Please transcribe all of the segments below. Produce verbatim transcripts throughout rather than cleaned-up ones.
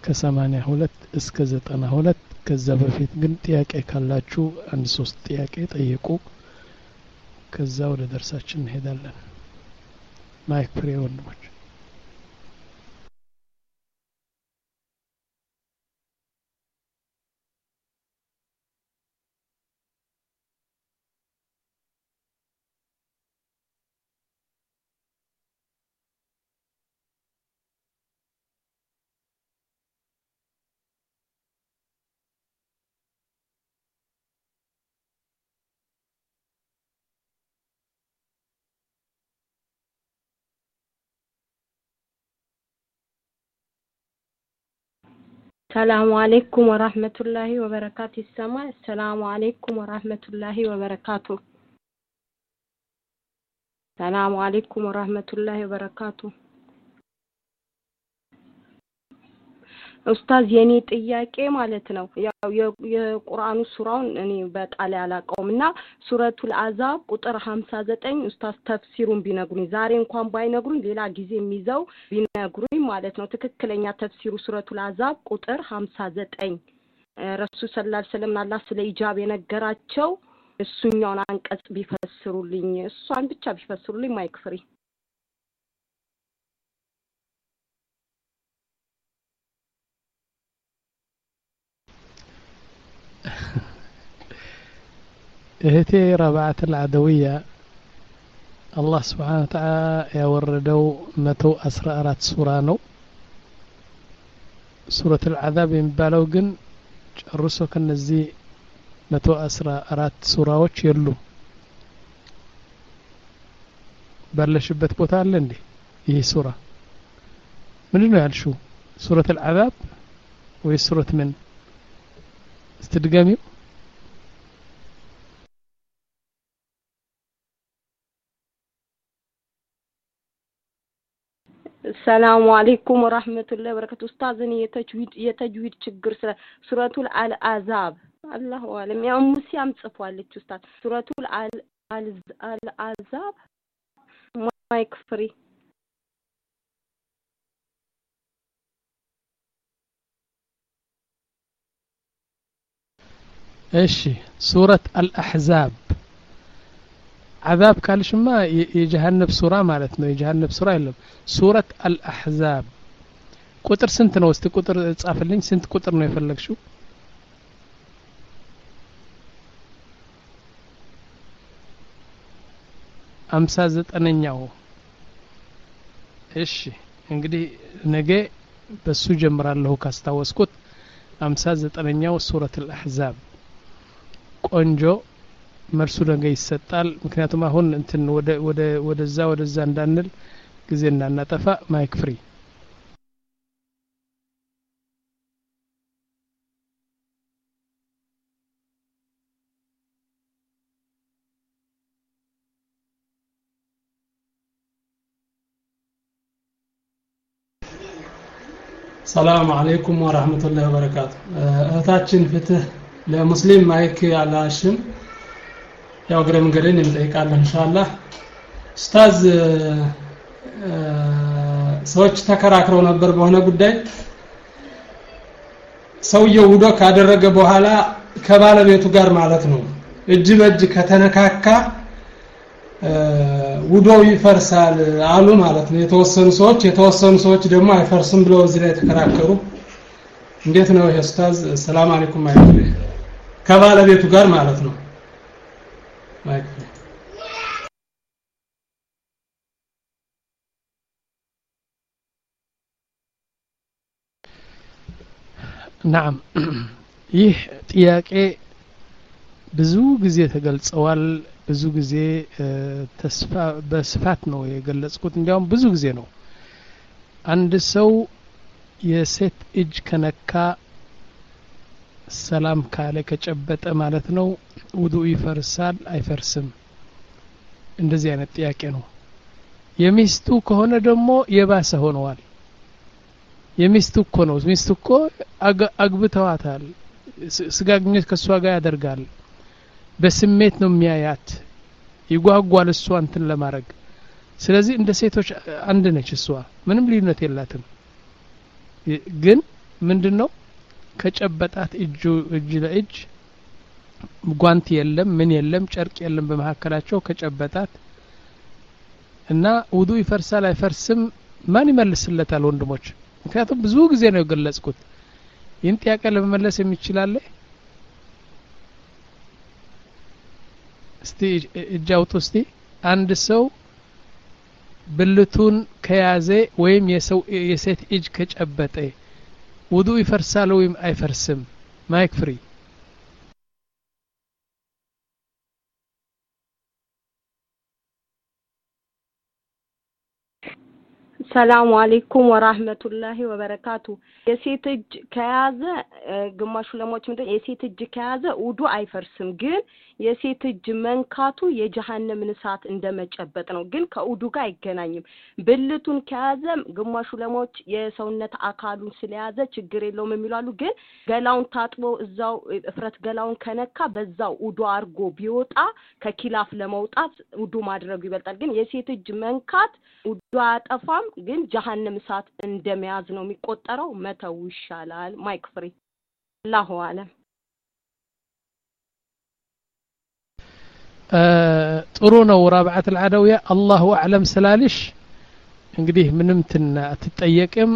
ከሰማንያ ሁለት እስከ ዘጠና ሁለት ከዛ በፊት ግን ጥያቄ ካላችሁ አንድ ሶስት ጥያቄ ጠይቁ ከዛ ወደ ደርሳችን እንሄዳለን ማይክ ፍሬ ወንድሞች السلام عليكم ورحمة الله وبركاته السماء السلام عليكم ورحمة الله وبركاته السلام عليكم ورحمة الله وبركاته ኡስታዝ የኔ ጥያቄ ማለት ነው ያው የቁርአኑ ሱራውን እኔ በቃል ያላቀውምና ሱረቱል አዛብ ቁጥር ሃምሳ ዘጠኝ ኡስታዝ ተፍሲሩን ቢነግሩኝ ዛሬ እንኳን ባይነግሩኝ ሌላ ጊዜ የሚይዘው ቢነግሩኝ ማለት ነው ትክክለኛ ተፍሲሩ ሱረቱል አዛብ ቁጥር ሃምሳ ዘጠኝ ረሱል ሰለላሁ ዐለይሂ ወሰለም አላህ ስለ ኢጃብ የነገራቸው እሱኛውን አንቀጽ ቢፈስሩልኝ እሷን ብቻ ቢፈስሩልኝ ማይክ ፍሪ እህቴ ረባዓት العدوية الله سبحانه وتعالى ያወረደው መቶ አስራ አራት ሱራ ነው ሱረቱ العذاب የሚባለው ግን ጨርሶ ከነዚህ መቶ አስራ አራት ሱራዎች የሉም ባለሽበት ቦታ አለ እንዴ ይሄ ሱራ ምንድነው ያልሽው ሱረቱ العذاب ወይ ሱረት ምን استدغاميو السلام عليكم ورحمة الله وبركاته أستاذني يتجويد يتجويد شجر سورة العذاب الله أعلم يا أم سيام صفوالك أستاذ سورة العذاب ما يكفري ايش سورة الأحزاب عذاب كالشما يجهنم سورة معناتنا يجهنم سورة يلم سورة الأحزاب ቁጥር ስንት ነው እስቲ ቁጥር ጻፈልኝ ስንት ቁጥር ነው የፈለግሽው ሃምሳ ዘጠነኛው እሺ እንግዲህ ነገ በሱ ጀምራለሁ ካስታወስኩት ሃምሳ ዘጠነኛው ሱረት الأحزاب ቆንጆ መልሱ ነገ ይሰጣል ምክንያቱም አሁን እንትን ወደ ወደ ወደዛ ወደዛ እንዳንል ጊዜ እናናጠፋ ማይክ ፍሪ السلام عليكم ورحمة الله وبركاته እህታችን ፍትህ ለሙስሊም ማይክ ያላሽም ያው ግረም ገረን እንጠይቃለን ኢንሻአላህ ኡስታዝ ሰዎች ተከራክረው ነበር በሆነ ጉዳይ ሰውየው ውዶ ካደረገ በኋላ ከባለቤቱ ጋር ማለት ነው እጅ በእጅ ከተነካካ ውዶው ይፈርሳል አሉ ማለት ነው የተወሰኑ ሰዎች የተወሰኑ ሰዎች ደግሞ አይፈርስም ብለው እዚህ ላይ ተከራከሩ እንዴት ነው ይሄ ኡስታዝ ሰላም አለይኩም ማይክ ከባለቤቱ ጋር ማለት ነው ማይክ نعم ይህ ጥያቄ ብዙ ጊዜ ተገልጸዋል ብዙ ጊዜ ተስፋ በስፋት ነው የገለጽኩት እንዲያውም ብዙ ጊዜ ነው አንድ ሰው የሴት እጅ ከነካ ሰላም ካለ ከጨበጠ ማለት ነው ውዱ ይፈርሳል አይፈርስም እንደዚህ አይነት ጥያቄ ነው የሚስቱ ከሆነ ደግሞ የባሰ ሆነዋል የሚስቱ እኮ ነው ሚስቱ እኮ አግብተዋታል ስጋግኘት ከሷ ጋር ያደርጋል በስሜት ነው የሚያያት ይጓጓል እሷ እንትን ለማድረግ ስለዚህ እንደ ሴቶች አንድ ነች እሷ ምንም ልዩነት የላትም ግን ምንድነው ከጨበጣት እጁ እጅ ለእጅ ጓንት የለም ምን የለም ጨርቅ የለም በመሐከላቸው ከጨበጣት እና ውዱ ይፈርሳል አይፈርስም ማን ይመልስለታል ወንድሞች ምክንያቱም ብዙ ጊዜ ነው የገለጽኩት ይህን ጥያቄ ለመመለስ የሚችላል እስቲ እጃውት እስቲ አንድ ሰው ብልቱን ከያዘ ወይም የሰው የሴት እጅ ከጨበጠ ውዱ ይፈርሳል ወይም አይፈርስም ማይክ ፍሪ ሰላም አለይኩም ወራህመቱላሂ ወበረካቱ የሴት እጅ ከያዘ ግማሹ ለሞች ምንድነው የሴት እጅ ከያዘ ውዱ አይፈርስም ግን የሴት እጅ መንካቱ የጀሃነምን እሳት እንደመጨበጥ ነው ግን ከውዱ ጋር አይገናኝም ብልቱን ከያዘ ግማሹ ለሞች የሰውነት አካሉን ስለያዘ ችግር የለውም የሚላሉ ግን ገላውን ታጥቦ እዛው እፍረት ገላውን ከነካ በዛው ውዱ አርጎ ቢወጣ ከኪላፍ ለመውጣት ውዱ ማድረጉ ይበልጣል ግን የሴት እጅ መንካት ውዱ አያጠፋም ግን ጀሃነም እሳት እንደመያዝ ነው የሚቆጠረው መተው ይሻላል ማይክ ፍሪ አላሁ አለም ጥሩ ነው ራብዓት العدوية الله اعلم ስላልሽ እንግዲህ ምንም አትጠየቅም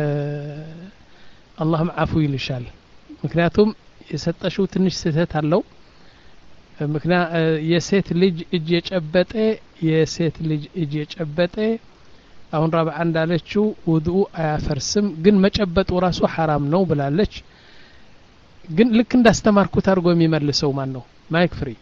አላህም አፉ ይልሻል ምክንያቱም የሰጠሽው ትንሽ ስህተት አለው ምክንያት የሴት ልጅ እጅ የጨበጠ የሴት ልጅ እጅ የጨበጠ አሁን ራብዓ እንዳለችው ውዱእ አያፈርስም ግን መጨበጡ ራሱ حرام ነው ብላለች ግን ልክ እንዳስተማርኩት አድርጎ የሚመልሰው ማን ነው ማይክ ፍሪ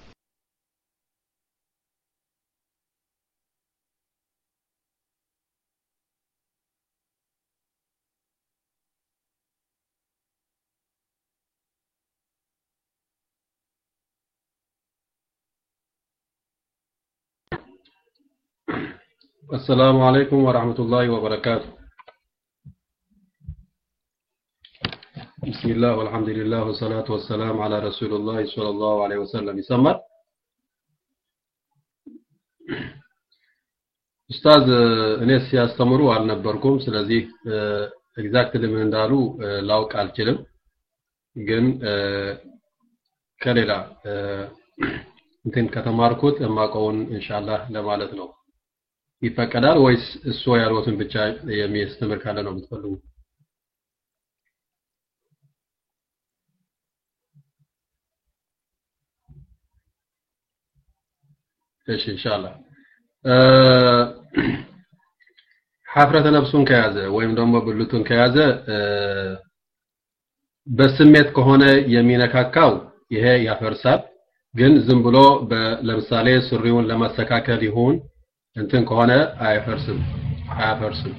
السلام عليكم ورحمة الله وبركاته بسم الله والحمد لله والصلاة والسلام على رسول الله صلى الله عليه وسلم يسمى أستاذ أنس يستمروا على نبركم سلازي exactly من دارو لاوك على الكلم جن كليلا انتن كتماركوت اما قون إن شاء الله لمالتنا ይፈቀዳል ወይስ እሱ ያሉትን ብቻ የሚያስተምር ካለ ነው የምትፈልጉ እሺ ኢንሻአላህ ሐፍረተ ነፍሱን ከያዘ ወይም ደግሞ ብልቱን ከያዘ በስሜት ከሆነ የሚነካካው ይሄ ያፈርሳል ግን ዝም ብሎ ለምሳሌ ሱሪውን ለማስተካከል ይሁን እንትን ከሆነ አይፈርስም አይፈርስም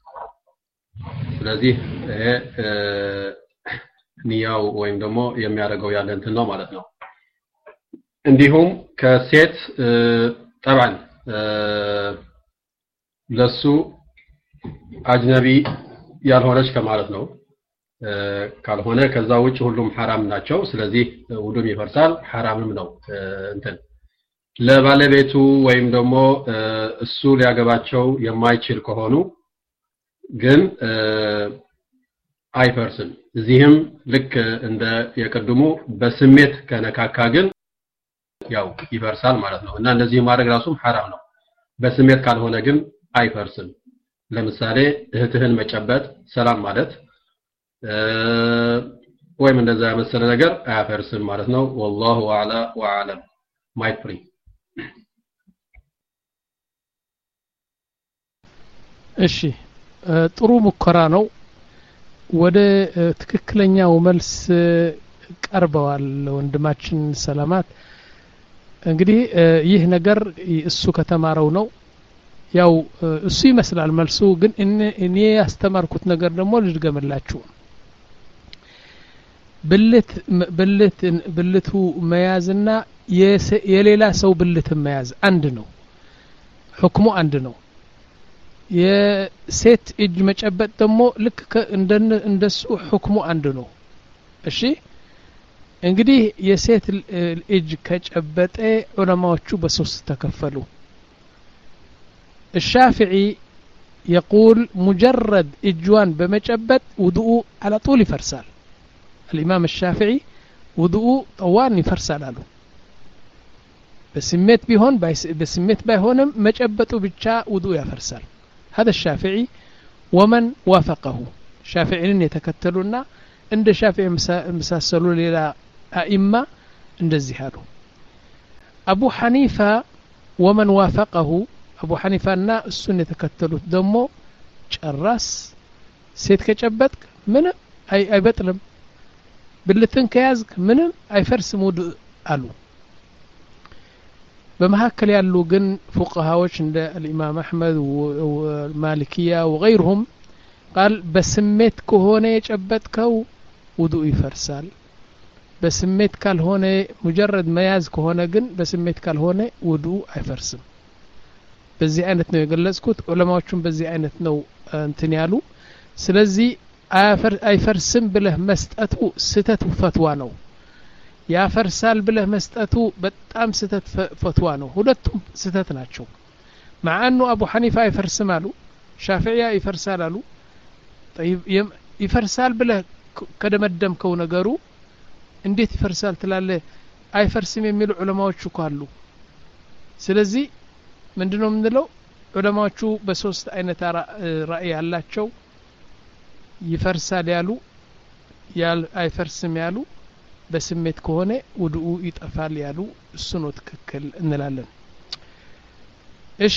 ስለዚህ ይሄ ንያው ወይም ደግሞ የሚያደርገው ያለ እንትን ነው ማለት ነው እንዲሁም ከሴት طبعا ለሱ አጅነቢ ያልሆነች ከማለት ነው ካልሆነ ከዛ ውጭ ሁሉም حرام ናቸው ስለዚህ ውዱም ይፈርሳል حرامም ነው እንትን ለባለቤቱ ወይም ደግሞ እሱ ሊያገባቸው የማይችል ከሆኑ ግን አይፈርስም እዚህም ልክ እንደ የቀድሙ በስሜት ከነካካ ግን ያው ይፈርሳል ማለት ነው እና እንደዚህ ማድረግ ራሱም حرام ነው በስሜት ካልሆነ ግን አይፈርስም ለምሳሌ እህትህን መጨበጥ ሰላም ማለት ወይም እንደዛ መሰለ ነገር አያፈርስም ማለት ነው والله اعلى واعلم ማይክ ፍሪ እሺ ጥሩ ሙከራ ነው ወደ ትክክለኛው መልስ ቀርበዋል ወንድማችን ሰላማት እንግዲህ ይህ ነገር እሱ ከተማረው ነው ያው እሱ ይመስላል መልሱ ግን እኔ ያስተማርኩት ነገር ደግሞ ልድገምላችሁ ብልት ብልት ብልቱ መያዝና የሌላ ሰው ብልት መያዝ አንድ ነው ሁክሙ አንድ ነው የሴት እጅ መጨበጥ ደግሞ ልክ እንደሱ ሁክሙ አንድ ነው እሺ እንግዲህ የሴት እጅ ከጨበጠ ዑለማዎቹ በሶስት ተከፈሉ الشافعي يقول مجرد إجوان بمجبت وضوء على طول يفرسال الإمام الشافعي وضوء طوال يفرسال له بسميت بيهون بسميت بيهونم مجبتو بتشا وضوء يفرسال هذا الشافعي ومن وافقه شافعين يتكتلونا عند شافعي مساسلو للا أئمة عند الزهاد أبو حنيفة ومن وافقه أبو حنيفة نا السنة يتكتلوت دمو ጨራስ ሴት ከጨበጥክ ምንም አይ አይበጥልም ብልትን ከያዝክ ምንም አይፈርስም ውዱእ አሉ በመሐከል ያሉ ግን ፉቃሃዎች እንደ الامام احمد والمالكيه وغيرهم قال በስሜት ከሆነ የጨበጥከው ውዱእ ይፈርሳል በስሜት ካልሆነ ሙጀረድ መያዝ ከሆነ ግን በስሜት ካልሆነ ውዱእ አይፈርስም በዚህ አይነት ነው የገለጽኩት ዑለማዎቹም በዚህ አይነት ነው እንትን ያሉ ስለዚህ አይፈርስም ብለህ መስጠቱ ስተት ፈትዋ ነው ያፈርሳል ብለህ መስጠቱ በጣም ስተት ፈትዋ ነው ሁለቱም ስተት ናቸው مع انه ابو حنيفه አይፈርስም አሉ ሻፊዒያ ይፈርሳል አሉ طيب ይፈርሳል ብለህ ከደመደምከው ነገሩ እንዴት ይፈርሳል ትላለህ አይፈርስም የሚሉ ዑለማዎች እኮ አሉ ስለዚህ ምንድነው ምንለው ዑለማዎቹ በሶስት አይነት ራእይ ያላቸው ይፈርሳል ያሉ ያል አይፈርስም ያሉ በስሜት ከሆነ ውዱኡ ይጠፋል ያሉ እሱ ነው ትክክል እንላለን እሺ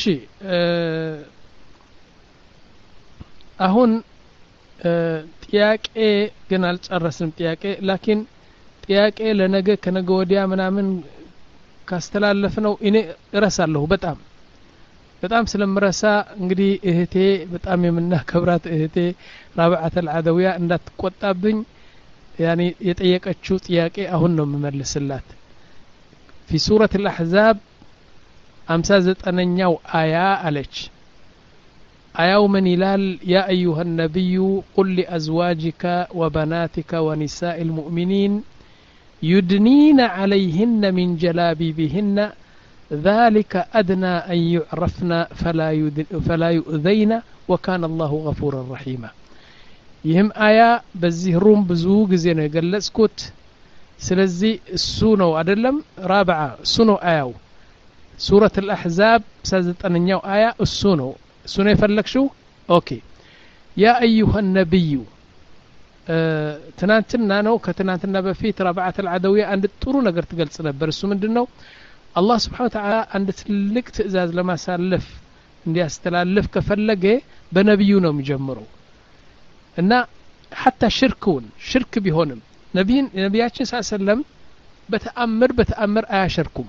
አሁን ጥያቄ ግን አልጨረስንም ጥያቄ ላኪን ጥያቄ ለነገ ከነገ ወዲያ ምናምን ካስተላለፍነው እኔ እረሳለሁ በጣም በጣም ስለምረሳ እንግዲህ እህቴ በጣም የምናከብራት እህቴ ራብዓት አልዓደውያ እንዳትቆጣብኝ يعني የጠየቀችው ጥያቄ አሁን ነው መመለስላት في سورة الأحزاب خمسة وتسعين آية عليك آية من إلال يا أيها النبي قل لأزواجك وبناتك ونساء المؤمنين يدنين عليهن من جلابيبهن ذلك أدنى أن يعرفن فلا, فلا يؤذين وكان الله غفورا رحيما يهم آية بزهرون بزوج زين يقلسكوت سلزي السونو أدلم رابعة سونو آية سورة الأحزاب سازت أننيو آية السونو السونو يفلك شو أوكي يا أيها النبي أه تنانتنا نو كتنانتنا بفيت رابعة العدوية عند الطرو نقرت قلت نبر السو من دنو الله سبحانه وتعالى عند تلك تأزاز لما سالف عندي استلالف كفلقه بنبيونه مجمرو እና حتى شركون شرك بيهونم نبيين نبياتنا صلى الله عليه وسلم بتأمر بتأمر آشركم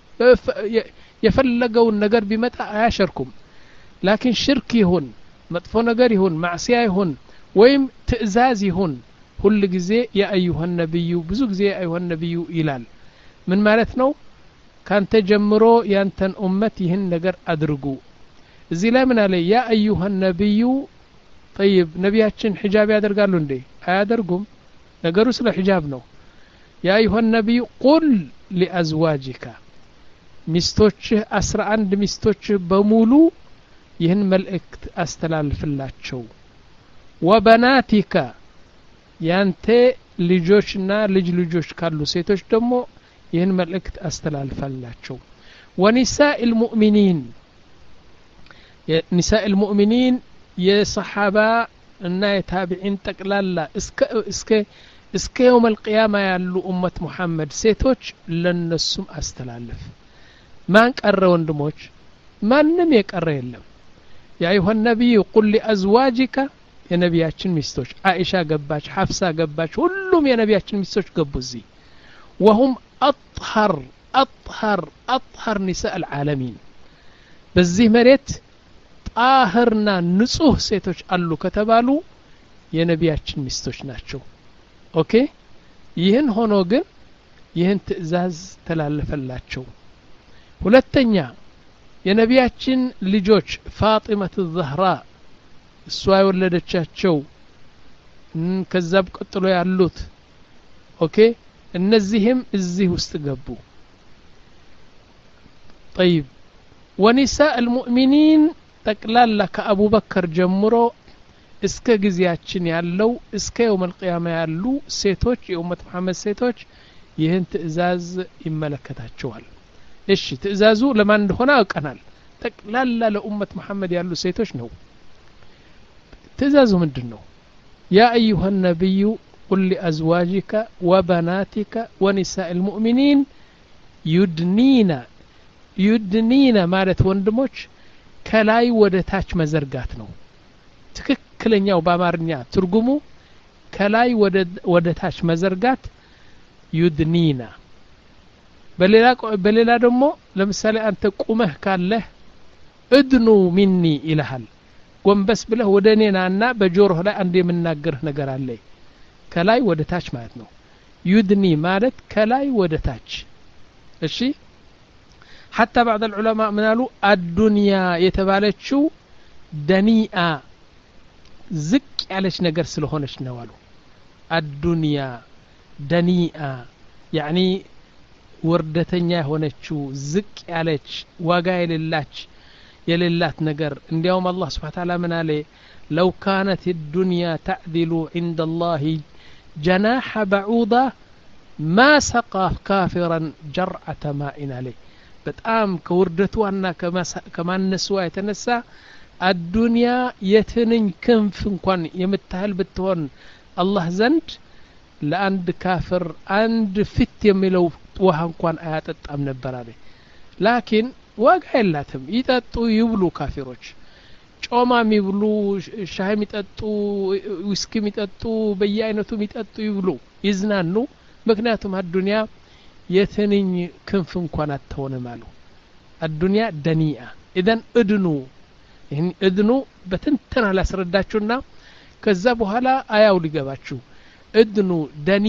يفلقوا النجار بمتى آشركم لكن شرك يهون مطفو نجار يهون معصية يهون ويم تأزاز يهون كل جزء يا أيها النبي بزوج زي يا أيها النبي إلال من مالتنا كان تجمروا ينتن أمتهن نجار أدرجوا زي لا من عليه يا أيها النبي طيب نبياتشن حجاب يادرقالوا اندي ايادرقم نقروا سلا حجاب نو يا أيها النبي قل لأزواجك مستوچه أسرع عند مستوچه بمولو يهن ملئكت أستلال فلاتشو وبناتك يانتي لجوشنا لج لجوش كارلو سيتوش دمو يهن ملئكت أستلال فلاتشو ونساء المؤمنين نساء المؤمنين የሰሐባ እና የታቢዒን ጠቅላላ እስከ እስከ እስከ يوم القيامه ያሉ ኡመት ሙሐመድ ሴቶች ለነሱም አስተላልፍ ማን ቀረ ወንድሞች ማንንም የቀረ የለም ያ አዩሃ ነብይ ቁል ለአዝዋጅከ የነቢያችን ሚስቶች አይሻ ገባች ሐፍሳ ገባች ሁሉም የነቢያችን ሚስቶች ገቡ እዚህ وهم اطهر اطهر اطهر نساء العالمين በዚህ መሬት ጣህርና ንጹህ ሴቶች አሉ ከተባሉ የነቢያችን ሚስቶች ናቸው ኦኬ ይህን ሆኖ ግን ይህን ትእዛዝ ተላለፈላቸው ሁለተኛ የነቢያችን ልጆች ፋጢማቱ الزهራ እሷ የወለደቻቸው ከዛብ ቀጥሎ ያሉት ኦኬ እነዚህም እዚህ ውስጥ ገቡ طيب ونساء المؤمنين ጠቅላላ ከአቡበከር ጀምሮ እስከ ጊዜያችን ያለው እስከ የውመል ቂያማ ያሉ ሴቶች የኡመት መሐመድ ሴቶች ይህን ትእዛዝ ይመለከታቸዋል። እሺ ትእዛዙ ለማን እንደሆነ አውቀናል። ጠቅላላ ለኡመት መሐመድ ያሉ ሴቶች ነው። ትእዛዙ ምንድነው? ያ አዩሃ ነብዩ ቁል ሊአዝዋጂከ ወበናቲከ ወኒሳኢል ሙእሚኒን ዩድኒና ዩድኒና ማለት ወንድሞች ከላይ ወደ ታች መዘርጋት ነው። ትክክለኛው በአማርኛ ትርጉሙ ከላይ ወደ ወደ ታች መዘርጋት ዩድኒና። በሌላ በሌላ ደግሞ ለምሳሌ አንተ ቁመህ ካለህ እድኑ ሚኒ ይልሃል። ጎንበስ ብለህ ወደ እኔናና በጆሮህ ላይ አንድ የምናገርህ ነገር አለ። ከላይ ወደ ታች ማለት ነው። ዩድኒ ማለት ከላይ ወደ ታች። እሺ حتى بعض العلماء منالو الدنيا يتبالچو دنيئة زك ያለች ነገር ስለሆነች ነው አሉ። الدنيا دنيئة يعني ወርደተኛ ሆነችው ዝቅ ያለች ዋጋ የሌላች የሌላት ነገር። እንዲያውም አላህ Subhanahu Ta'ala ምን አለ? لو كانت الدنيا تعدل عند الله جناح بعوضة ما سقى كافرا جرعة ماء عليه. በጣም ከውርደቷና ከማነሷ የተነሳ አዱንያ የትንኝ ክንፍ እንኳን የምታህል ብትሆን አላህ ዘንድ ለአንድ ካፍር አንድ ፍት የሚለው ውሃ እንኳን አያጠጣም ነበር አለ። ላኪን ዋጋ የላትም። ይጠጡ ይብሉ ካፊሮች ጮማም ይብሉ ሻህም ይጠጡ ዊስኪም ይጠጡ በየአይነቱ ይጠጡ ይብሉ ይዝናኑ። ምክንያቱም አዱንያ የትንኝ ክንፍ እንኳን አትሆንም አሉ። አዱንያ ደኒያ ኢዘን እድኑ ይህን እድኑ በትንተና ላስረዳችሁና ከዛ በኋላ አያው ሊገባችሁ። እድኑ ደኒ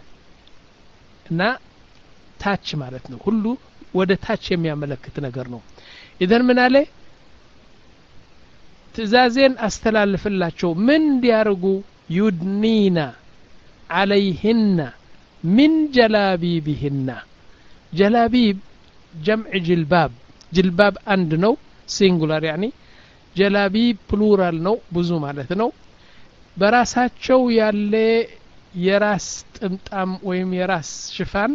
እና ታች ማለት ነው። ሁሉ ወደ ታች የሚያመለክት ነገር ነው። ኢዘን ምን አለ? ትእዛዜን አስተላልፍላቸው ምን እንዲያርጉ? ዩድኒና عليهن من جلابيبهن. جلابيب جمع جلباب. جلباب عند نو سينغولار يعني جلابيب بلورال نو ብዙ ማለት ነው። በራሳቸው ያለ የራስ ጥምጣም ወይም የራስ ሽፋን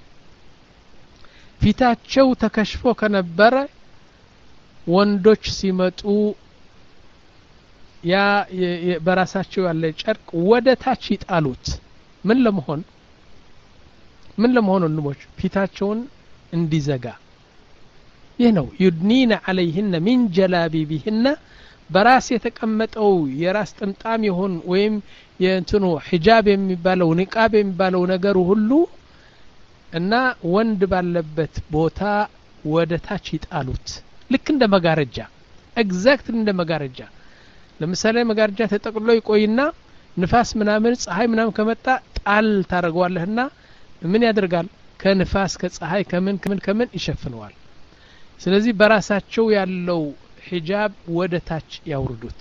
ፊታቸው ተከሽፎ ከነበረ ወንዶች ሲመጡ ያ በራሳቸው ያለ ጨርቅ ወደ ታች ይጣሉት። ምን ለመሆን ምን ለመሆን ወንድሞች? ፊታቸውን እንዲዘጋ። ይህ ነው ዩድኒና عليهن من جلابيبهن። በራስ የተቀመጠው የራስ ጥምጣም ይሁን ወይም የእንትኑ ሒጃብ የሚባለው ንቃብ የሚባለው ነገር ሁሉ እና ወንድ ባለበት ቦታ ወደ ታች ይጣሉት። ልክ እንደ መጋረጃ ኤግዛክትሊ እንደ መጋረጃ። ለምሳሌ መጋረጃ ተጠቅልሎ ይቆይና ንፋስ ምናምን ፀሐይ ምናምን ከመጣ ጣል ታረጋዋለህና ምን ያደርጋል? ከንፋስ ከፀሐይ ከምን ከምን ከምን ይሸፍነዋል። ስለዚህ በራሳቸው ያለው ሒጃብ ወደ ታች ያውርዱት።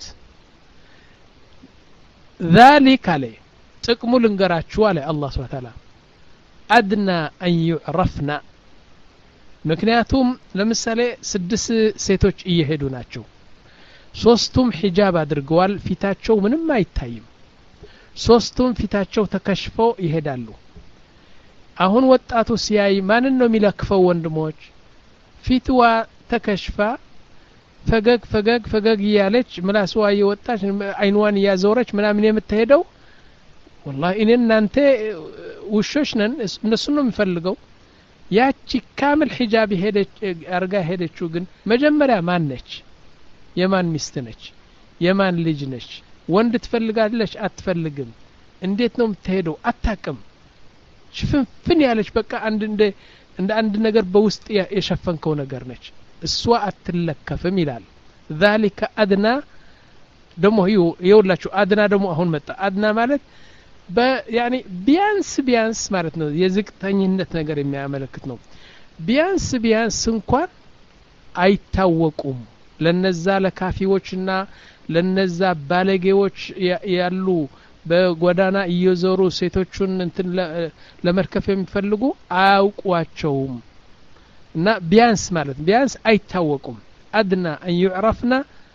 ذلك عليه ጥቅሙ ልንገራችሁ አለ አላህ Subhanahu Ta'ala አድና አን يعرفنا። ምክንያቱም ለምሳሌ ስድስት ሴቶች እየሄዱ ናቸው። ሶስቱም ሒጃብ አድርገዋል። ፊታቸው ምንም አይታይም። ሶስቱም ፊታቸው ተከሽፎ ይሄዳሉ። አሁን ወጣቱ ሲያይ ማንን ነው የሚለክፈው? ወንድሞች ፊትዋ ተከሽፋ ፈገግ ፈገግ ፈገግ ያለች ምላሷ እየወጣች አይኗን ያዞረች ምናምን የምትሄደው والله እኔ እናንተ ውሾች ነን እነሱ ነው የሚፈልገው። ያቺ ካምል ሒጃብ ሄደች አርጋ ሄደችው ግን መጀመሪያ ማን ነች? የማን ሚስት ነች? የማን ልጅ ነች? ወንድ ትፈልጋለች አትፈልግም? እንዴት ነው የምትሄደው? አታቅም። ሽፍንፍን ያለች በቃ አንድ እንደ እንደ አንድ ነገር በውስጥ የሸፈንከው ነገር ነች። እሷ አትለከፍም ይላል። ذلك ادنى ደሞ ይውላችሁ አድና ደሞ አሁን መጣ። አድና ማለት በያኒ ቢያንስ ቢያንስ ማለት ነው የዝቅተኝነት ነገር የሚያመለክት ነው። ቢያንስ ቢያንስ እንኳን አይታወቁም። ለነዛ ለካፊዎችና ለነዛ ባለጌዎች ያሉ በጎዳና እየዞሩ ሴቶቹን እንትን ለመርከፍ የሚፈልጉ አያውቋቸውም። እና ቢያንስ ማለት ቢያንስ አይታወቁም። አድና አን يعرفنا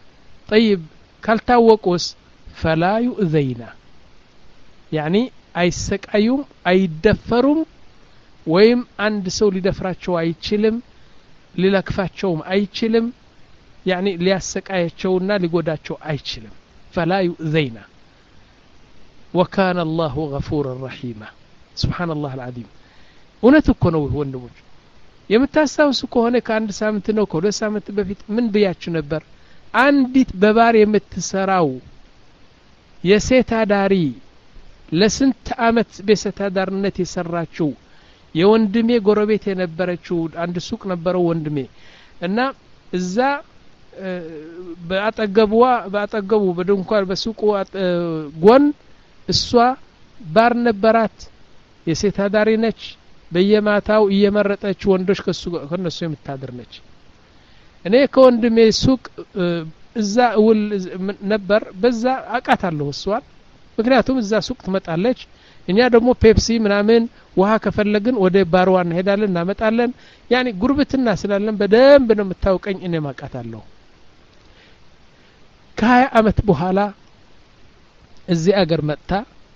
طيب ካልታወቁስ فلا يؤذينا يعني አይሰቃዩም አይደፈሩም ወይም አንድ ሰው ሊደፍራቸው አይችልም ሊለክፋቸውም አይችልም يعني ሊያሰቃያቸውና ሊጎዳቸው አይችልም فلا يؤذينا وكان الله غفورا رحيما سبحان الله العظيم እውነት እኮ ነው ወንድሞች የምታስታውሱ ከሆነ ከአንድ ሳምንት ነው ከሁለት ሳምንት በፊት ምን ብያችሁ ነበር አንዲት በባር የምትሰራው የሴት አዳሪ ለስንት አመት በሴት አዳርነት የሰራችው የወንድሜ ጎረቤት የነበረችው አንድ ሱቅ ነበረው ወንድሜ እና እዛ በአጠገቡዋ በአጠገቡ በድንኳን በሱቁ ጎን እሷ ባር ነበራት የሴት አዳሪ ነች በየማታው እየመረጠች ወንዶች ከሱ ከነሱ የምታድር ነች እኔ ከወንድሜ ሱቅ እዛ ውል ነበር በዛ አቃታለሁ እሷን ምክንያቱም እዛ ሱቅ ትመጣለች እኛ ደግሞ ፔፕሲ ምናምን ውሃ ከፈለግን ወደ ባርዋ እንሄዳለን እናመጣለን ያኒ ጉርብትና ስላለን በደንብ ነው የምታውቀኝ እኔ ማቃታለሁ ከሀያ አመት በኋላ እዚህ አገር መጣ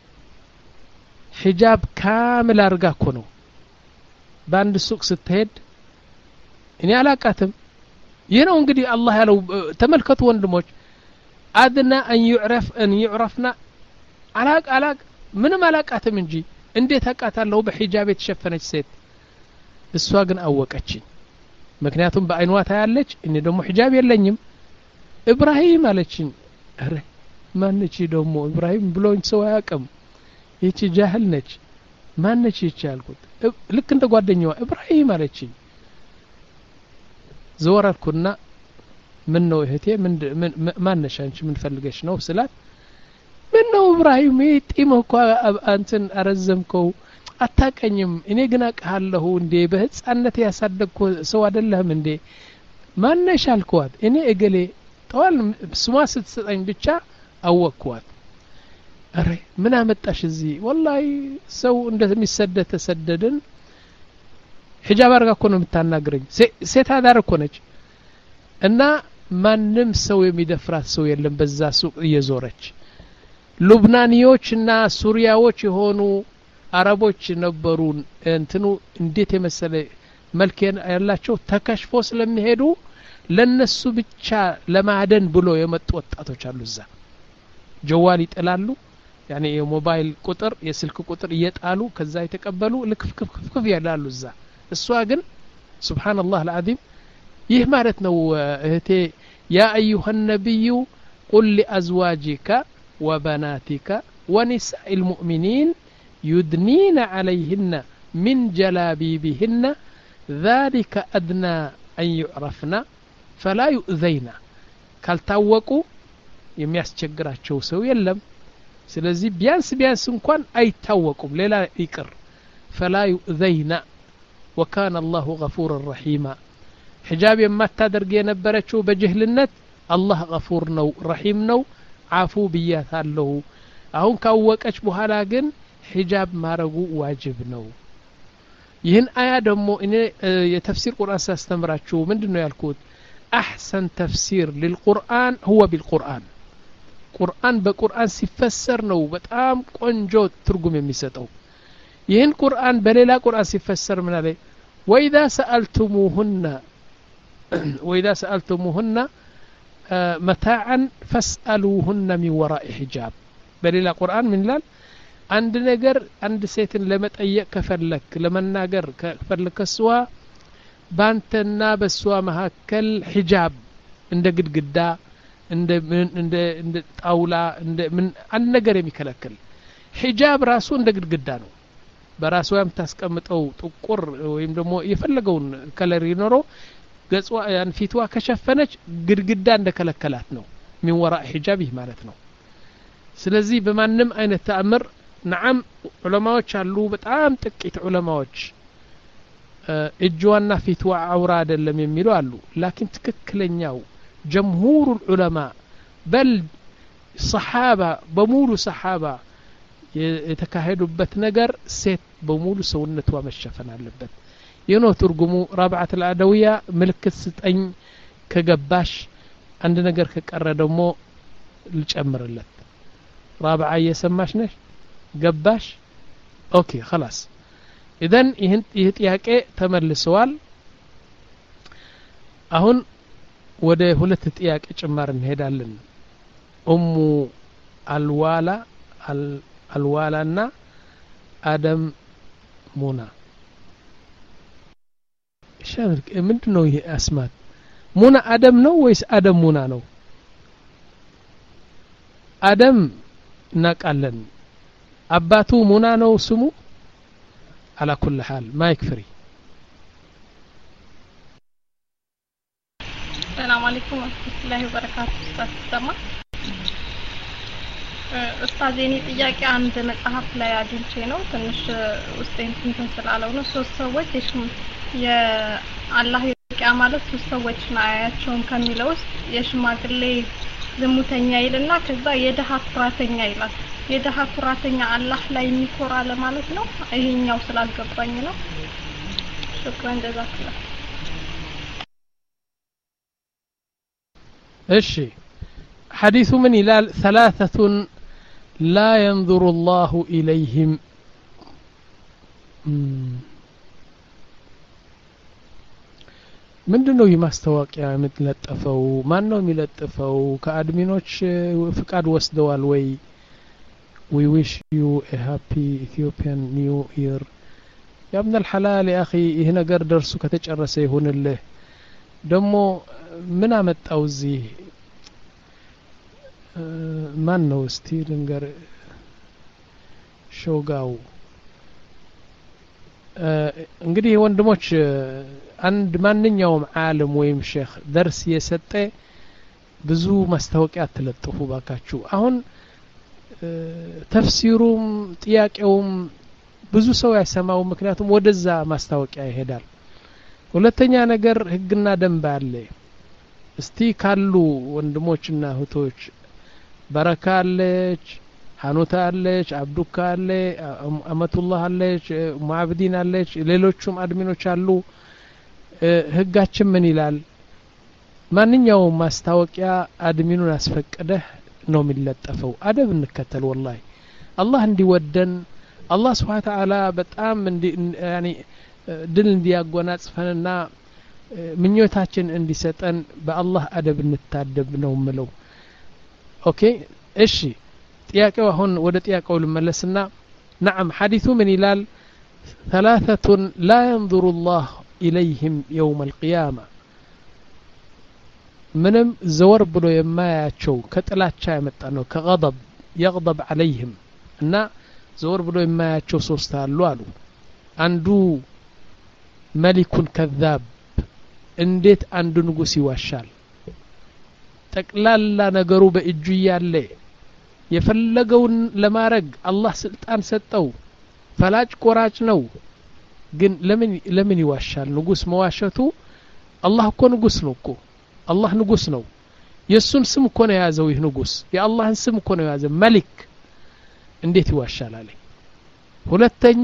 ሒጃብ ካምል አርጋ እኮ ነው በአንድ ሱቅ ስትሄድ እኔ አላቃትም ይህ ነው እንግዲህ አላህ ያለው ተመልከቱ ወንድሞች አድና አን ይዕረፍ አን ይዕረፍና አላቅ አላቅ ምንም አላቃትም እንጂ እንዴት አቃታለሁ በሒጃብ የተሸፈነች ሴት እሷ ግን አወቀችኝ ምክንያቱም በአይኗ ታያለች እኔ ደግሞ ሒጃብ የለኝም ኢብራሂም አለችኝ አረ ማንቺ ደግሞ ኢብራሂም ብሎኝ ሰው አያውቅም ይቺ ጃህል ነች ማንቺ ይቺ አልኩት ልክ እንደ ጓደኛዋ ኢብራሂም አለችኝ ዘወራልኩና ምን ነው እህቴ ምን ማነሽ አንቺ ምን ፈልገሽ ነው ስላት ምን ነው ኢብራሂም ይጥመው እኮ አንተን አረዘምከው አታቀኝም እኔ ግን አቃለሁ እንዴ በህፃነት ያሳደግኩ ሰው አይደለም እንዴ ማነሽ አልኳት እኔ እገሌ ጠዋል ስሟ ስትሰጠኝ ብቻ አወቅኳት አረ ምን አመጣሽ እዚህ ወላሂ ሰው እንደሚሰደድ ተሰደድን ሒጃብ አርጋ እኮ ነው የምታናግረኝ ሴት አዳር እኮ ነች እና ማንም ሰው የሚደፍራት ሰው የለም በዛ ሱቅ እየዞረች ሉብናኒዎችና ሱሪያዎች የሆኑ አረቦች ነበሩ እንትኑ እንዴት የመሰለ መልክ ያላቸው ተከሽፎ ስለሚሄዱ ለነሱ ብቻ ለማደን ብሎ የመጡ ወጣቶች አሉ እዛ ጀዋል ይጥላሉ ያኔ የሞባይል ቁጥር የስልክ ቁጥር እየጣሉ ከዛ የተቀበሉ ልክፍክፍክፍ ያላሉ እዛ እሷ ግን ሱብሃንአላህ العظيم ይህ ማለት ነው እህቴ ያ አዩሃ ነብዩ ቁል لأزواجك وبناتك ونساء المؤمنين يدنين عليهن من جلابيبهن ذلك أدنى أن يعرفن فلا يؤذين ካልታወቁ የሚያስቸግራቸው ሰው የለም ስለዚህ ቢያንስ ቢያንስ እንኳን አይታወቁም ሌላ ይቅር فلا يؤذين وكان الله غفورا رحيما حجاب የማታደርግ የነበረችው በጅህልነት አላህ غفور ነው رحيم ነው አፉ ብያታለሁ አሁን ካወቀች በኋላ ግን ሒጃብ ማረጉ ዋጅብ ነው ይህን አያ ደግሞ እኔ የተፍሲር ቁርአን ሳስተምራችሁ ምንድነው ያልኩት احسن تفسير للقرآن هو بالقرآن قرآن بقرآن ሲፈሰር ነው በጣም ቆንጆ ትርጉም የሚሰጠው ይህን ቁርአን በሌላ ቁርአን ሲፈሰር ምን አለ وإذا سألتموهن وإذا سألتموهن متاعا فاسألوهن من وراء حجاب በሌላ ቁርአን ምን ይላል አንድ ነገር አንድ ሴትን ለመጠየቅ ከፈለክ ለመናገር ከፈለክ እሷ ባንተና በሷ መሐከል ሒጃብ እንደ ግድግዳ እንደ እንደ እንደ ጣውላ እንደ ምን አንድ ነገር የሚከለክል ሒጃብ ራሱ እንደ ግድግዳ ነው በራሱ የምታስቀምጠው ጥቁር ወይም ደግሞ የፈለገውን ከለር ይኖረው ገጽዋ ያን ፊትዋ ከሸፈነች ግድግዳ እንደከለከላት ነው من وراء حجابه ማለት ነው ስለዚህ በማንም አይነት ተአምር نعم ዑለማዎች አሉ በጣም ጥቂት ዑለማዎች እጇና ፊትዋ አውራ አይደለም የሚሉ አሉ ላኪን ትክክለኛው جمهور العلماء بل صحابه በሙሉ صحابه የተካሄዱበት ነገር ሴት በሙሉ ሰውነቷ መሸፈን አለበት የኖ ትርጉሙ رابعه العدويه ምልክት ስጠኝ ከገባሽ አንድ ነገር ከቀረ ደግሞ ልጨምርለት رابعه እየሰማሽ ነሽ ገባሽ ኦኬ خلاص ኢደን ይህን ይህ ጥያቄ ተመልሰዋል አሁን ወደ ሁለት ጥያቄ ጭማር እንሄዳለን ኡሙ አልዋላ አልዋላና አደም ሙና ሻምር ምንድነው ይሄ አስማት ሙና አደም ነው ወይስ አደም ሙና ነው አደም እናቃለን አባቱ ሙና ነው ስሙ على كل حال ما يكفري السلام عليكم ورحمة الله وبركاته أستاذ سما أستاذ يعني ጥያቄ አንድ መጽሐፍ ላይ አግኝቼ ነው ትንሽ ውስጤን እንትን ስላለው ነው ሶስት ሰዎች የአላህ የቂያ ማለት ሶስት ሰዎች ናያቸውን ከሚለው ውስጥ የሽማግሌ ዝሙተኛ ይልና ከዛ የደሃ ኩራተኛ ይላል የደሃ ኩራተኛ አላህ ላይ የሚኮራ ለማለት ነው ይሄኛው ስላልገባኝ ነው ሽክራን ጀዛከላ እሺ ሐዲሱ ምን ይላል ثلاثة لا ينظر الله إليهم ምንድነው የማስተዋቂያ የምትለጠፈው ማን ነው የሚለጥፈው ከአድሚኖች ፍቃድ ወስደዋል ወይ we wish you a happy Ethiopian New Year يا ابن الحلال يا أخي ይሄ ነገር ደርሱ ከተጨረሰ ይሁንልህ ደሞ ምን አመጣው እዚህ ማን ነው እስቲ ልንገር ሾጋው እንግዲህ ወንድሞች አንድ ማንኛውም ዓለም ወይም ሼክ ደርስ የሰጠ ብዙ ማስተዋቂያ ተለጥፉ ባካችሁ አሁን ተፍሲሩም ጥያቄውም ብዙ ሰው ያሰማው ምክንያቱም ወደዛ ማስተዋቂያ ይሄዳል ሁለተኛ ነገር ህግና ደንብ አለ እስቲ ካሉ ወንድሞችና እህቶች በረካለች ሐኑታ አለች አብዱካ አለ አመቱላህ አለች ሙአብዲን አለች ሌሎችም አድሚኖች አሉ ህጋችን ምን ይላል ማንኛውም ማስተዋቂያ አድሚኑን አስፈቀደህ ነው የሚለጠፈው አደብ እንከተል والله አላህ እንዲወደን አላህ Subhanahu Wa Ta'ala በጣም እንዲ ያኒ ድል እንዲያጎናጽፈንና ምኞታችን እንዲሰጠን በአላህ አደብ እንታደብ ነው ምለው ኦኬ እሺ ጥያቄው አሁን ወደ ጥያቄው ልመለስና نعم حديث من ይላል ثلاثة لا ينظر الله إليهم يوم القيامة ምንም ዘወር ብሎ የማያቸው ከጥላቻ ያመጣ ነው ከغضب يغضب عليهم እና ዘወር ብሎ የማያቸው ሶስት አሉ አሉ አንዱ መሊኩን ከذاب እንዴት አንዱ ንጉስ ይዋሻል ጠቅላላ ነገሩ በእጁ ያለ የፈለገውን ለማረግ አላህ ስልጣን ሰጠው ፈላጭ ቆራጭ ነው ግን ለምን ለምን ይዋሻል ንጉስ መዋሸቱ አላህ እኮ ንጉስ ነው እኮ አላህ ንጉስ ነው የሱን ስም እኮ ነው ያዘው ይህ ንጉስ የአላህን ስም እኮ ነው ያዘው መሊክ እንዴት ይዋሻል አለ ሁለተኛ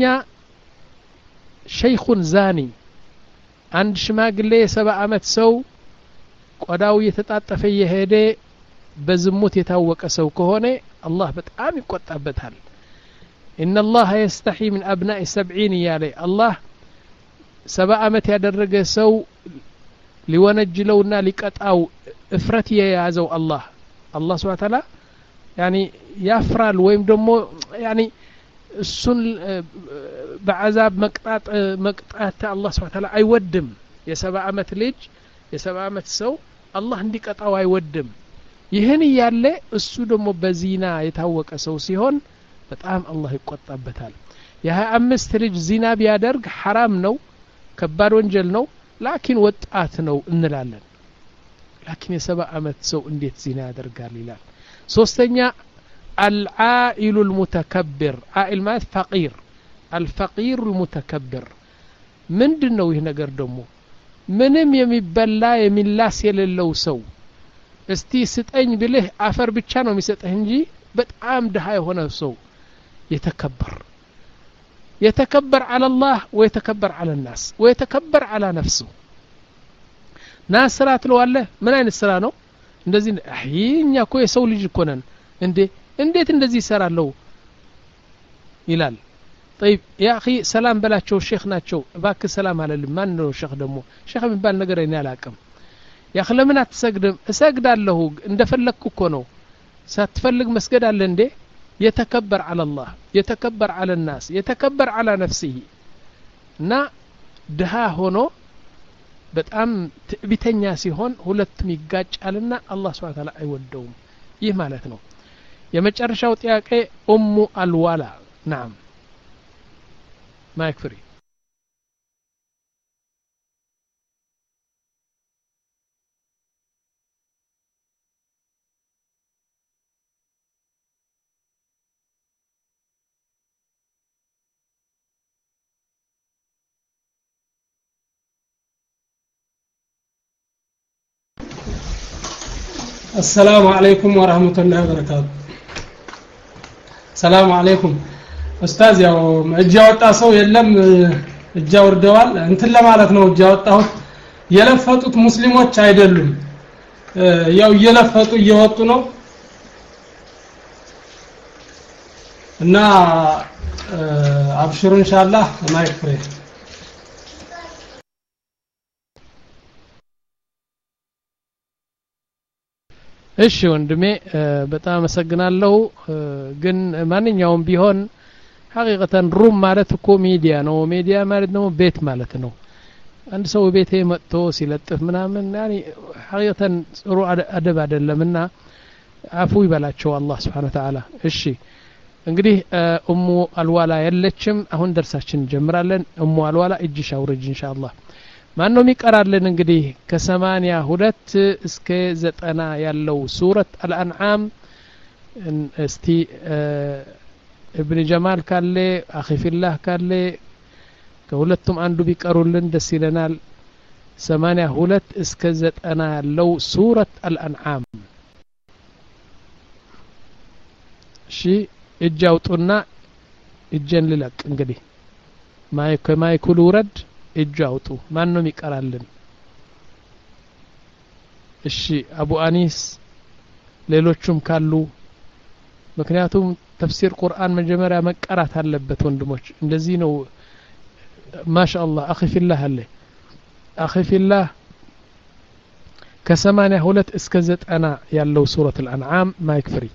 ሸይኹን ዛኒ አንድ ሽማግሌ የሰባ አመት ሰው ቆዳው የተጣጠፈ የሄደ በዝሙት የታወቀ ሰው ከሆነ አላህ በጣም ይቆጣበታል ان الله يستحي من ابناء سبعين ያለ አላህ ሰባ አመት ያደረገ ሰው ሊወነጅለውና ሊቀጣው እፍረት የያዘው አላህ አላህ Subhanahu Wa Ta'ala يعني ያፍራል ወይም ደግሞ يعني እሱን በአዛብ መቅጣት መቅጣት አላህ Subhanahu Wa Ta'ala አይወድም የሰባ አመት ልጅ የሰባ አመት ሰው አላህ እንዲቀጣው አይወድም ይሄን ያለ እሱ ደግሞ በዚና የታወቀ ሰው ሲሆን በጣም አላህ ይቆጣበታል የሃያ አምስት ልጅ ዚና ቢያደርግ حرام ነው ከባድ ወንጀል ነው ላኪን ወጣት ነው እንላለን ላኪን የሰባ አመት ሰው እንዴት ዚና ያደርጋል ይላል ሶስተኛ العائل المتكبر عائل ማለት فقير الفقير المتكبر ምንድነው ይሄ ነገር ደግሞ ምንም የሚበላ የሚላስ የሌለው ሰው እስቲ ስጠኝ ብለህ አፈር ብቻ ነው የሚሰጥህ እንጂ በጣም ደሃ የሆነ ሰው يتكبر يتكبر على الله ويتكبر على الناس ويتكبر على نفسه ناس سرات له الله من اين السرا ነው እንደዚህ አህይኛ እኮ የሰው ልጅ እኮ ነን እንዴ እንዴት እንደዚህ ይሰራለው ይላል طيب يا اخي سلام በላቸው ሼክ ናቸው እባክህ ሰላም አለልኝ ማን ነው ሼክ ደግሞ ሼክ የሚባል ነገር እኔ አላውቅም ያ اخي ለምን አትሰግድም እሰግዳለሁ እንደፈለኩ እኮ ነው ሳትፈልግ መስገድ አለ እንዴ يتكبر على الله يتكبر على الناس يتكبر على نفسه እና ድሃ ሆኖ በጣም ትዕቢተኛ ሲሆን ሁለቱም ይጋጫልና አላህ Subhanahu Wa Ta'ala አይወደውም ይህ ማለት ነው የመጨረሻው ጥያቄ ኡሙ አልዋላ نعم ما يكفري السلام عليكم ورحمة الله وبركاته السلام عليكم استاذ ያው እጅ ያወጣ ሰው የለም እጅ አውርደዋል እንትን ለማለት ነው እጅ ያወጣሁት የለፈጡት ሙስሊሞች አይደሉም ያው እየለፈጡ እየወጡ ነው እና አብሽሩ ኢንሻአላህ ማይክፍሬ እሺ ወንድሜ በጣም አመሰግናለሁ ግን ማንኛውም ቢሆን ሐቂቀተን ሩም ማለት እኮ ሚዲያ ነው ሚዲያ ማለት ነው ቤት ማለት ነው አንድ ሰው ቤቴ መጥቶ ሲለጥፍ ምናምን ያኒ ሐቂቀተን ጥሩ አደብ አይደለምና አፉ ይበላቸው አላህ Subhanahu Wa Ta'ala እሺ እንግዲህ ኡሙ አልዋላ የለችም አሁን ደርሳችን እንጀምራለን ኡሙ አልዋላ እጅሽ አውርጅ ኢንሻአላህ ማን ነው የሚቀራልን እንግዲህ ከሰማንያ ሁለት እስከ ዘጠና ያለው ሱረት አልአንዓም እስቲ ابن جمال ካለ አኺ ፊላህ ካለ ከሁለቱም አንዱ ቢቀሩልን ደስ ይለናል ሰማንያ ሁለት እስከ ዘጠና ያለው ሱረት አልአንዓም እሺ እጅ አውጡና እጄን ልለቅ እንግዲህ ማይክ ማይኩል ውረድ እጅ አውጡ ማን ነው የሚቀራልን እሺ አቡ አኒስ ሌሎቹም ካሉ ምክንያቱም ተፍሲር ቁርአን መጀመሪያ መቀራት አለበት ወንድሞች እንደዚህ ነው ማሻአላህ አኺ ፊላህ አለ አኺ ፊላህ ከሰማንያ ሁለት እስከ ዘጠና ያለው ሱረት አልአንዓም ማይክ ፍሪ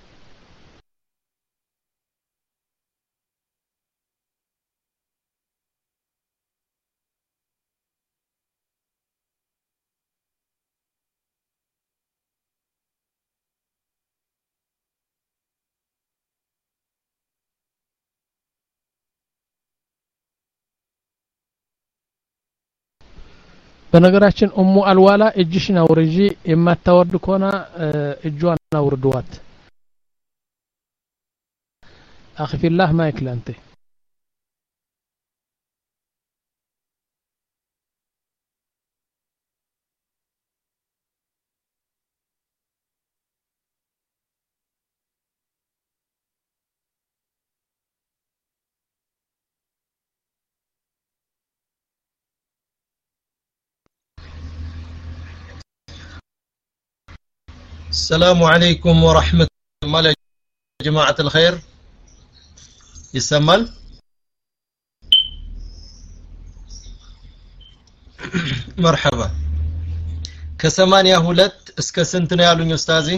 በነገራችን ኡሙ አልዋላ እጅሽን አውርጂ የማታወርድ ከሆነ እጇን አውርዷት አኺ ፊላህ ማይክ ላንተ السلام عليكم ورحمة الله يا جماعة الخير يسمال مرحبا كسمانيا هولت اسك سنتنا يالون أستاذي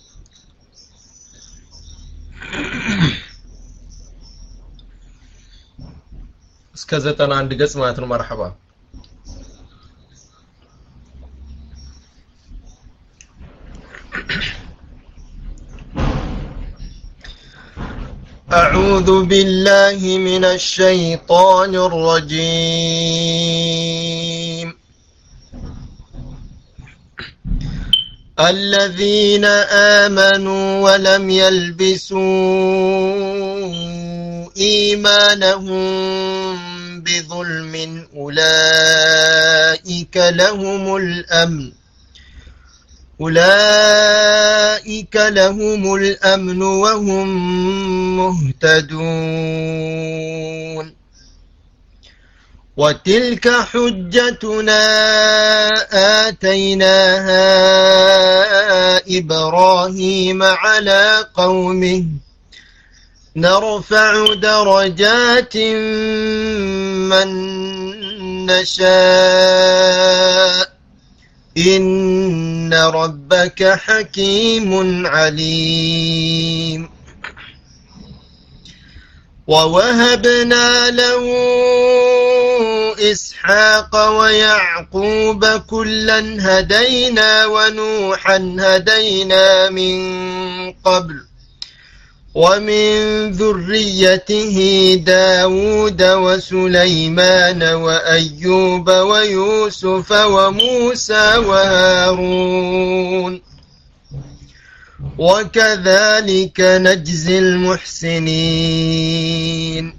اسك زتنا عند قسم مرحبا أعوذ بالله من الشيطان الرجيم الذين آمنوا ولم يلبسوا إيمانهم بظلم أولئك لهم الأمن أولئك لهم الأمن وهم مهتدون وتلك حجتنا آتيناها إبراهيم على قومه نرفع درجات من نشاء إن ربك حكيم عليم ووهبنا له إسحاق ويعقوب كلا هدينا ونوحا هدينا من قبل ومن ذريته داود وسليمان وأيوب ويوسف وموسى وهارون وكذلك نجزي المحسنين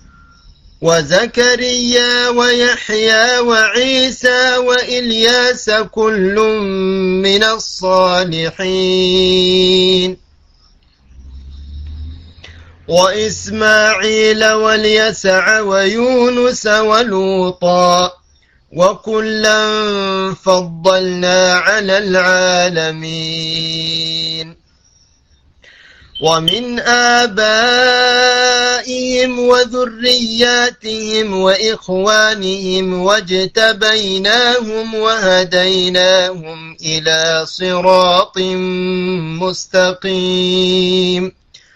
وزكريا ويحيى وعيسى وإلياس كل من الصالحين وإسماعيل واليسع ويونس ولوطا وكلا فضلنا على العالمين ومن آبائهم وذرياتهم وإخوانهم واجتبيناهم وهديناهم إلى صراط مستقيم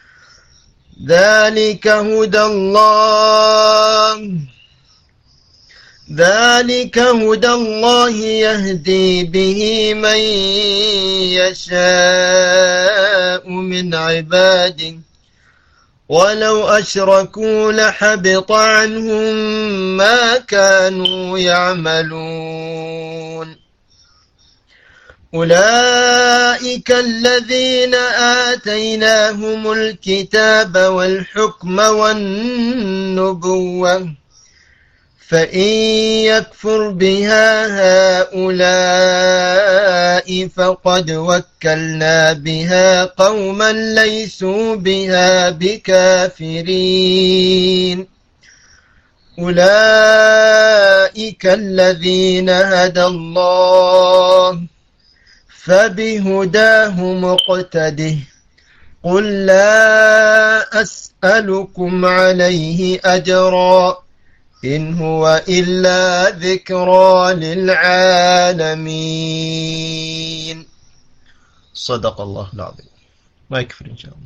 ذلك هدى الله ذلك هدى الله يهدي به من يشاء من عباده ولو أشركوا لحبط عنهم ما كانوا يعملون أولئك الذين آتيناهم الكتاب والحكم والنبوة فإن يكفر بها هؤلاء فقد وكلنا بها قوما ليسوا بها بكافرين أولئك الذين هدى الله فبهداه مقتده قل لا أسألكم عليه أجرا إن هو إلا ذكرى للعالمين صدق الله العظيم ما يكفر إن شاء الله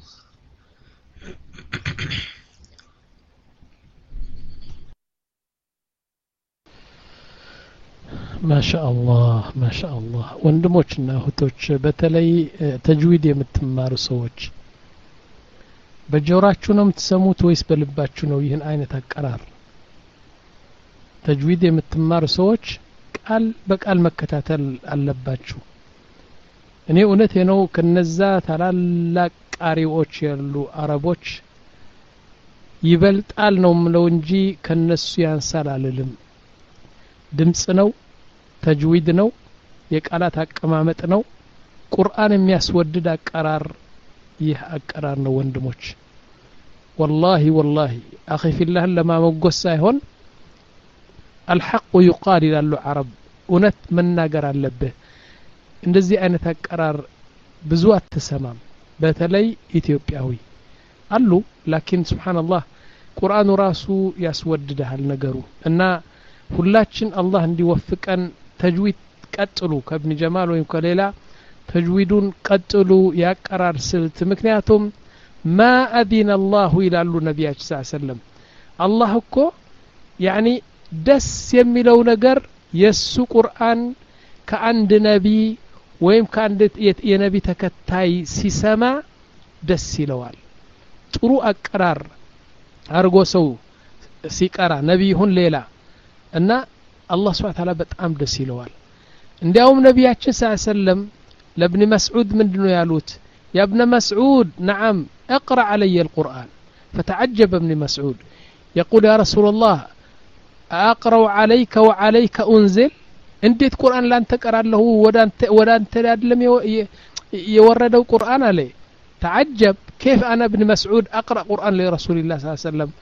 ما شاء الله ما شاء الله ወንድሞችና እህቶች በተለይ ተጅዊድ የምትማሩ ሰዎች በጆሮአችሁ ነው የምትሰሙት ወይስ በልባችሁ ነው ይህን አይነት አቀራር ተጅዊድ የምትማሩ ሰዎች ቃል በቃል መከታተል አለባችሁ እኔ እውነቴ ነው ከነዛ ታላላቅ ቃሪዎች ያሉ አረቦች ይበልጣል ነው ምለው እንጂ ከነሱ ያንሳል አልልም ድምጽ ነው ተጅዊድ ነው የቃላት አቀማመጥ ነው ቁርአን የሚያስወድድ አቀራር ይህ አቀራር ነው ወንድሞች والله والله اخي في الله لما መጎስ ሳይሆን الحق يقال للعرب እውነት መናገር አለብህ እንደዚህ አይነት አቀራር ብዙ አትሰማም በተለይ ኢትዮጵያዊ አሉ ላኪን ሱብሃንአላህ ቁርአኑ ራሱ ያስወድዳል ነገሩ እና ሁላችን አላህ እንዲወፍቀን ተጅዊድ ቀጥሉ ከብን ጀማል ወይም ከሌላ ተጅዊዱን ቀጥሉ ያቀራር ስልት ምክንያቱም ما أذن الله ይላሉ ነብያችን ሰለላሁ ዐለይሂ ወሰለም አላህ እኮ ያኒ ደስ የሚለው ነገር የሱ ቁርአን ከአንድ ነቢ ወይም ከአንድ የነቢ ተከታይ ሲሰማ ደስ ይለዋል ጥሩ አቀራር አርጎ ሰው ሲቀራ ነቢ ይሁን ሌላ እና አላህ Subhanahu Wa Ta'ala በጣም ደስ ይለዋል እንዲያውም ነብያችን ሰለላሁ ዐለይሂ ወሰለም ለኢብኑ መስዑድ ምንድነው ያሉት يا ابن مسعود نعم اقرأ علي القرآن فتعجب ابن مسعود يقول يا رسول الله أقرأ عليك وعليك أنزل انديت قرآن لان تقرأ له ودان تلادلم يوردوا قرآن عليه تعجب كيف أنا ابن مسعود أقرأ قرآن لرسول الله صلى الله عليه وسلم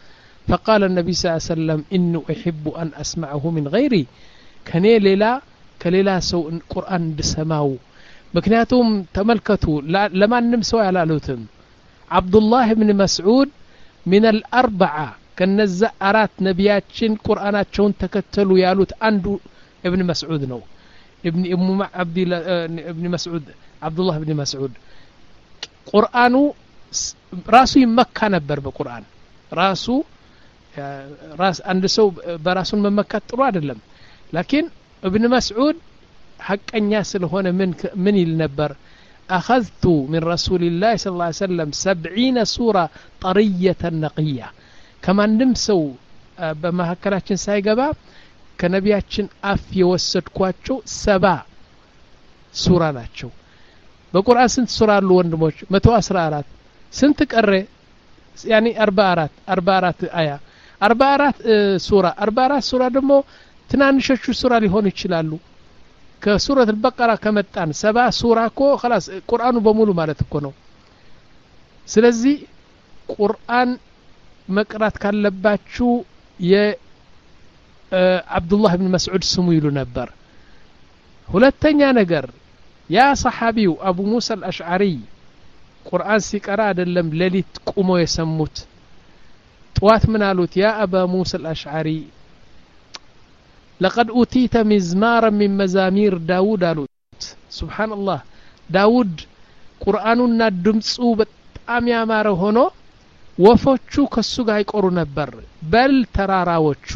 فقال النبي صلى الله عليه وسلم إنه أحب أن أسمعه من غيري كني ليلا كليلا سو قرآن بسماو مكنياتهم تملكتوا لما نمسوا على لوتم عبد الله بن مسعود من الأربعة كنزا أرات نبياتشن قرآناتشون تكتلوا يالوت أندو ابن مسعود نو ابن ام عبد ابن مسعود عبد الله بن مسعود قرآنه راسو يمكى نبر بقرآن راسو راس عند سو براسون ممكى ጥሩ አይደለም لكن ابن مسعود حقኛ ስለሆነ من من ይል ነበር أخذت من رسول الله صلى الله عليه وسلم سبعين سورة طرية نقية كما نمسو بمهكلاتين ሳይገባ ከነቢያችን አፍ የወሰድኳቸው ሰባ ሱራ ናቸው በቁርአን ስንት ሱራ አሉ ወንድሞች መቶ አስራ አራት ስንት ቀረ ያኒ አርባ አራት አርባ አራት አያ አርባ አራት ሱራ አርባ አራት ሱራ ደግሞ ትናንሾቹ ሱራ ሊሆኑ ይችላሉ ከሱረት አልበቀራ ከመጣን ሰባ ሱራ እኮ خلاص ቁርአኑ በሙሉ ማለት እኮ ነው ስለዚህ ቁርአን መቅራት ካለባችሁ የ አብዱላህ ኢብኑ መስዑድ ስሙ ይሉ ነበር ሁለተኛ ነገር ያ ሰሐቢው አቡ ሙሳ አልአሽዓሪ ቁርአን ሲቀራ አይደለም ለሊት ቆሞ የሰሙት طوات من قالوت يا أبا موسى الأشعري لقد أوتيت مزمارا من مزامير داود قالوت سبحان الله داود قرآننا دمصو በጣም ያማረ ሆኖ ወፎቹ ከሱ ጋር ይቆሩ ነበር በል ተራራዎቹ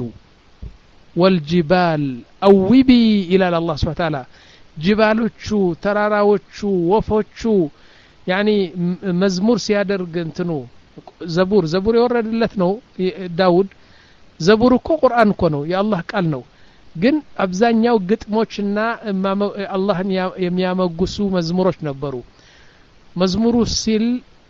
والجبال أوبي إلى الله سبحانه وتعالى جبالوቹ ተራራዎቹ ወፎቹ يعني مزمور ሲያደርግ እንትኑ زبور زبور يوردለት ነው ዳውድ زبور እኮ ቁርአን እኮ ነው የአላህ ቃል ነው ግን አብዛኛው ግጥሞችና አላህን የሚያመጉሱ መዝሙሮች ነበሩ መዝሙሩ ሲል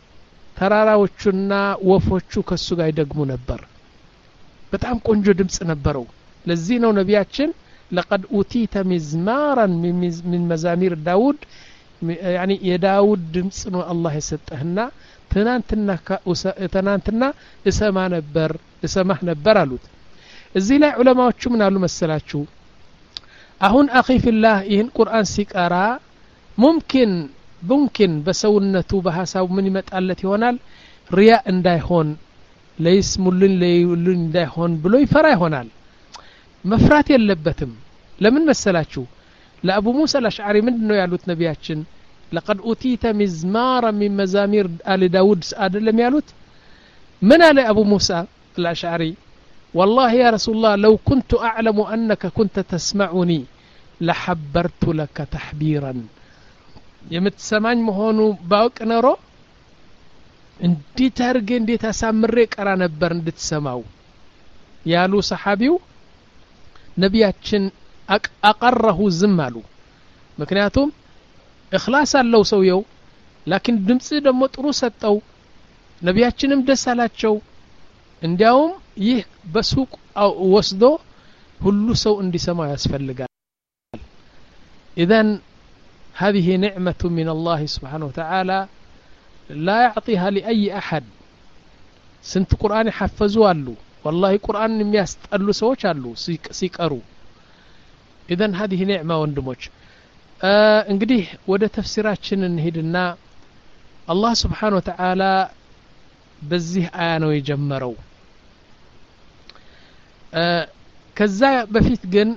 ተራራዎቹና ወፎቹ ከሱ ጋር ይደግሙ ነበር በጣም ቆንጆ ድምጽ ነበረው ለዚህ ነው ነቢያችን لقد أوتيت مزمارا من مزامير داود يعني የዳውድ ድምጽ ነው አላህ የሰጠህና ትናንትና ትናንትና እሰማ ነበር እሰማህ ነበር አሉት እዚህ ላይ ዑለማዎቹ ምን አሉ መሰላችሁ አሁን አኺ ፊላህ ይህን ቁርአን ሲቀራ ሙምኪን ሙምኪን በሰውነቱ በሐሳቡ ምን ይመጣለት ይሆናል ሪያ እንዳይሆን ለይስሙልን ለይሉን እንዳይሆን ብሎ ይፈራ ይሆናል መፍራት የለበትም ለምን መሰላችሁ ለአቡ ሙሳ አልአሽዓሪ ምንድነው ያሉት ነቢያችን لقد أوتيت مزمارا من مزامير آل داود أدلم يالوت من على أبو موسى الأشعري والله يا رسول الله لو كنت أعلم أنك كنت تسمعني لحبرت لك تحبيرا يمتسمعني مهونو باوك نرو اندي تارجي اندي تسامريك أرى نبر اندي تسمعو يالو صحابيو نبياتشن أقره زمالو مكنياتهم إخلاص الله سويو لكن دمص دمو ጥሩ ሰጠው ነቢያችንም ደስ አላቸው እንዲያውም ይህ በሱቅ ወስዶ ሁሉ ሰው እንዲሰማ ያስፈልጋል اذا هذه نعمة من الله سبحانه وتعالى لا يعطيها لأي أحد سنت قرآن يحفظوا አሉ والله قرآن የሚያስጠሉ ሰዎች አሉ ሲቀሩ اذا هذه نعمة ወንድሞች እንግዲህ ወደ ተፍሲራችን እንሄድና አላህ Subhanahu Wa Ta'ala በዚህ አያ ነው የጀመረው ከዛ በፊት ግን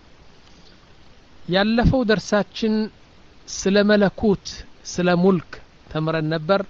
ያለፈው ደርሳችን ስለ መለኩት ስለ ሙልክ ተምረን ነበር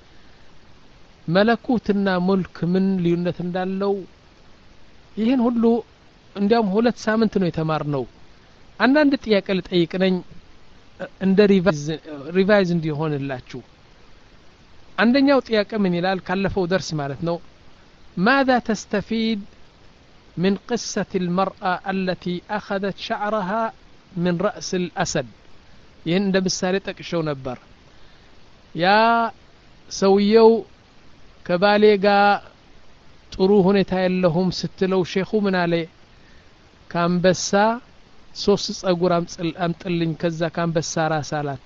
መለኩትና ሙልክ ምን ልዩነት እንዳለው ይሄን ሁሉ እንዲያውም ሁለት ሳምንት ነው የተማርነው አንዳንድ ጥያቄ ልጠይቅ ነኝ እንደ ሪቫይዝ ሪቫይዝ እንዲሆንላችሁ አንደኛው ጥያቄ ምን ይላል ካለፈው ደርስ ማለት ነው ماذا تستفيد من قصة المرأة التي أخذت شعرها من رأس الأسد ይህን እንደ ምሳሌ ጠቅሼው ነበር ያ ሰውየው ከባሌ ጋር ጥሩ ሁኔታ የለውም ስትለው ሼኹ ምን አለ ካንበሳ ሶስት ጸጉር አምጥልኝ ከዛ ካንበሳ ራስ አላት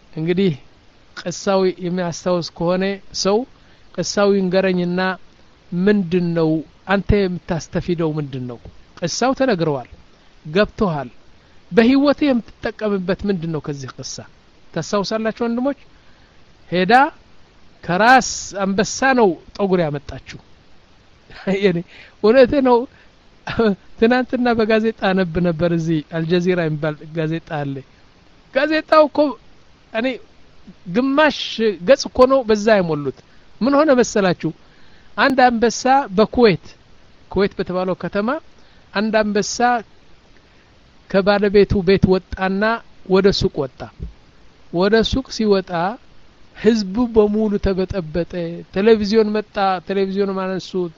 እንግዲህ ቅሳው የሚያስታውስ ከሆነ ሰው ቅሳው ይንገረኝና ምንድነው አንተ የምታስተፊደው ምንድነው ቅሳው ተነግረዋል ገብቶሃል በህይወቴ የምትጠቀምበት ምንድነው ከዚህ ቅሳ ተሳውሳላችሁ ወንድሞች ሄዳ ከራስ አንበሳ ነው ጠጉር ያመጣችሁ የኔ ወለተ ነው ትናንትና በጋዜጣ ነብ ነበር እዚህ አልጀዚራ የሚባል ጋዜጣ አለ ጋዜጣው እኮ እኔ ግማሽ ገጽ እኮ ነው በዛ የሞሉት ምን ሆነ መሰላችሁ አንድ አንበሳ በኩዌት ኩዌት በተባለው ከተማ አንድ አንበሳ ከባለቤቱ ቤት ወጣና ወደ ሱቅ ወጣ ወደ ሱቅ ሲወጣ ህዝቡ በሙሉ ተበጠበጠ ቴሌቪዥን መጣ ቴሌቪዥን ማነሱት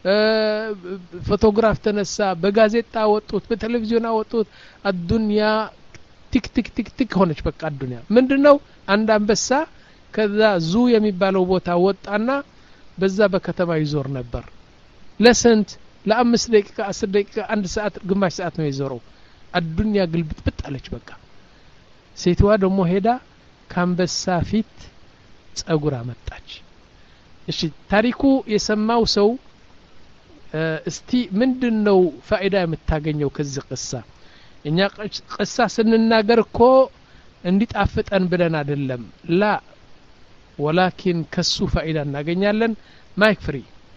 ፎቶግራፍ ተነሳ በጋዜጣ ወጡት በቴሌቪዥን አወጡት አዱንያ ቲክ ቲክ ቲክ ቲክ ሆነች በቃ አዱንያ ምንድነው አንድ አንበሳ ከዛ ዙ የሚባለው ቦታ ወጣና በዛ በከተማ ይዞር ነበር ለስንት ለአምስት ደቂቃ አስር ደቂቃ አንድ ሰዓት ግማሽ ሰዓት ነው ይዞረው አዱንያ ግልብጥብጥ አለች በቃ ሴትዋ ደግሞ ሄዳ ካንበሳ ፊት ጸጉር አመጣች እሺ ታሪኩ የሰማው ሰው እስቲ ምንድነው ፋይዳ የምታገኘው ከዚህ ቅሳ እኛ ቅሳ ስንናገር እኮ እንዲጣፍጠን ብለን አይደለም ላ ولكن ከሱ ፋይዳ እናገኛለን ማይክ ፍሪ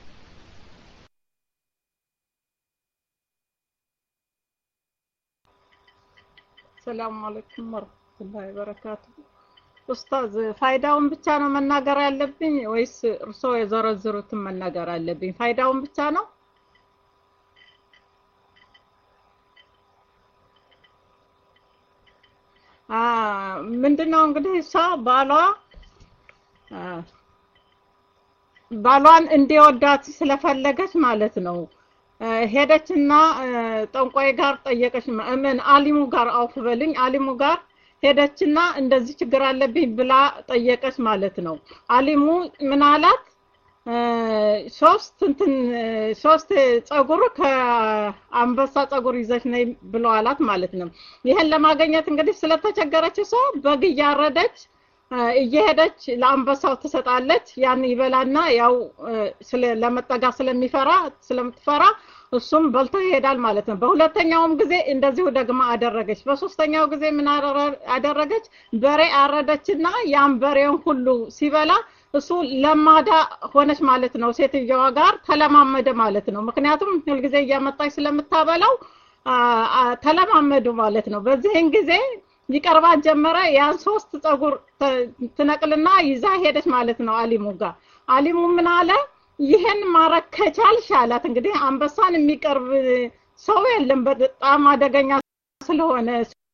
ሰላም አለይኩም ወራህመቱላሂ ወበረካቱ ኡስታዝ ፋይዳውን ብቻ ነው መናገር ያለብኝ ወይስ እርሶ የዘረዘሩትን መናገር አለብኝ ፋይዳውን ብቻ ነው አ ምንድነው እንግዲህ እሷ ባሏ ባሏን እንዲወዳት ስለፈለገች ማለት ነው ሄደችና ጠንቋይ ጋር ጠየቀች ምን አሊሙ ጋር አውፍበልኝ አሊሙ ጋር ሄደችና እንደዚህ ችግር አለብኝ ብላ ጠየቀች ማለት ነው አሊሙ ምን አላት ሶስት እንትን ሶስት ጸጉር ከአንበሳ ጸጉር ይዘሽ ነይ ብሎ አላት ማለት ነው ይሄን ለማግኘት እንግዲህ ስለተቸገረች ሰው በግ ያረደች እየሄደች ለአንበሳው ትሰጣለች ያን ይበላና ያው ስለ ለመጠጋ ስለሚፈራ ስለምትፈራ እሱም በልቶ ይሄዳል ማለት ነው በሁለተኛውም ጊዜ እንደዚሁ ደግማ አደረገች በሶስተኛው ጊዜ ምን አደረገች በሬ አረደችና ያን በሬውን ሁሉ ሲበላ እሱ ለማዳ ሆነች ማለት ነው ሴትየዋ ጋር ተለማመደ ማለት ነው ምክንያቱም ሁሉ ጊዜ እያመጣች ስለምታበላው ተለማመዱ ማለት ነው በዚህን ጊዜ ይቀርባ ጀመረ ያን ሶስት ጸጉር ትነቅልና ይዛ ሄደች ማለት ነው አሊሙ ጋር አሊሙ ምን አለ ይሄን ማረክ ከቻልሽ አላት እንግዲህ አንበሳን የሚቀርብ ሰው የለም በጣም አደገኛ ስለሆነ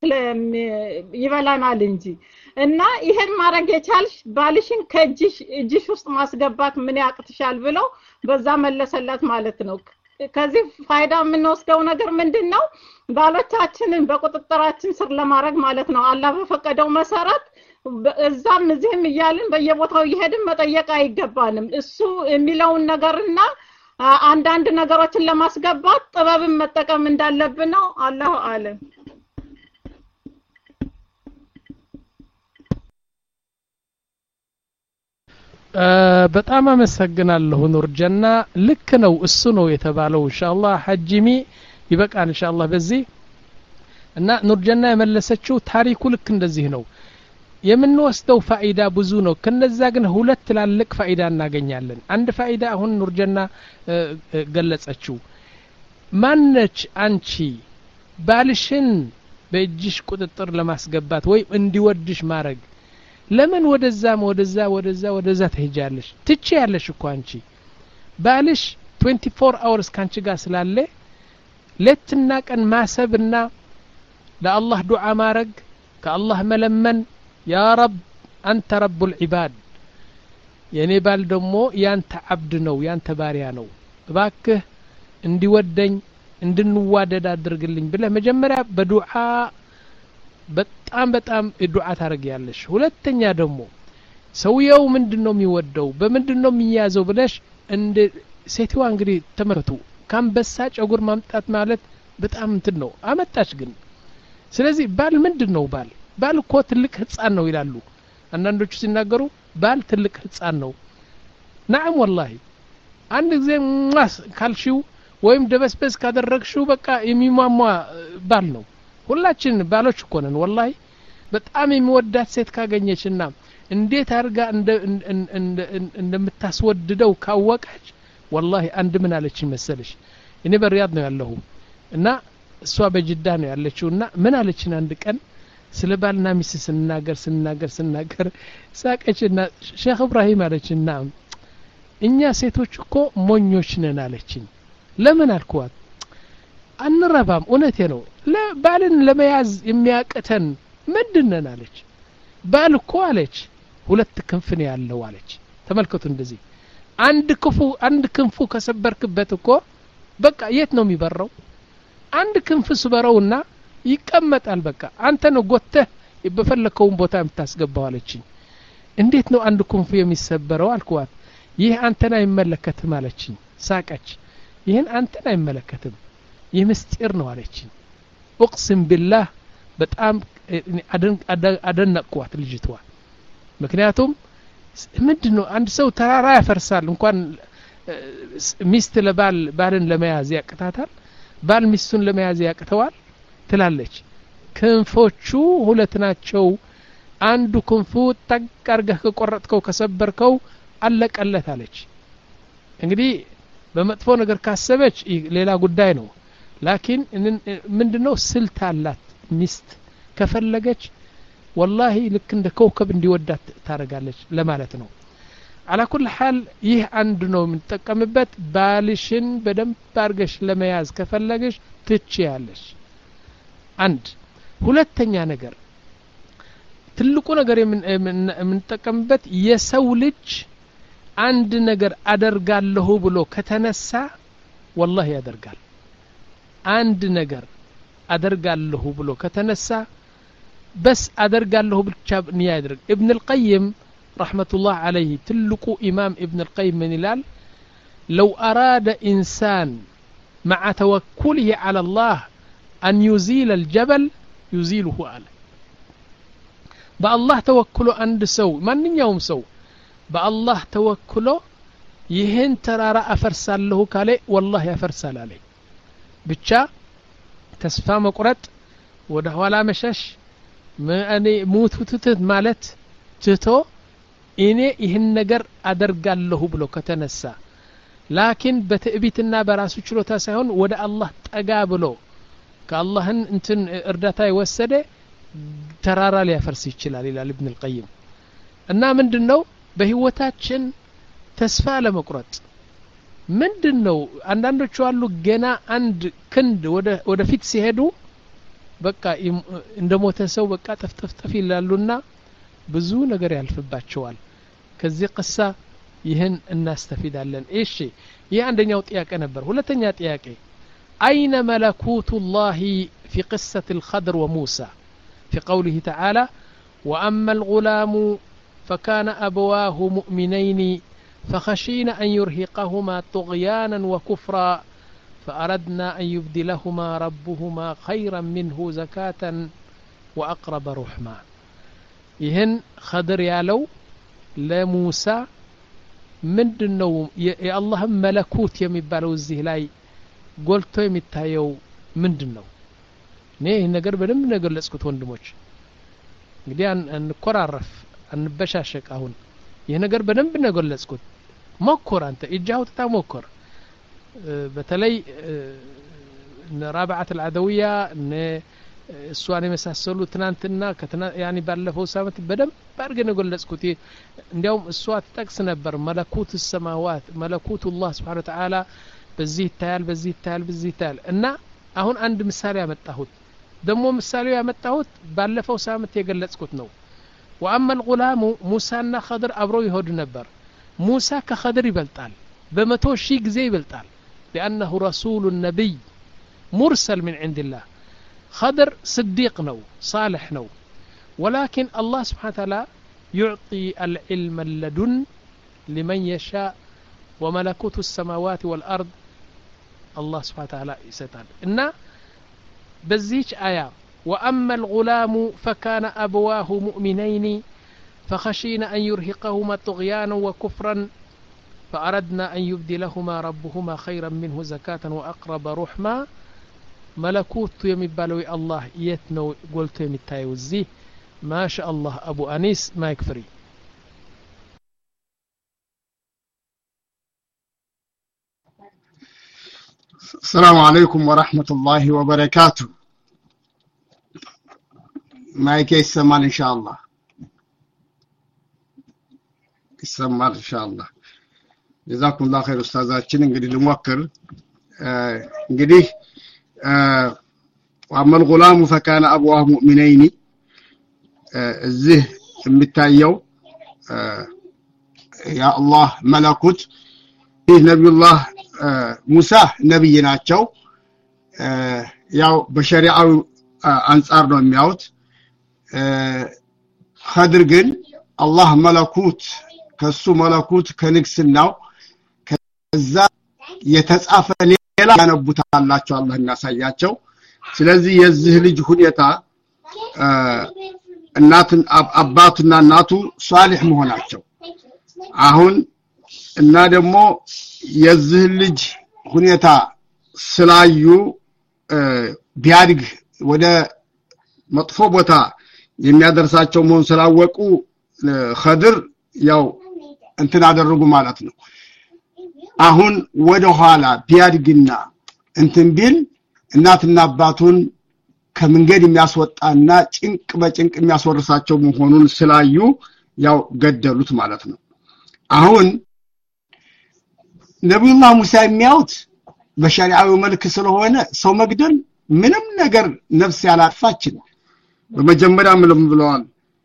ይበላናል እንጂ እና ይሄን ማረግ የቻልሽ ባልሽን ከእጅሽ እጅሽ ውስጥ ማስገባት ምን ያቅትሻል ብሎ በዛ መለሰላት ማለት ነው ከዚህ ፋይዳ የምንወስደው ነገር ምንድነው ባሎቻችንን በቁጥጥራችን ስር ለማድረግ ማለት ነው አላህ በፈቀደው መሰረት እዛም እዚህም ይያልን በየቦታው ይሄድን መጠየቅ አይገባንም እሱ የሚለውን ነገርና አንድ አንድ ነገሮችን ለማስገባት ጥበብን መጠቀም እንዳለብን ነው አላህ አለም በጣም አመሰግናለሁ ኑር ጀና ልክ ነው እሱ ነው የተባለው ኢንሻአላህ ሐጂሚ ይበቃል ኢንሻአላህ በዚህ እና ኑር ጀና የመለሰችው ታሪኩ ልክ እንደዚህ ነው የምንወስደው ፋይዳ ብዙ ነው ከነዛ ግን ሁለት ትላልቅ ፋይዳ እናገኛለን አንድ ፋይዳ አሁን ኑር ጀና ገለጸችው ማነች አንቺ ባልሽን በእጅሽ ቁጥጥር ለማስገባት ወይ እንዲወድሽ ማረግ ለምን ወደዛም ወደዛ ወደዛ ወደዛ ተሄጃለሽ ትቺ ያለሽ እኮ አንቺ ባልሽ twenty-four hours ካንቺ ጋር ስላለ ለትና ቀን ማሰብና ለአላህ ዱዓ ማረግ ከአላህ መለመን ያ ረብ አንተ ረቡል ዒባድ የኔ ባል ደሞ ያንተ አብድ ነው ያንተ ባሪያ ነው እባክህ እንዲወደኝ እንድንዋደድ አድርግልኝ ብለ መጀመሪያ በዱዓ በጣም በጣም ዱዓ ታረጋለሽ ሁለተኛ ደግሞ ሰውየው ምንድነው የሚወደው በምንድነው የሚያዘው ብለሽ እንደ ሴትዋ እንግዲህ ተመረቱ ካንበሳ ጨጉር ማምጣት ማለት በጣም እንትን ነው አመጣች ግን ስለዚህ ባል ምንድነው ባል ባል እኮ ትልቅ ህፃን ነው ይላሉ አንዳንዶቹ ሲናገሩ ባል ትልቅ ህፃን ነው نعم والله አንድ ጊዜ ማስ ካልሽው ወይም ደበስበስ ካደረግሽው በቃ የሚሟሟ ባል ነው ሁላችን ባሎች እኮ ነን ወላሂ በጣም የሚወዳት ሴት ካገኘችና እንዴት አርጋ እንደ እንደምታስወድደው ካወቀች ወላሂ አንድ ምን አለች መሰለሽ እኔ በሪያድ ነው ያለሁ እና እሷ በጅዳ ነው ያለችውና ምን አለችን አንድ ቀን ስለ ባልና ሚስት ስንናገር ስንናገር ስንናገር ሳቀችና ሼክ ኢብራሂም አለችና እኛ ሴቶች እኮ ሞኞች ነን አለችኝ ለምን አልኳት አንረባም እውነቴ ነው ለባልን ለመያዝ የሚያቀተን ምንድነን አለች ባል እኮ አለች ሁለት ክንፍ ነው ያለው አለች ተመልከቱ እንደዚህ አንድ ክፉ አንድ ክንፉ ከሰበርክበት እኮ በቃ የት ነው የሚበረው አንድ ክንፍ ስበረውና ይቀመጣል በቃ አንተ ነው ጎተህ በፈለከው ቦታ የምታስገባው አለችኝ እንዴት ነው አንድ ክንፉ የሚሰበረው አልኳት ይህ አንተን አይመለከትም አለችኝ ሳቀች ይህን አንተን አይመለከትም ይህ ምስጢር ነው አለችኝ اقسم بالله በጣም አደነቅኳት ልጅቷ ምክንያቱም ምንድነው አንድ ሰው ተራራ ያፈርሳል እንኳን ሚስት ለባል ባልን ለመያዝ ያቅታታል ባል ሚስቱን ለመያዝ ያቅተዋል ትላለች ክንፎቹ ሁለት ናቸው አንዱ ክንፉ ተቀርገህ ከቆረጥከው ከሰበርከው አለቀለት አለች እንግዲህ በመጥፎ ነገር ካሰበች ሌላ ጉዳይ ነው ላኪን ምንድነው ስልት አላት ሚስት ከፈለገች والله ልክ እንደ ኮከብ እንዲወዳት ታረጋለች ለማለት ነው على كل حال ይህ አንድ ነው የምንጠቀምበት ባልሽን በደንብ አርገሽ ለመያዝ ከፈለገሽ ትችያለሽ አንድ ሁለተኛ ነገር ትልቁ ነገር የምንጠቀምበት የሰው ልጅ አንድ ነገር አደርጋለሁ ብሎ ከተነሳ والله ያደርጋል አንድ ነገር አደርጋለሁ ብሎ ከተነሳ بس أدرقاله بالشاب نيادرق ابن القيم رحمة الله عليه تلقوا إمام ابن القيم من الال لو أراد إنسان مع توكله على الله أن يزيل الجبل يزيله عليه بالله توكله عند سو من يوم سو بالله توكله يهن ترى أفرسال له كالي والله يفرسال عليه بتشا تسفى مقرد ودهوالا مشاش እኔ ሙት ውትት ማለት ትቶ እኔ ይህን ነገር አደርጋለሁ ብሎ ከተነሳ ላኪን በትዕቢትና በራሱ ችሎታ ሳይሆን ወደ አላህ ጠጋ ብሎ ከአላህን እንትን እርዳታ ይወሰደ ተራራ ሊያፈርስ ይችላል ይላል ኢብኑ አልቀይም እና ምንድነው በህይወታችን ተስፋ ለመቁረጥ ምንድነው አንዳንዶቹ አሉ ገና አንድ ክንድ ወደ ወደ ፊት ሲሄዱ በቃ እንደሞተ ሰው በቃ ተፍተፍተፍ ይላሉና ብዙ ነገር ያልፍባቸዋል ከዚህ ቅሳ ይህን እናስተፊዳለን እሺ ይህ አንደኛው ጥያቄ ነበር ሁለተኛ ጥያቄ አይነ መለኩቱላሂ في قصة الخضر وموسى في قوله تعالى وأما الغلام فكان أبواه مؤمنين فخشينا أن يرهقهما طغيانا وكفرا فأردنا أن يبدلهما ربهما خيرا منه زكاة وأقرب رحما يهن خضر يالو لموسى من النوم يا الله ملكوت يمبالو الزهلاي قلتو يمتايو من النوم نيه نقر بدم نقر لسكت وندموش እንግዲህ እንቆራረፍ እንበሻሸቅ አሁን ይሄ ነገር በደንብ ነገር ለስኩት ሞክር አንተ እጃው ተሞክር በተለይ ረባዓት العدوية እሷን የመሳሰሉ ትናንትና ከትና ያኒ ባለፈው ሳምንት በደንብ ባርገ ነገር ለስኩት እንዲያውም እሷ ተጠቅስ ነበር መለኩት السماوات መለኩት الله سبحانه وتعالى በዚህ ይታያል በዚህ ይታያል በዚህ ይታያል እና አሁን አንድ ምሳሌ ያመጣሁት ደሞ ምሳሌው ያመጣሁት ባለፈው ሳምንት የገለጽኩት ነው وأما الغلام موسى እና خضر አብረው ይሄዱ ነበር ሙሳ ከخضر ይበልጣል በመቶ ሺህ ጊዜ ይበልጣል لأنه رسول النبي مرسل من عند الله خضر صديق نو صالح نو ولكن الله سبحانه وتعالى يعطي العلم اللدن لمن يشاء وملكوت السماوات والأرض الله سبحانه وتعالى يستعد إن بزيج آية وأما الغلام فكان أبواه مؤمنين فخشينا أن يرهقهما طغيانا وكفرا فأردنا أن يبدلهما ربهما خيرا منه زكاة وأقرب رحما ملكوت يمبالوي الله يتنو قلت يمتايوزي ما شاء الله أبو أنيس ما يكفري. السلام عليكم ورحمة الله وبركاته. ማይክ ይሰማል ኢንሻአላህ ይሰማል ኢንሻአላህ ጀዛኩሙላህ ኸይር ኡስታዛችን እንግዲህ ልሞክር እንግዲህ ወአመል ጉላሙ ፈካነ አቡዋሁ ሙእሚነይኒ እዚህ የሚታየው ያ አላህ መለኩት ይህ ነብዩላህ ሙሳ ነብይ ናቸው ያው በሸሪዓው አንፃር ነው የሚያዩት ኸድር ግን አላህ መለኩት ከሱ መለኩት ከንግስናው ከዛ የተጻፈ ሌላ ያነቡታላቸው አላህ እናሳያቸው ስለዚህ የዚህ ልጅ ሁኔታ እናትን አባቱና እናቱ ሷሊህ መሆናቸው አሁን እና ደግሞ የዚህ ልጅ ሁኔታ ስላዩ ቢያድግ ወደ መጥፎ ቦታ የሚያደርሳቸው መሆን ስላወቁ ኸድር ያው እንትን አደረጉ ማለት ነው አሁን ወደ ኋላ ቢያድግና እንትን ቢል እናትና አባቱን ከመንገድ የሚያስወጣና ጭንቅ በጭንቅ የሚያስወርሳቸው መሆኑን ስላዩ ያው ገደሉት ማለት ነው አሁን ነብዩላህ ሙሳ የሚያዩት በሸሪዓው መልክ ስለሆነ ሰው መግደል ምንም ነገር ነፍስ ያላጥፋችን በመጀመሪያ ምንም ብለዋል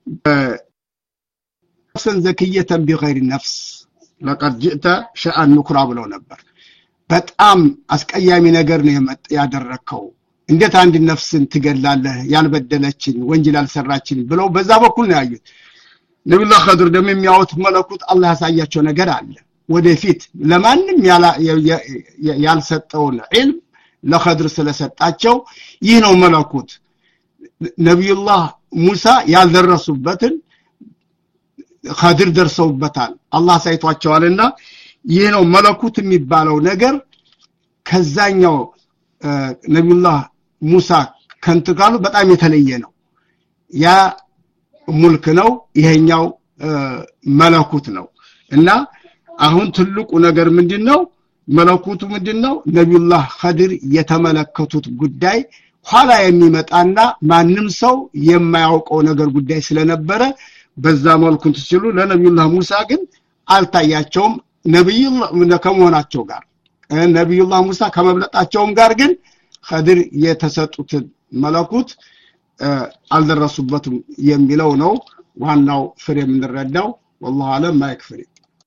ነፍስን ዘክየተን بغير ነፍስ لقد جئت شيئا نكرا ብለው ነበር በጣም አስቀያሚ ነገር ነው ያደረከው እንዴት አንድ ነፍስን ትገላለህ ያልበደለችን ወንጀል ያልሰራችን ብለው በዛ በኩል ነው ያዩት ነብዩላህ ኸድር ደግሞ የሚያዩት መለኩት አላህ ያሳያቸው ነገር አለ ወደፊት ለማንም ያልሰጠውን ዒልም ለኸድር ስለሰጣቸው ይህ ነው መለኩት ነብዩላህ ሙሳ ያልደረሱበትን ኸድር ደርሰውበታል አላህ ሳይቷቸዋልና ይህ ነው መለኩት የሚባለው ነገር ከዛኛው ነብዩላህ ሙሳ ከንትጋሉ በጣም የተለየ ነው ያ ሙልክ ነው ይሄኛው መለኩት ነው እና አሁን ትልቁ ነገር ምንድነው መለኩቱ ምንድነው ነብዩላህ ኸድር የተመለከቱት ጉዳይ ኋላ የሚመጣና ማንም ሰው የማያውቀው ነገር ጉዳይ ስለነበረ በዛ መልኩ ትችሉ ለነብዩላህ ሙሳ ግን አልታያቸውም ነብዩላህ ከመሆናቸው ጋር ነብዩላህ ሙሳ ከመብለጣቸውም ጋር ግን ኸድር የተሰጡት መለኩት አልደረሱበትም የሚለው ነው ዋናው ፍሬ የምንረዳው والله አለም ማይክፍሪ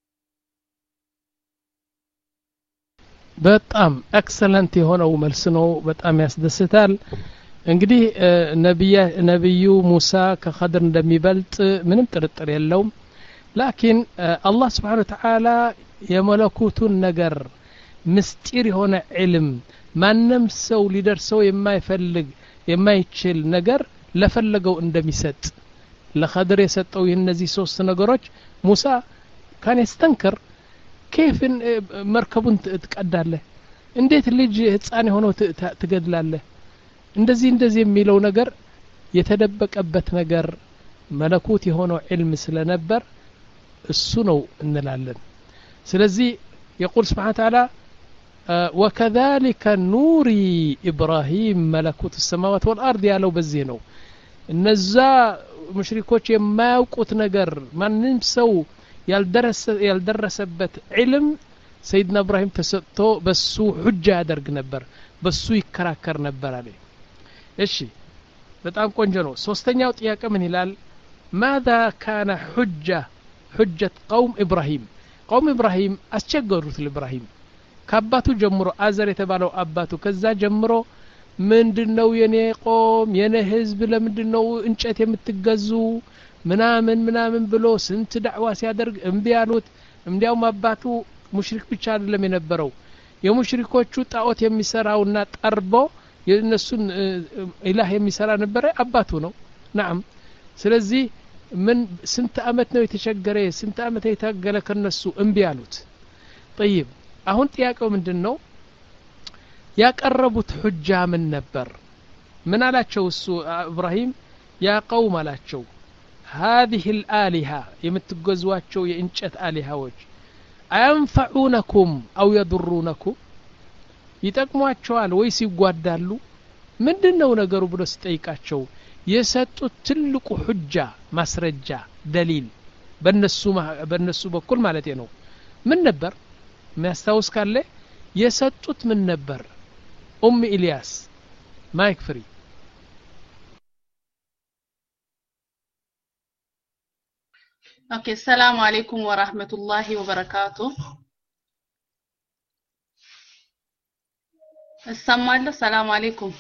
በጣም ኤክሰለንት የሆነው መልስ ነው በጣም ያስደስታል እንግዲህ ነብዩ ነብዩ ሙሳ ከኸድር እንደሚበልጥ ምንም ጥርጥር የለውም ላኪን አላህ Subhanahu Wa Ta'ala የመለኩቱን ነገር ምስጢር የሆነ ዒልም ማንም ሰው ሊደርሰው የማይፈልግ የማይችል ነገር ለፈለገው እንደሚሰጥ ለኸድር የሰጠው እነዚህ ሶስት ነገሮች ሙሳ ካን ያስተንከር كيف مركبون تقداله እንዴት ልጅ ህፃን ሆኖ ትገድላለህ እንደዚህ እንደዚህ የሚለው ነገር የተደበቀበት ነገር መለኩት የሆነው ዒልም ስለነበር እሱ ነው እንላለን ስለዚህ يقول سبحانه وتعالى وكذلك نوري ابراهيم ملكوت السماوات والارض ያለው በዚህ ነው እነዛ ሙሽሪኮች የማያውቁት ነገር ማንም ሰው ያልደረሰ ያልደረሰበት ዒልም ሰይድና ኢብራሂም ተሰጥቶ በሱ ሁጃ ያደርግ ነበር በሱ ይከራከር ነበር አለ እሺ በጣም ቆንጆ ነው ሶስተኛው ጥያቄ ምን ይላል ماذا كان حجة حجة قوم إبراهيم قوم إبراهيم አስቸገሩት ለኢብራሂም ከአባቱ ጀምሮ አዘር የተባለው አባቱ ከዛ ጀምሮ ምንድነው የኔ ቆም የኔ ህዝብ ለምንድነው እንጨት የምትገዙ ምናምን ምናምን ብሎ ስንት ዳዕዋ ሲያደርግ እምቢ ያሉት እንዲያውም አባቱ ሙሽሪክ ብቻ አይደለም የነበረው የሙሽሪኮቹ ጣዖት የሚሰራውና ጠርቦ የነሱን ኢላህ የሚሰራ ነበር አባቱ ነው نعم ስለዚህ ምን ስንት አመት ነው የተቸገረ ስንት አመት የታገለ ከነሱ እምቢ ያሉት طيب አሁን ጥያቄው ምንድነው ያቀረቡት ሁጃ ምን ነበር ምን አላቸው እሱ ኢብራሂም ያ ቀውም አላቸው هذه الآلهة የምትገዟቸው የእንጨት አሊሃዎች አያንፈዑነኩም አው يضرونكم ይጠቅሟቸዋል ወይስ ይጓዳሉ ምንድነው ነገሩ ብሎ ሲጠይቃቸው የሰጡት ትልቁ ሁጃ ማስረጃ ደሊል በነሱ በነሱ በኩል ማለት ነው ምን ነበር የሚያስታውስ ካለ የሰጡት ምን ነበር ኡም ኢልያስ ማይክ ፍሪ ኦኬ ሰላም አለይኩም ወራህመቱላሂ ወበረካቱ እሰማለሁ ሰላም አለይኩም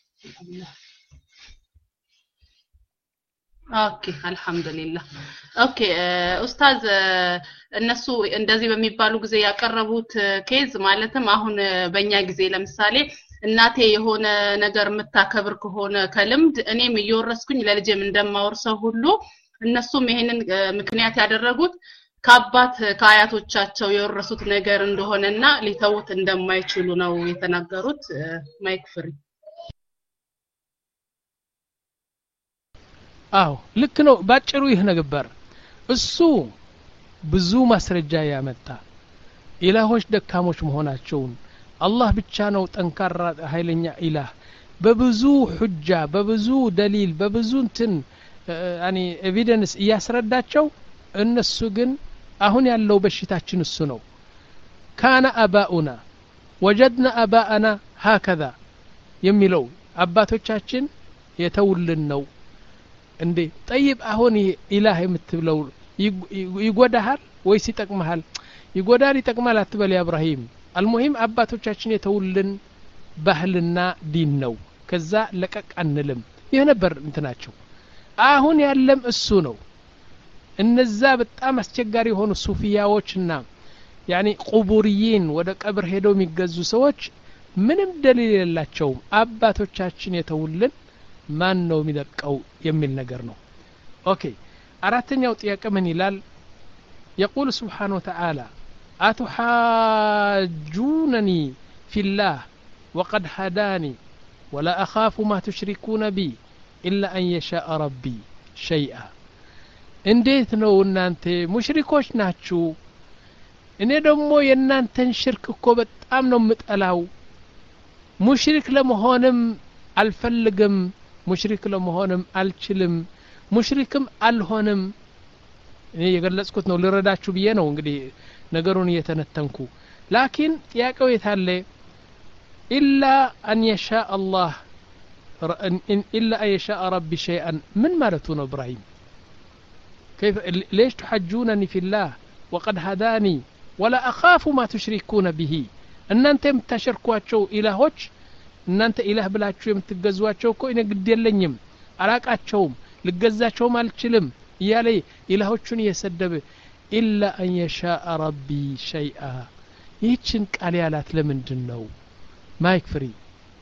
ኦኬ አልহামዱሊላህ ኦኬ ኡስታዝ እነሱ እንደዚህ በሚባሉ ጊዜ ያቀረቡት ኬዝ ማለትም አሁን በእኛ ጊዜ ለምሳሌ እናቴ የሆነ ነገር መታከብር ከሆነ ከልምድ እኔም እየወረስኩኝ ለልጄም እንደማወርሰው ሁሉ እነሱም ይሄንን ምክንያት ያደረጉት ከአባት ከአያቶቻቸው የወረሱት ነገር እንደሆነና ሊተውት እንደማይችሉ ነው የተናገሩት ማይክ ፍሪ አው ልክ ነው ባጭሩ ይህ ነበር እሱ ብዙ ማስረጃ ያመጣ ኢላሆች ደካሞች መሆናቸውን አላህ ብቻ ነው ጠንካራ ኃይለኛ ኢላህ በብዙ ሁጃ በብዙ ደሊል በብዙ እንትን ያኒ ኤቪደንስ ያስረዳቸው እነሱ ግን አሁን ያለው በሽታችን እሱ ነው ካና አባኡና ወጀድና አባአና هكذا የሚለው አባቶቻችን የተውልን ነው እንዴ طيب አሁን ኢላህ የምትብለው ይጎዳሃል ወይስ ይጠቅማል ይጎዳል ይጠቅማል አትበል ያ ኢብራሂም المهم አባቶቻችን የተውልን ባህልና ዲን ነው ከዛ ለቀቅ አንልም ይሄ ነበር እንትናቸው አሁን ያለም እሱ ነው እነዛ በጣም አስቸጋሪ ሆኑ ሱፊያዎችና ያኒ ቁቡሪይን ወደ ቀብር ሄደው የሚገዙ ሰዎች ምንም ደሊል የላቸውም አባቶቻችን የተውልን ማን ነው የሚለቀው የሚል ነገር ነው ኦኬ አራተኛው ጥያቄ ምን ይላል يقول سبحانه وتعالى أتحاجونني في الله وقد هداني ولا أخاف ما تشركون بي إلا أن يشاء ربي شيئا እንዴት ነው እናንተ ሙሽሪኮች ናችሁ እኔ ደግሞ የናንተን ሽርክ እኮ በጣም ነው ምጠላው ሙሽሪክ ለመሆንም አልፈልግም ሙሽሪክ ለመሆንም አልችልም ሙሽሪክም አልሆንም እኔ የገለጽኩት ነው ልረዳችሁ ብዬ ነው እንግዲህ ነገሩን እየተነተንኩ ላኪን ጥያቄው የታለ ኢላ አን يشاء الله إلا أن يشاء ربي شيئا من مالتون إبراهيم كيف ليش تحجونني في الله وقد هداني ولا أخاف ما تشركون به أن أنتم تشركواتشو إلهوش أن أنت إله بلاتشو يمتقزواتشو كو إنا قد يلنيم أراكاتشوم لقزاتشوم الشلم يالي إلهوشون يسدب إلا أن يشاء ربي شيئا يتشن كاليالات لمن جنو ما يكفري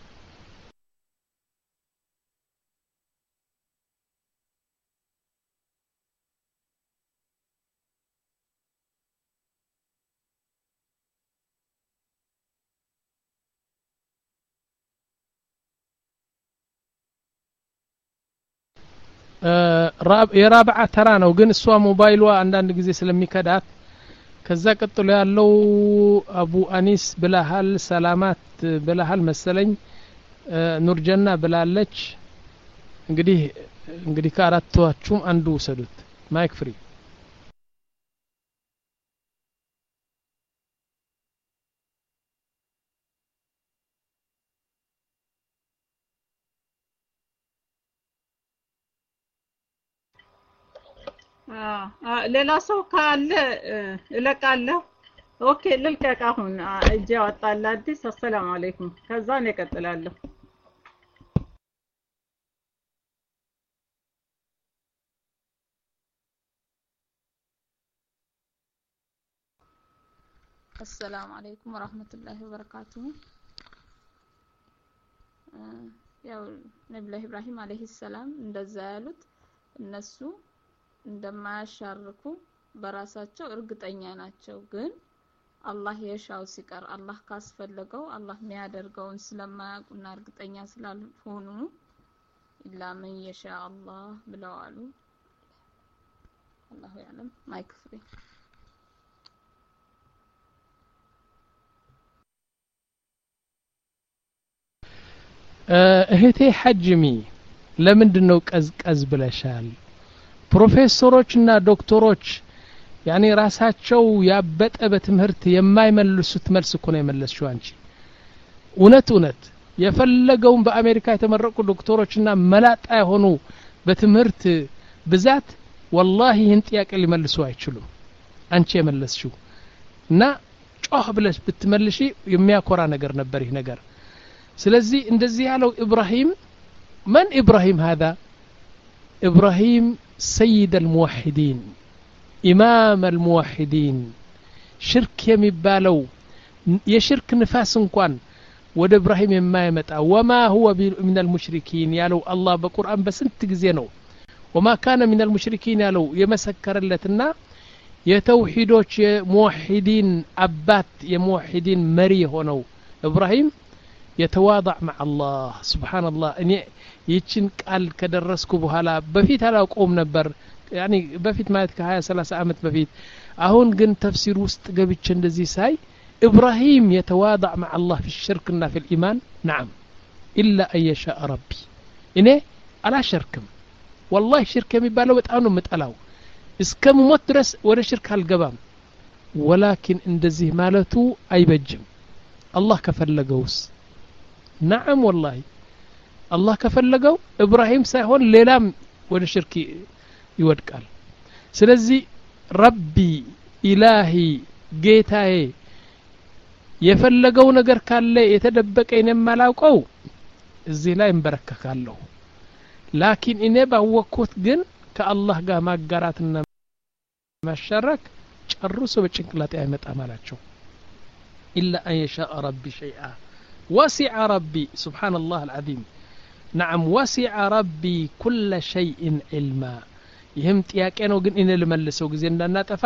የራብዓ ተራ ነው ግን እሷ ሞባይሏ አንዳንድ ጊዜ ስለሚከዳት ከዛ ቀጥሎ ያለው አቡ አኒስ ብላሃል ሰላማት ብላሃል መሰለኝ ኑርጀና ብላለች እንግዲህ እንግዲህ ከአራቷችሁም አንዱ ወሰዱት ማይክ ፍሪ ሌላ ሰው ካለ እለቃለሁ ኦኬ ልልቀቅ አሁን እጄ አወጣለ አዲስ አሰላሙ አለይኩም ከዛ ነው እቀጥላለሁ السلام عليكم ورحمة الله وبركاته ያው ነብዩ ኢብራሂም አለይሂ ሰላም እንደዛ ያሉት እነሱ እንደማያሻርኩ በራሳቸው እርግጠኛ ናቸው ግን አላህ የሻው ሲቀር አላህ ካስፈለገው አላህ የሚያደርገውን ስለማያውቁና እርግጠኛ ስላልሆኑ ኢላ መን የሻ አላህ ብለዋሉ። አላሁ ያለም ማይክ ፍሪ እህቴ ሐጅሚ ለምንድነው ቀዝቀዝ ብለሻል? ፕሮፌሰሮችና ዶክተሮች ያኔ ራሳቸው ያበጠ በትምህርት የማይመልሱት መልስ እኮ ነው የመለስሽው አንቺ። እውነት እውነት የፈለገውን በአሜሪካ የተመረቁ ዶክተሮችና መላጣ የሆኑ በትምህርት ብዛት والله ይህን ጥያቄ ሊመልሱ አይችሉም። አንቺ የመለስሽው እና ጮህ ብለሽ ብትመልሺ የሚያኮራ ነገር ነበር ይህ ነገር። ስለዚህ እንደዚህ ያለው ኢብራሂም من إبراهيم هذا؟ إبراهيم سيد الموحدين إمام الموحدين شرك يمبالو يشرك نفاس انكوان ود إبراهيم يما يمتع وما هو من المشركين يالو الله بقرآن بس انت جزينو وما كان من المشركين يالو يمسكر اللتنا يتوحيدوش موحدين أبات يموحدين مري هونو إبراهيم يتواضع مع الله سبحان الله اني يچن قال كدرسكو بኋላ በፊት አላውቀውም ነበር ያኒ በፊት ማለት ከ20 30 አመት በፊት አሁን ግን ተፍሲር ውስጥ ገብቼ እንደዚህ ሳይ ኢብራሂም يتواضع مع الله في الشركنا في الإيمان نعم إلا أن يشاء ربي እኔ አላሸርክም والله ሽርክ የሚባለው በጣም ነው መጣላው እስከምሞት ድረስ ወደ ሽርክ አልገባም ولكن እንደዚህ ማለቱ አይበጅም الله ከፈለገውስ نعم والله الله كفلقوا إبراهيم سيهون ليلام ولا شركي يودقال سلزي ربي إلهي جيتاي يفلقوا نجر كالله يتدبك إنما لاوقوا الزي لا ينبركك الله لكن إنبا وكوت جن كالله قام قراتنا ما الشرك الرسو بشكلات أهمت أمالاتشو إلا أن يشاء ربي شيئا وسع ربي سبحان الله العظيم نعم وسع ربي كل شيء علما يهم ጥያቄው ግን እኔ ልመልሰው ጊዜ እንዳናጠፋ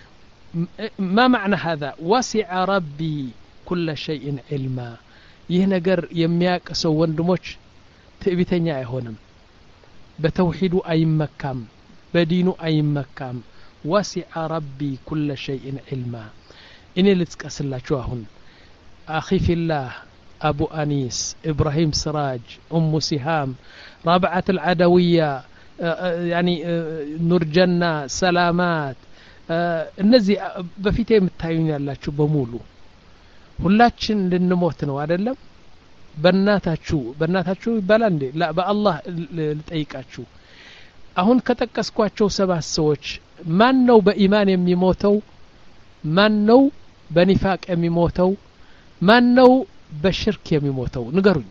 ما معنى هذا وسع ربي كل شيء علما ይህ ነገር የሚያውቅ ሰው ወንድሞች ትዕቢተኛ አይሆንም በተውሂዱ አይመካም በዲኑ አይመካም وسع ربي كل شيء علما እኔ ልጥቀስላችሁ አሁን أخي في الله أبو أنيس إبراهيم سراج أم سهام رابعة العدوية يعني نور جنة سلامات النزي بفيتي متايون يالله شو بمولو ሁላችን ልንሞት ነው አይደለም በእናታችሁ በእናታችሁ ይባላል እንዴ لا በአላህ ልጠይቃችሁ አሁን ከተቀስኳቸው ሰባት ሰዎች ማን ነው በኢማን የሚሞተው ማን ነው በኒፋቅ የሚሞተው ማን ነው በሽርክ የሚሞተው ንገሩኝ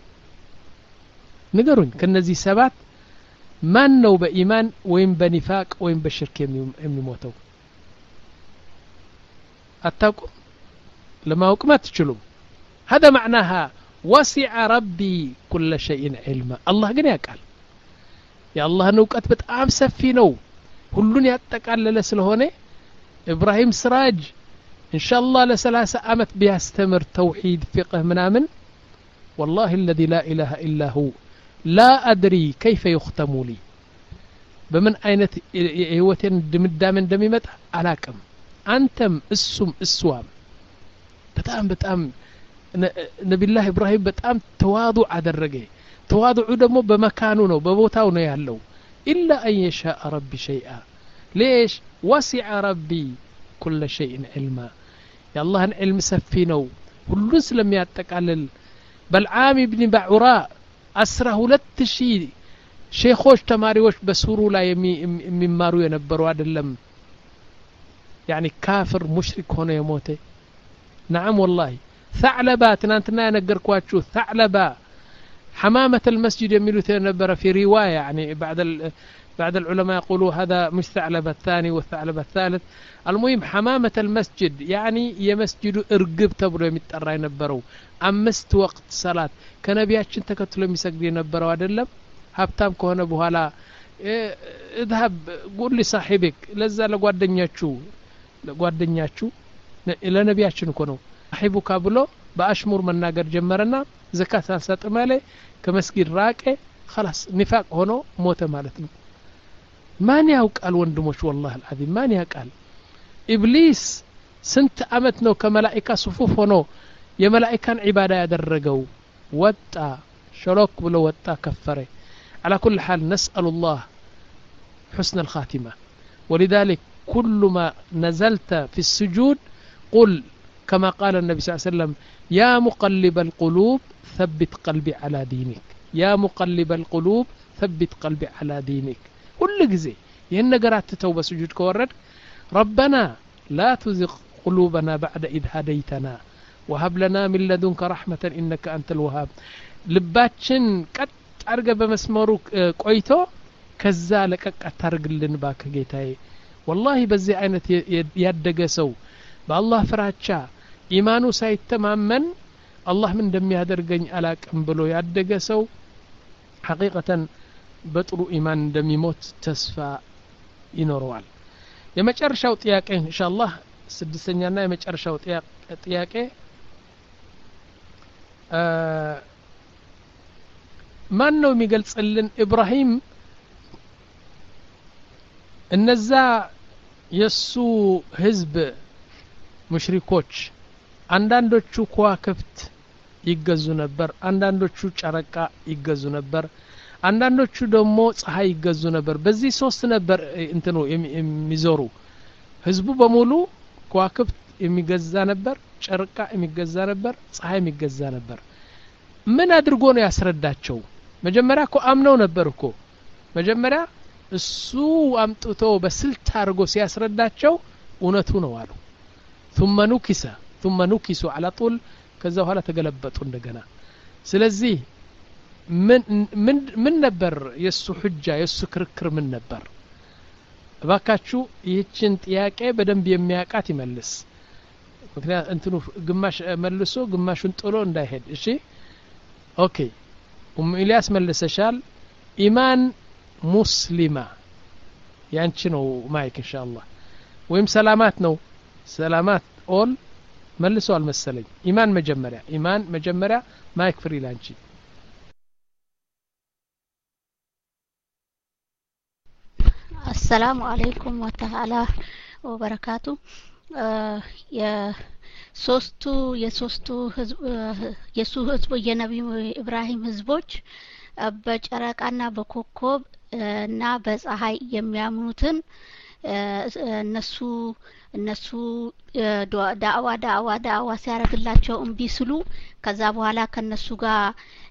ንገሩኝ ከነዚህ ሰባት ማን ነው በኢማን ወይም በኒፋቅ ወይም በሽርክ የሚሞተው አታውቁም ለማወቅ ማትችሉም هذا معناها وسع ربي كل شيء علما الله ግን ያውቃል የአላህ ንውቀት በጣም ሰፊ ነው ሁሉን ያጠቃለለ ስለሆነ ኢብራሂም ስራጅ إن شاء الله لثلاثة أمت بيستمر توحيد فقه منامن والله الذي لا إله إلا هو لا أدري كيف يختم لي بمن أين هوتين دمدامن دميمت علاكم أنتم السم السوام بتأم بتأم نبي الله إبراهيم بتأم تواضع عدرجه تواضع دمو بمكانه ببوتاونه يهلو إلا أن يشاء ربي شيئا ليش وسع ربي كل شيء علما يا الله العلم سفينو كل سلم يتقلل بلعام ابن بعوراء أسره لتشي شيخوش تماريوش بسورو لا يميمارو ينبروا عدلم يعني كافر مشرك هنا يموته نعم والله ثعلبة تنانتنا ينقركواتشو ثعلبة حمامة المسجد يميلو تنبر في رواية يعني بعد ال بعد العلماء يقولوا هذا مش ثعلبة الثاني والثعلبة الثالث المهم حمامة المسجد يعني يمسجد ارقب تبرو يمتقرى ينبروا أمست وقت صلاة كنبياتشن تكتلو يسجد ينبروا عدلم هبتام كهنا بوهلا إيه اذهب قول لصاحبك لزا لقوادنياتشو لقوادنياتشو ለነቢያችን እኮ ነው አሂቡካ ብሎ በአሽሙር መናገር ጀመረና ዘካት አልሰጥም አለ ከመስጊድ ራቀ خلاص ኒፋቅ ሆኖ ሞተ ማለት ነው ማን ያውቃል ወንድሞች والله العظيم ማን ያውቃል ኢብሊስ ስንት አመት ነው ከመላእክታ ሱፉፍ ሆኖ የመላእክታን ዒባዳ ያደረገው ወጣ ሸሎክ ብሎ ወጣ ከፈረ على كل حال نسأل الله حسن الخاتمة ولذلك كل ما نزلت في السجود قل كما قال النبي صلى الله عليه وسلم يا مقلب القلوب ثبت قلبي على دينك يا مقلب القلوب ثبت قلبي على دينك كل جزء ين نغرات توبه سجود كورد ربنا لا تزغ قلوبنا بعد إذ هديتنا وهب لنا من لدنك رحمة إنك أنت الوهاب ልባችን ቀጥ አርገ በመስመሩ ቆይቶ ከዛ ለቀቅ አታርግልን ባክ ጌታዬ والله በዚህ አይነት ያደገ ሰው በአላህ ፍራቻ ኢማኑ ሳይተማመን አላህ ምን እንደሚያደርገኝ አላቅም ብሎ ያደገ ሰው ሐቂቀተን በጥሩ ኢማን እንደሚሞት ተስፋ ይኖረዋል የመጨረሻው ጥያቄ ኢንሻአላህ ስድስተኛና የመጨረሻው ጥያቄ ማን ነው የሚገልጽልን ኢብራሂም እነዛ የሱ ህዝብ ሙሽሪኮች አንዳንዶቹ ከዋክብት ይገዙ ነበር አንዳንዶቹ ጨረቃ ይገዙ ነበር አንዳንዶቹ ደግሞ ፀሐይ ይገዙ ነበር በዚህ ሶስት ነበር እንትኑ የሚዞሩ ህዝቡ በሙሉ ከዋክብት የሚገዛ ነበር ጨረቃ የሚገዛ ነበር ፀሐይ የሚገዛ ነበር ምን አድርጎ ነው ያስረዳቸው መጀመሪያ እኮ አምነው ነበር እኮ መጀመሪያ እሱ አምጥቶ በስልት አድርጎ ሲያስረዳቸው እውነቱ ነው አሉ ثم نكس ثم نكسوا على طول ከዛ በኋላ ተገለበጡ እንደገና ስለዚህ ምን ምን ምን ነበር የሱ ሁጃ የሱ ክርክር ምን ነበር ባካቹ ይህችን ጥያቄ በደንብ የሚያቃት ይመልስ ምክንያት እንትኑ ግማሽ መልሶ ግማሹን ጥሎ እንዳይሄድ እሺ ኦኬ ኡም ኢልያስ መልሰሻል ኢማን ሙስሊማ ያንቺ ነው ማይክ ኢንሻአላህ ወይም ሰላማት ነው ሰላማት ኦል መልሷል መሰለኝ ኢማን መጀመሪያ ኢማን መጀመሪያ ማይክ ፍሪ ላንቺ السلام عليكم وتعالى وبركاته የሶስቱ የሶስቱ የሱ ህዝብ የነብዩ ኢብራሂም ህዝቦች በጨረቃና በኮከብ እና በፀሐይ የሚያምኑትን እነሱ እነሱ ዳዋ ዳዋ ዳዋ ሲያረግላቸው እምቢ ስሉ ከዛ በኋላ ከነሱ ጋር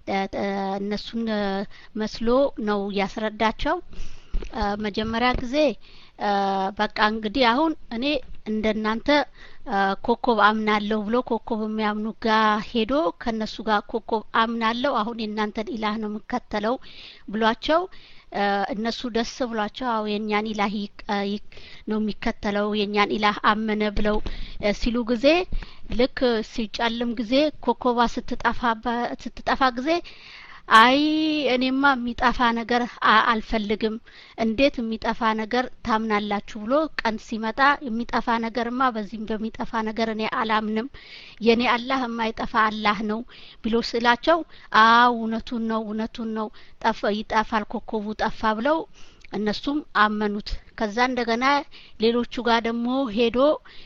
እነሱን መስሎ ነው ያስረዳቸው መጀመሪያ ጊዜ በቃ እንግዲህ አሁን እኔ እንደናንተ ኮኮብ አምናለሁ ብሎ ኮኮብ የሚያምኑ ጋር ሄዶ ከነሱ ጋር ኮኮብ አምናለሁ አሁን የናንተን ኢላህ ነው የምከተለው ብሏቸው እነሱ ደስ ብሏቸው አው የኛን ኢላህ ነው የሚከተለው የኛን ኢላህ አመነ ብለው ሲሉ ጊዜ ልክ ሲጫልም ጊዜ ኮኮባ ስትጠፋ ስትጠፋ ጊዜ አይ እኔማ የሚጠፋ ነገር አልፈልግም እንዴት የሚጠፋ ነገር ታምናላችሁ ብሎ ቀን ሲመጣ የሚጠፋ ነገርማ በዚህም በሚጠፋ ነገር እኔ አላምንም የኔ አላህ የማይጠፋ አላህ ነው ብሎ ስላቸው አው እውነቱን ነው እውነቱን ነው ጠፋ ይጠፋል ኮኮቡ ጠፋ ብለው እነሱም አመኑት ከዛ እንደገና ሌሎቹ ጋር ደግሞ ሄዶ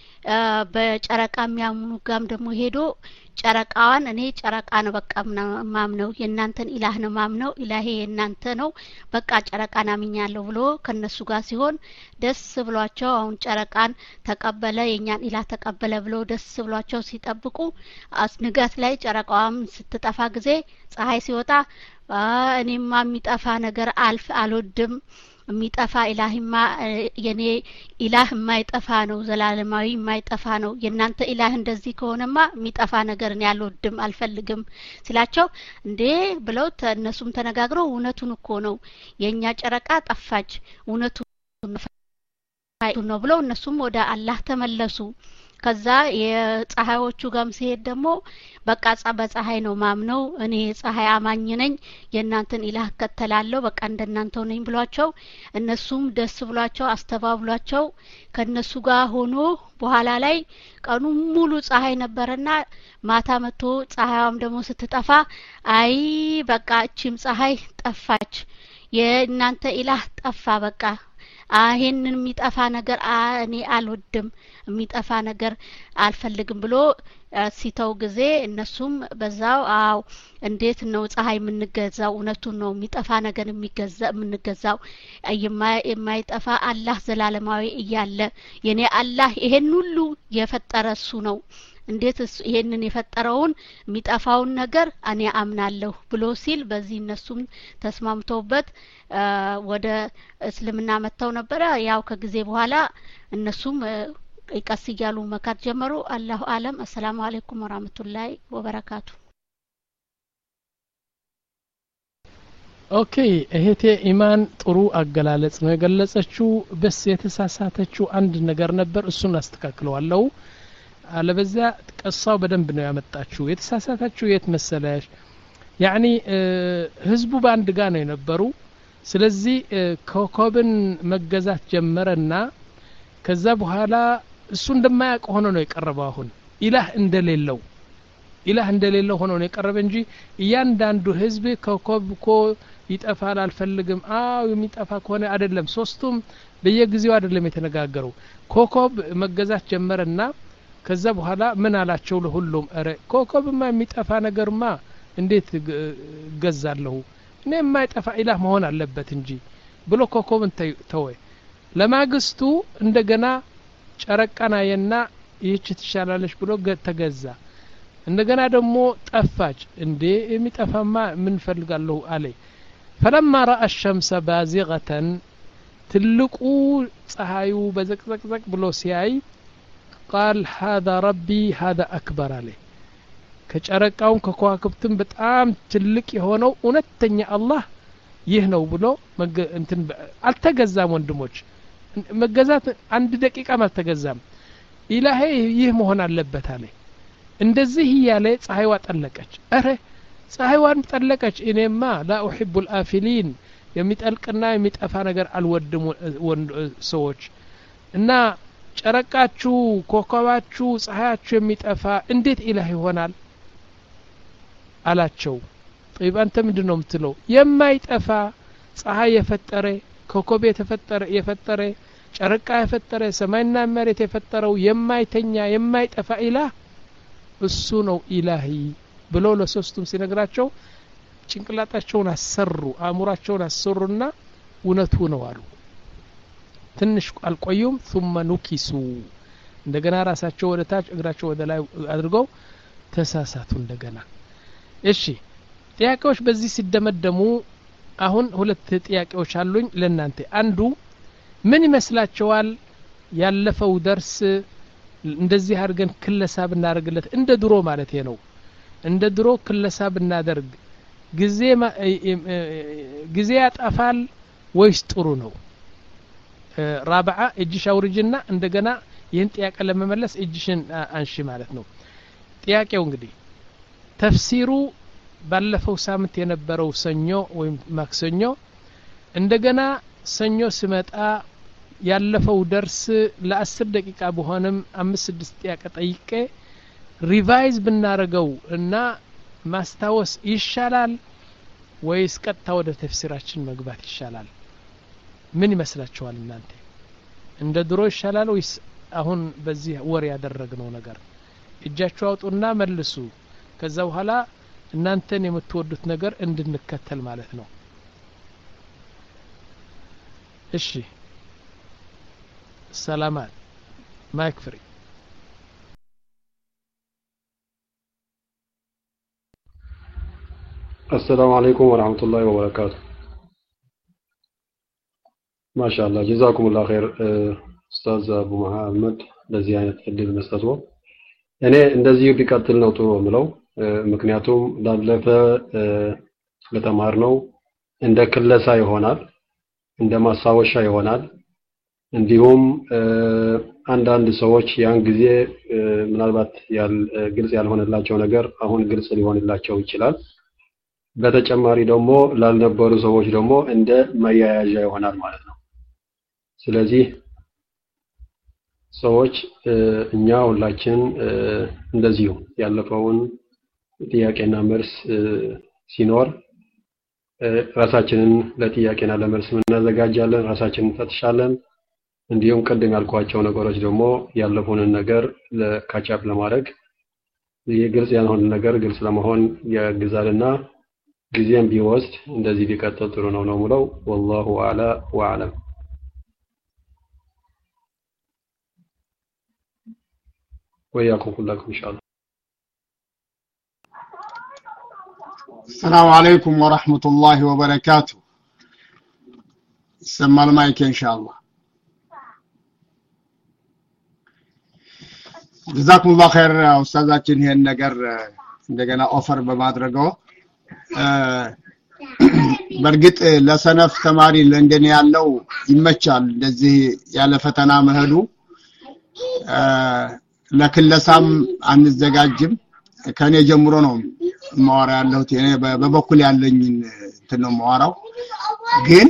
በጨረቃ የሚያምኑ ጋም ደግሞ ሄዶ ጨረቃዋን እኔ ጨረቃ ነው በቃ ማምነው የናንተን ኢላህ ነው ማምነው ኢላሂ የናንተ ነው በቃ ጨረቃን አምኛለሁ ብሎ ከነሱ ጋር ሲሆን ደስ ብሏቸው አሁን ጨረቃን ተቀበለ የኛን ኢላህ ተቀበለ ብሎ ደስ ብሏቸው ሲጠብቁ አስንጋት ላይ ጨረቃዋም ስትጠፋ ጊዜ ፀሐይ ሲወጣ እኔማ የሚጠፋ ነገር አልፍ አልወድም የሚጠፋ ኢላህማ የኔ ኢላህ የማይጠፋ ነው ዘላለማዊ የማይጠፋ ነው የናንተ ኢላህ እንደዚህ ከሆነማ የሚጠፋ ነገር ነው ያልወድም አልፈልግም ስላቸው እንዴ ብለው እነሱም ተነጋግረው እውነቱን እኮ ነው የኛ ጨረቃ ጠፋች እውነቱን ነው ብለው እነሱም ወደ አላህ ተመለሱ ከዛ የፀሐዮቹ ጋም ሲሄድ ደግሞ በቃ በፀሐይ ነው ማምነው እኔ ፀሐይ አማኝ ነኝ የእናንተን ኢላህ ከተላለሁ በቃ እንደናንተው ነኝ ብሏቸው እነሱም ደስ ብሏቸው አስተባብሏቸው ከነሱ ጋር ሆኖ በኋላ ላይ ቀኑ ሙሉ ፀሐይ ነበርና ማታ መጥቶ ፀሐያም ደግሞ ስትጠፋ አይ በቃ እቺም ፀሐይ ጠፋች የእናንተ ኢላህ ጠፋ በቃ አሄንን የሚጠፋ ነገር እኔ አልወድም የሚጠፋ ነገር አልፈልግም ብሎ ሲተው ጊዜ እነሱም በዛው አው እንዴት ነው ፀሐይ የምንገዛው እውነቱን ነው የሚጠፋ ነገር የሚገዛ የምንገዛው የማይጠፋ አላህ ዘላለማዊ እያለ የኔ አላህ ይሄን ሁሉ የፈጠረ እሱ ነው እንዴት ይሄንን የፈጠረውን የሚጠፋውን ነገር እኔ አምናለሁ ብሎ ሲል በዚህ እነሱም ተስማምተውበት ወደ እስልምና መተው ነበር ያው ከጊዜ በኋላ እነሱም ቀስ እያሉ መካት ጀመሩ አላሁ አለም አሰላሙ አለይኩም ወራህመቱላሂ ወበረካቱ ኦኬ እህቴ ኢማን ጥሩ አገላለጽ ነው የገለጸችው በስ የተሳሳተችው አንድ ነገር ነበር እሱን አስተካክለዋለሁ አለበዚያ ቀሳው በደንብ ነው ያመጣችው የተሳሳተችው የት መሰለሽ ያኒ ህዝቡ ባንድ ጋር ነው የነበሩ ስለዚህ ኮኮብን መገዛት ጀመረና ከዛ በኋላ እሱ እንደማያውቅ ሆኖ ነው የቀረበው አሁን ኢላህ እንደሌለው ኢላህ እንደሌለው ሆኖ ነው የቀረበ እንጂ እያንዳንዱ ህዝብ ኮኮብ ኮ ይጠፋል አልፈልግም አው የሚጠፋ ከሆነ አይደለም ሶስቱም በየጊዜው አይደለም የተነጋገሩ ኮኮብ መገዛት ጀመረና ከዛ በኋላ ምን አላቸው ለሁሉም አረ ኮኮብማ የሚጠፋ ነገርማ እንዴት ገዛለሁ እኔ የማይጠፋ ኢላህ መሆን አለበት እንጂ ብሎ ኮኮብን ተወ ለማግስቱ እንደገና ጨረቃናየና ይህች ትሻላለች ብሎ ተገዛ እንደገና ደግሞ ጠፋች እንዴ የሚጠፋማ ምን ፈልጋለሁ አለ فلما راى الشمس بازغه ትልቁ ፀሐዩ በዘቅዘቅዘቅ ብሎ ሲያይ قال هذا ربي هذا اكبر عليه ከጨረቃው ከከዋክብትም በጣም ትልቅ የሆነው እውነተኛ አላህ ይህ ነው ብሎ እንትን አልተገዛም ወንድሞች መገዛት አንድ ደቂቃ አልተገዛም ኢላሂ ይህ መሆን አለበት አለ እንደዚህ ያለ ፀሐይዋ ጠለቀች አረ ፀሐይዋን ጠለቀች እኔማ لا احب الافلين የሚጠልቅና የሚጠፋ ነገር አልወድም ሰዎች እና ጨረቃችሁ ኮከባችሁ ፀሐያችሁ የሚጠፋ እንዴት ኢላህ ይሆናል አላቸው طيب አንተ ምንድነው የምትለው የማይጠፋ ፀሐይ የፈጠረ ኮከብ የተፈጠረ የፈጠረ ጨረቃ የፈጠረ ሰማይና መሬት የፈጠረው የማይተኛ የማይጠፋ ኢላህ እሱ ነው ኢላሂ ብሎ ለሶስቱም ሲነግራቸው ጭንቅላታቸውን አሰሩ አእምሯቸውን አሰሩና እውነቱ ነው አሉ ትንሽ አልቆዩም ثم نكسوا እንደገና ራሳቸው ወደ ታች እግራቸው ወደ ላይ አድርገው ተሳሳቱ እንደገና እሺ ጥያቄዎች በዚህ ሲደመደሙ አሁን ሁለት ጥያቄዎች አሉኝ ለእናንተ አንዱ ምን ይመስላችኋል ያለፈው ደርስ እንደዚህ አድርገን ክለሳ ብናደርግለት እንደ ድሮ ማለት ነው እንደ ድሮ ክለሳ ብናደርግ ጊዜ ጊዜ ያጠፋል ወይስ ጥሩ ነው ራብዓ እጅሽ አውርጅና እንደገና ይህን ጥያቄ ለመመለስ እጅሽን አንሺ ማለት ነው ጥያቄው እንግዲህ ተፍሲሩ ባለፈው ሳምንት የነበረው ሰኞ ወይም ማክሰኞ እንደገና ሰኞ ስመጣ ያለፈው ደርስ ለ10 ደቂቃ በሆነም አምስት ስድስት ጥያቄ ጠይቄ ሪቫይዝ ብናረገው እና ማስታወስ ይሻላል ወይስ ቀጥታ ወደ ተፍሲራችን መግባት ይሻላል ምን ይመስላችኋል እናንተ እንደ ድሮ ይሻላል ወይስ አሁን በዚህ ወር ያደረግነው ነገር እጃችሁ አውጡና መልሱ ከዛ በኋላ እናንተን የምትወዱት ነገር እንድንከተል ማለት ነው እሺ ሰላማት ማይክ ፍሪ السلام عليكم ورحمة الله وبركاته ما شاء الله جزاكم الله خير أستاذ أبو محمد ለዚህ አይነት እድል መስጠቱ እኔ እንደዚህ ቢቀጥል ነው ጥሩ ምለው ምክንያቱም ላለፈ ለተማርነው እንደ ክለሳ ይሆናል እንደ ማሳወሻ ይሆናል እንዲሁም አንዳንድ ሰዎች ያን ጊዜ ምናልባት ያል ግልጽ ያልሆነላቸው ነገር አሁን ግልጽ ሊሆንላቸው ይችላል በተጨማሪ ደግሞ ላልነበሩ ሰዎች ደግሞ እንደ መያያዣ ይሆናል ማለት ነው ስለዚህ ሰዎች እኛ ሁላችን እንደዚሁ ያለፈውን ጥያቄና መልስ ሲኖር ራሳችንን ለጥያቄና ለመልስ እናዘጋጃለን ራሳችንን ፈትሻለን እንዲሁም ቀደም ያልኳቸው ነገሮች ደግሞ ያለፉንን ነገር ለካቻፕ ለማድረግ የግልጽ ያልሆነ ነገር ግልጽ ለመሆን ያግዛልና ጊዜም ቢወስድ እንደዚህ ቢቀጥል ጥሩ ነው ነው ሙለው والله اعلى واعلم وياكم كلكم ان شاء الله السلام عليكم ورحمة الله وبركاته سمع المايك إن شاء الله جزاكم الله خير أستاذاتين هي النجر عندنا أوفر بمادرجو برجت لسنف تماري لندن يالله يمشال لذي ياله فتنا مهدو لكن لسام عن الزجاجم كان يجمرونهم ማወራ ያለሁት እኔ በበኩል ያለኝ እንትን ነው ማወራው ግን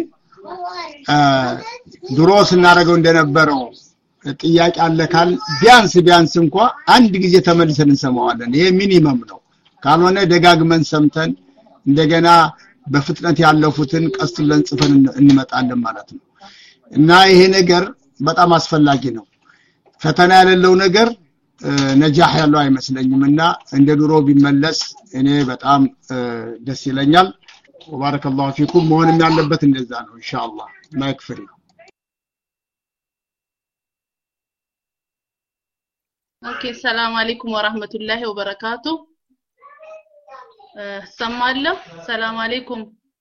ድሮ ስናረገው እንደነበረው ጥያቄ አለ ካል ቢያንስ ቢያንስ እንኳን አንድ ጊዜ ተመልሰን እንሰማዋለን ይሄ ሚኒመም ነው ካልሆነ ደጋግመን ሰምተን እንደገና በፍጥነት ያለፉትን ቀስ ብለን ጽፈን እንመጣለን ማለት ነው እና ይሄ ነገር በጣም አስፈላጊ ነው ፈተና ያለው ነገር ነጃህ ያለው አይመስለኝምና እንደ ድሮ ቢመለስ እኔ በጣም ደስ ይለኛል ወባረከላሁ ፊኩም መሆንም ያለበት እንደዛ ነው ኢንሻአላህ ማይክፍሪ ኦኬ ሰላም አለይኩም ወራህመቱላሂ ወበረካቱ ሰማለሁ ሰላም አለይኩም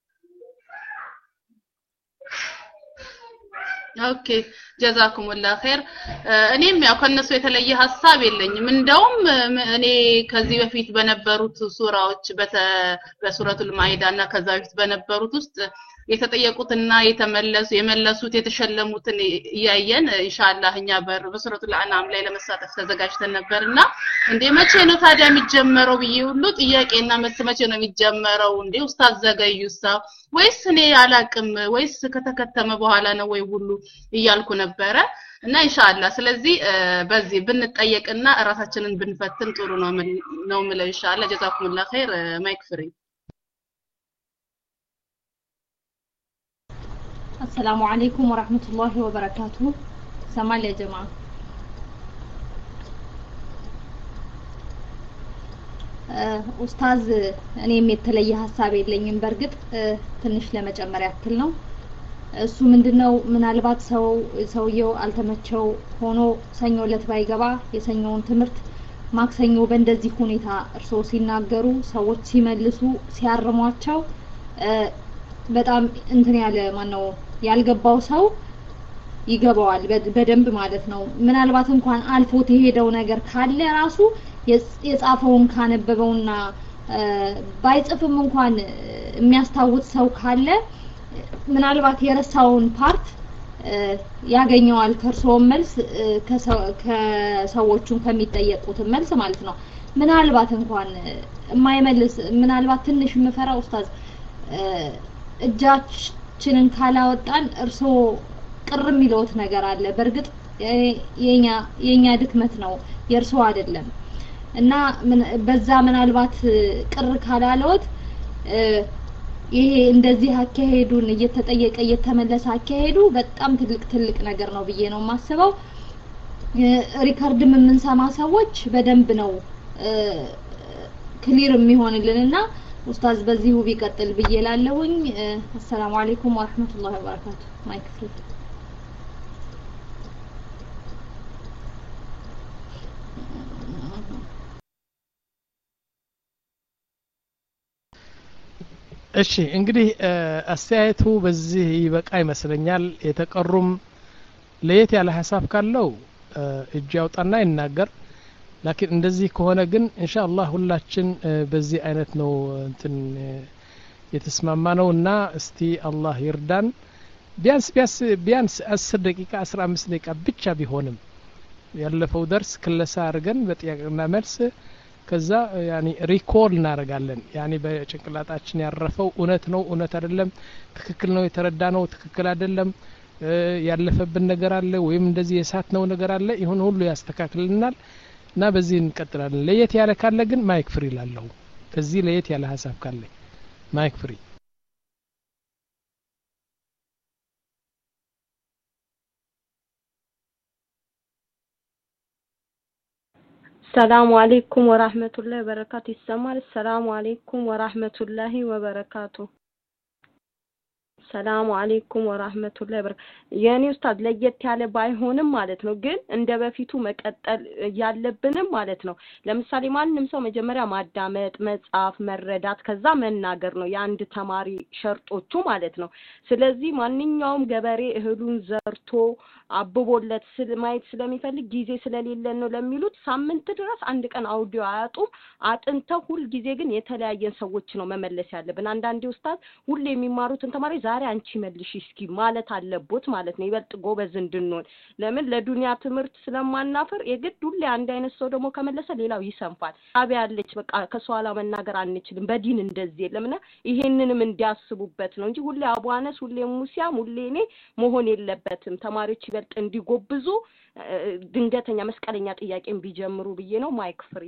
ኦኬ ጀዛኩሙላህ ኸይር እኔም ያው ከነሱ የተለየ ሐሳብ የለኝም እንደውም እኔ ከዚህ በፊት በነበሩት ሱራዎች በሱረቱል ማኢዳና ከዛ በፊት በነበሩት ውስጥ የተጠየቁትና የተመለሱ የመለሱት የተሸለሙትን ያየን ኢንሻአላህ እኛ በሱረቱል አንዓም ላይ ለመሳተፍ ተዘጋጅተን ነበርና እንዴ መቼ ነው ታዲያ የሚጀመረው ብዬ ሁሉ ጥያቄና መልስ መቼ ነው የሚጀመረው እንዴ ኡስታዝ ዘገዩሳ ወይስ እኔ ያላቅም ወይስ ከተከተመ በኋላ ነው ወይ ሁሉ እያልኩ ነበረ እና ኢንሻአላህ ስለዚህ በዚህ ብንጠየቅና ራሳችንን ብንፈትን ጥሩ ነው ነው ማለት ኢንሻአላህ ጀዛኩሙላህ ኸይር ማይክ ፍሪ السلام عليكم ورحمة الله وبركاته سمع يا جماعة ኡስታዝ እኔም የተለየ ሐሳብ የለኝም በርግጥ ትንሽ ለመጨመር ያክል ነው እሱ ምንድነው ምናልባት ሰው ሰውየው አልተመቸው ሆኖ ሰኞ ለት ባይገባ የሰኞውን ትምህርት ማክሰኞ በእንደዚህ ሁኔታ እርሶ ሲናገሩ ሰዎች ሲመልሱ ሲያርሟቸው በጣም እንትን ያለ ማን ነው ያልገባው ሰው ይገባዋል በደንብ ማለት ነው ምናልባት እንኳን አልፎት የሄደው ነገር ካለ ራሱ የጻፈውን ካነበበውና ባይጽፍም እንኳን የሚያስታውስ ሰው ካለ ምናልባት የረሳውን ፓርት ያገኘዋል ከርሶው መልስ ከሰዎቹን ከሚጠየቁት መልስ ማለት ነው ምናልባት እንኳን የማይመልስ ምናልባት ትንሽ መፈራ ኡስታዝ እጃችንን ካላወጣን እርሶ ቅር የሚለውት ነገር አለ በርግጥ የኛ የኛ ድክመት ነው የርሶ አይደለም እና በዛ ምናልባት ቅር ካላለውት ይሄ እንደዚህ አካሄዱን እየተጠየቀ እየተመለሰ አካሄዱ በጣም ትልቅ ትልቅ ነገር ነው ብዬ ነው ማስበው ሪከርድም የምንሰማ ሰዎች በደንብ ነው ክሊር የሚሆንልንና ኡስታዝ በዚሁ ቢቀጥል ብዬ ላለሁኝ አሰላሙ አለይኩም ወራህመቱላሂ ወበረካቱ ማይክ ፍሪ እሺ እንግዲህ አስተያየቱ በዚህ ይበቃ ይመስለኛል የተቀሩም ለየት ያለ ሐሳብ ካለው እጅ ያውጣና ይናገር ላኪን እንደዚህ ከሆነ ግን ኢንሻአላህ ሁላችን በዚህ አይነት ነው እንትን የተስማማነውና እስቲ አላህ ይርዳን ቢያንስ ቢያንስ ቢያንስ አስር ደቂቃ አስራ አምስት ደቂቃ ብቻ ቢሆንም ያለፈው ደርስ ክለሳ አድርገን በጥያቄና መልስ ከዛ ያኒ ሪኮል እናደርጋለን ያኒ በጭንቅላታችን ያረፈው እውነት ነው እውነት አይደለም ትክክል ነው የተረዳ ነው ትክክል አይደለም ያለፈብን ነገር አለ ወይም እንደዚህ የሳት ነው ነገር አለ ይሁን ሁሉ ያስተካክልልናል እና በዚህ እንቀጥላለን ለየት ያለ ካለ ግን ማይክ ፍሪ ላለው ከዚህ ለየት ያለ ሐሳብ ካለ ማይክ ፍሪ السلام عليكم ورحمة الله وبركاته السمال السلام عليكم ورحمة الله وبركاته السلام عليكم ورحمة الله وبركاته يعني أستاذ ليت ያለ ባይሆንም ማለት ነው ግን እንደ በፊቱ መቀጠል ያለብንም ማለት ነው ለምሳሌ ማንንም ሰው መጀመሪያ ማዳመጥ መጻፍ መረዳት ከዛ መናገር ነው የአንድ ተማሪ ሸርጦቹ ማለት ነው ስለዚህ ማንኛውም ገበሬ እህሉን ዘርቶ አብቦለት ስለማይት ስለሚፈልግ ጊዜ ስለሌለን ነው ለሚሉት ሳምንት ድረስ አንድ ቀን አውዲዮ አያጡም አጥንተው ሁሉ ጊዜ ግን የተለያየ ሰዎች ነው መመለስ ያለብን አንዳንዴ ኡስታዝ ሁሉ የሚማሩትን ተማሪ ዛሬ አንቺ መልሽ እስኪ ማለት አለቦት ማለት ነው ይበልጥ ጎበዝ እንድንሆን ለምን ለዱንያ ትምህርት ስለማናፈር የግድ ሁሉ አንድ አይነት ሰው ደግሞ ከመለሰ ሌላው ይሰንፋል አብያ ያለች በቃ ከሷላ መናገር አንችልም በዲን እንደዚህ ለምና ይሄንንም እንዲያስቡበት ነው እንጂ ሁሉ አቧነስ ሁሉ ሙሲያም ሁሉ እኔ መሆን የለበትም ተማሪዎች ይበልጥ እንዲጎብዙ ድንገተኛ መስቀለኛ ጥያቄን ቢጀምሩ ብዬ ነው ማይክ ፍሪ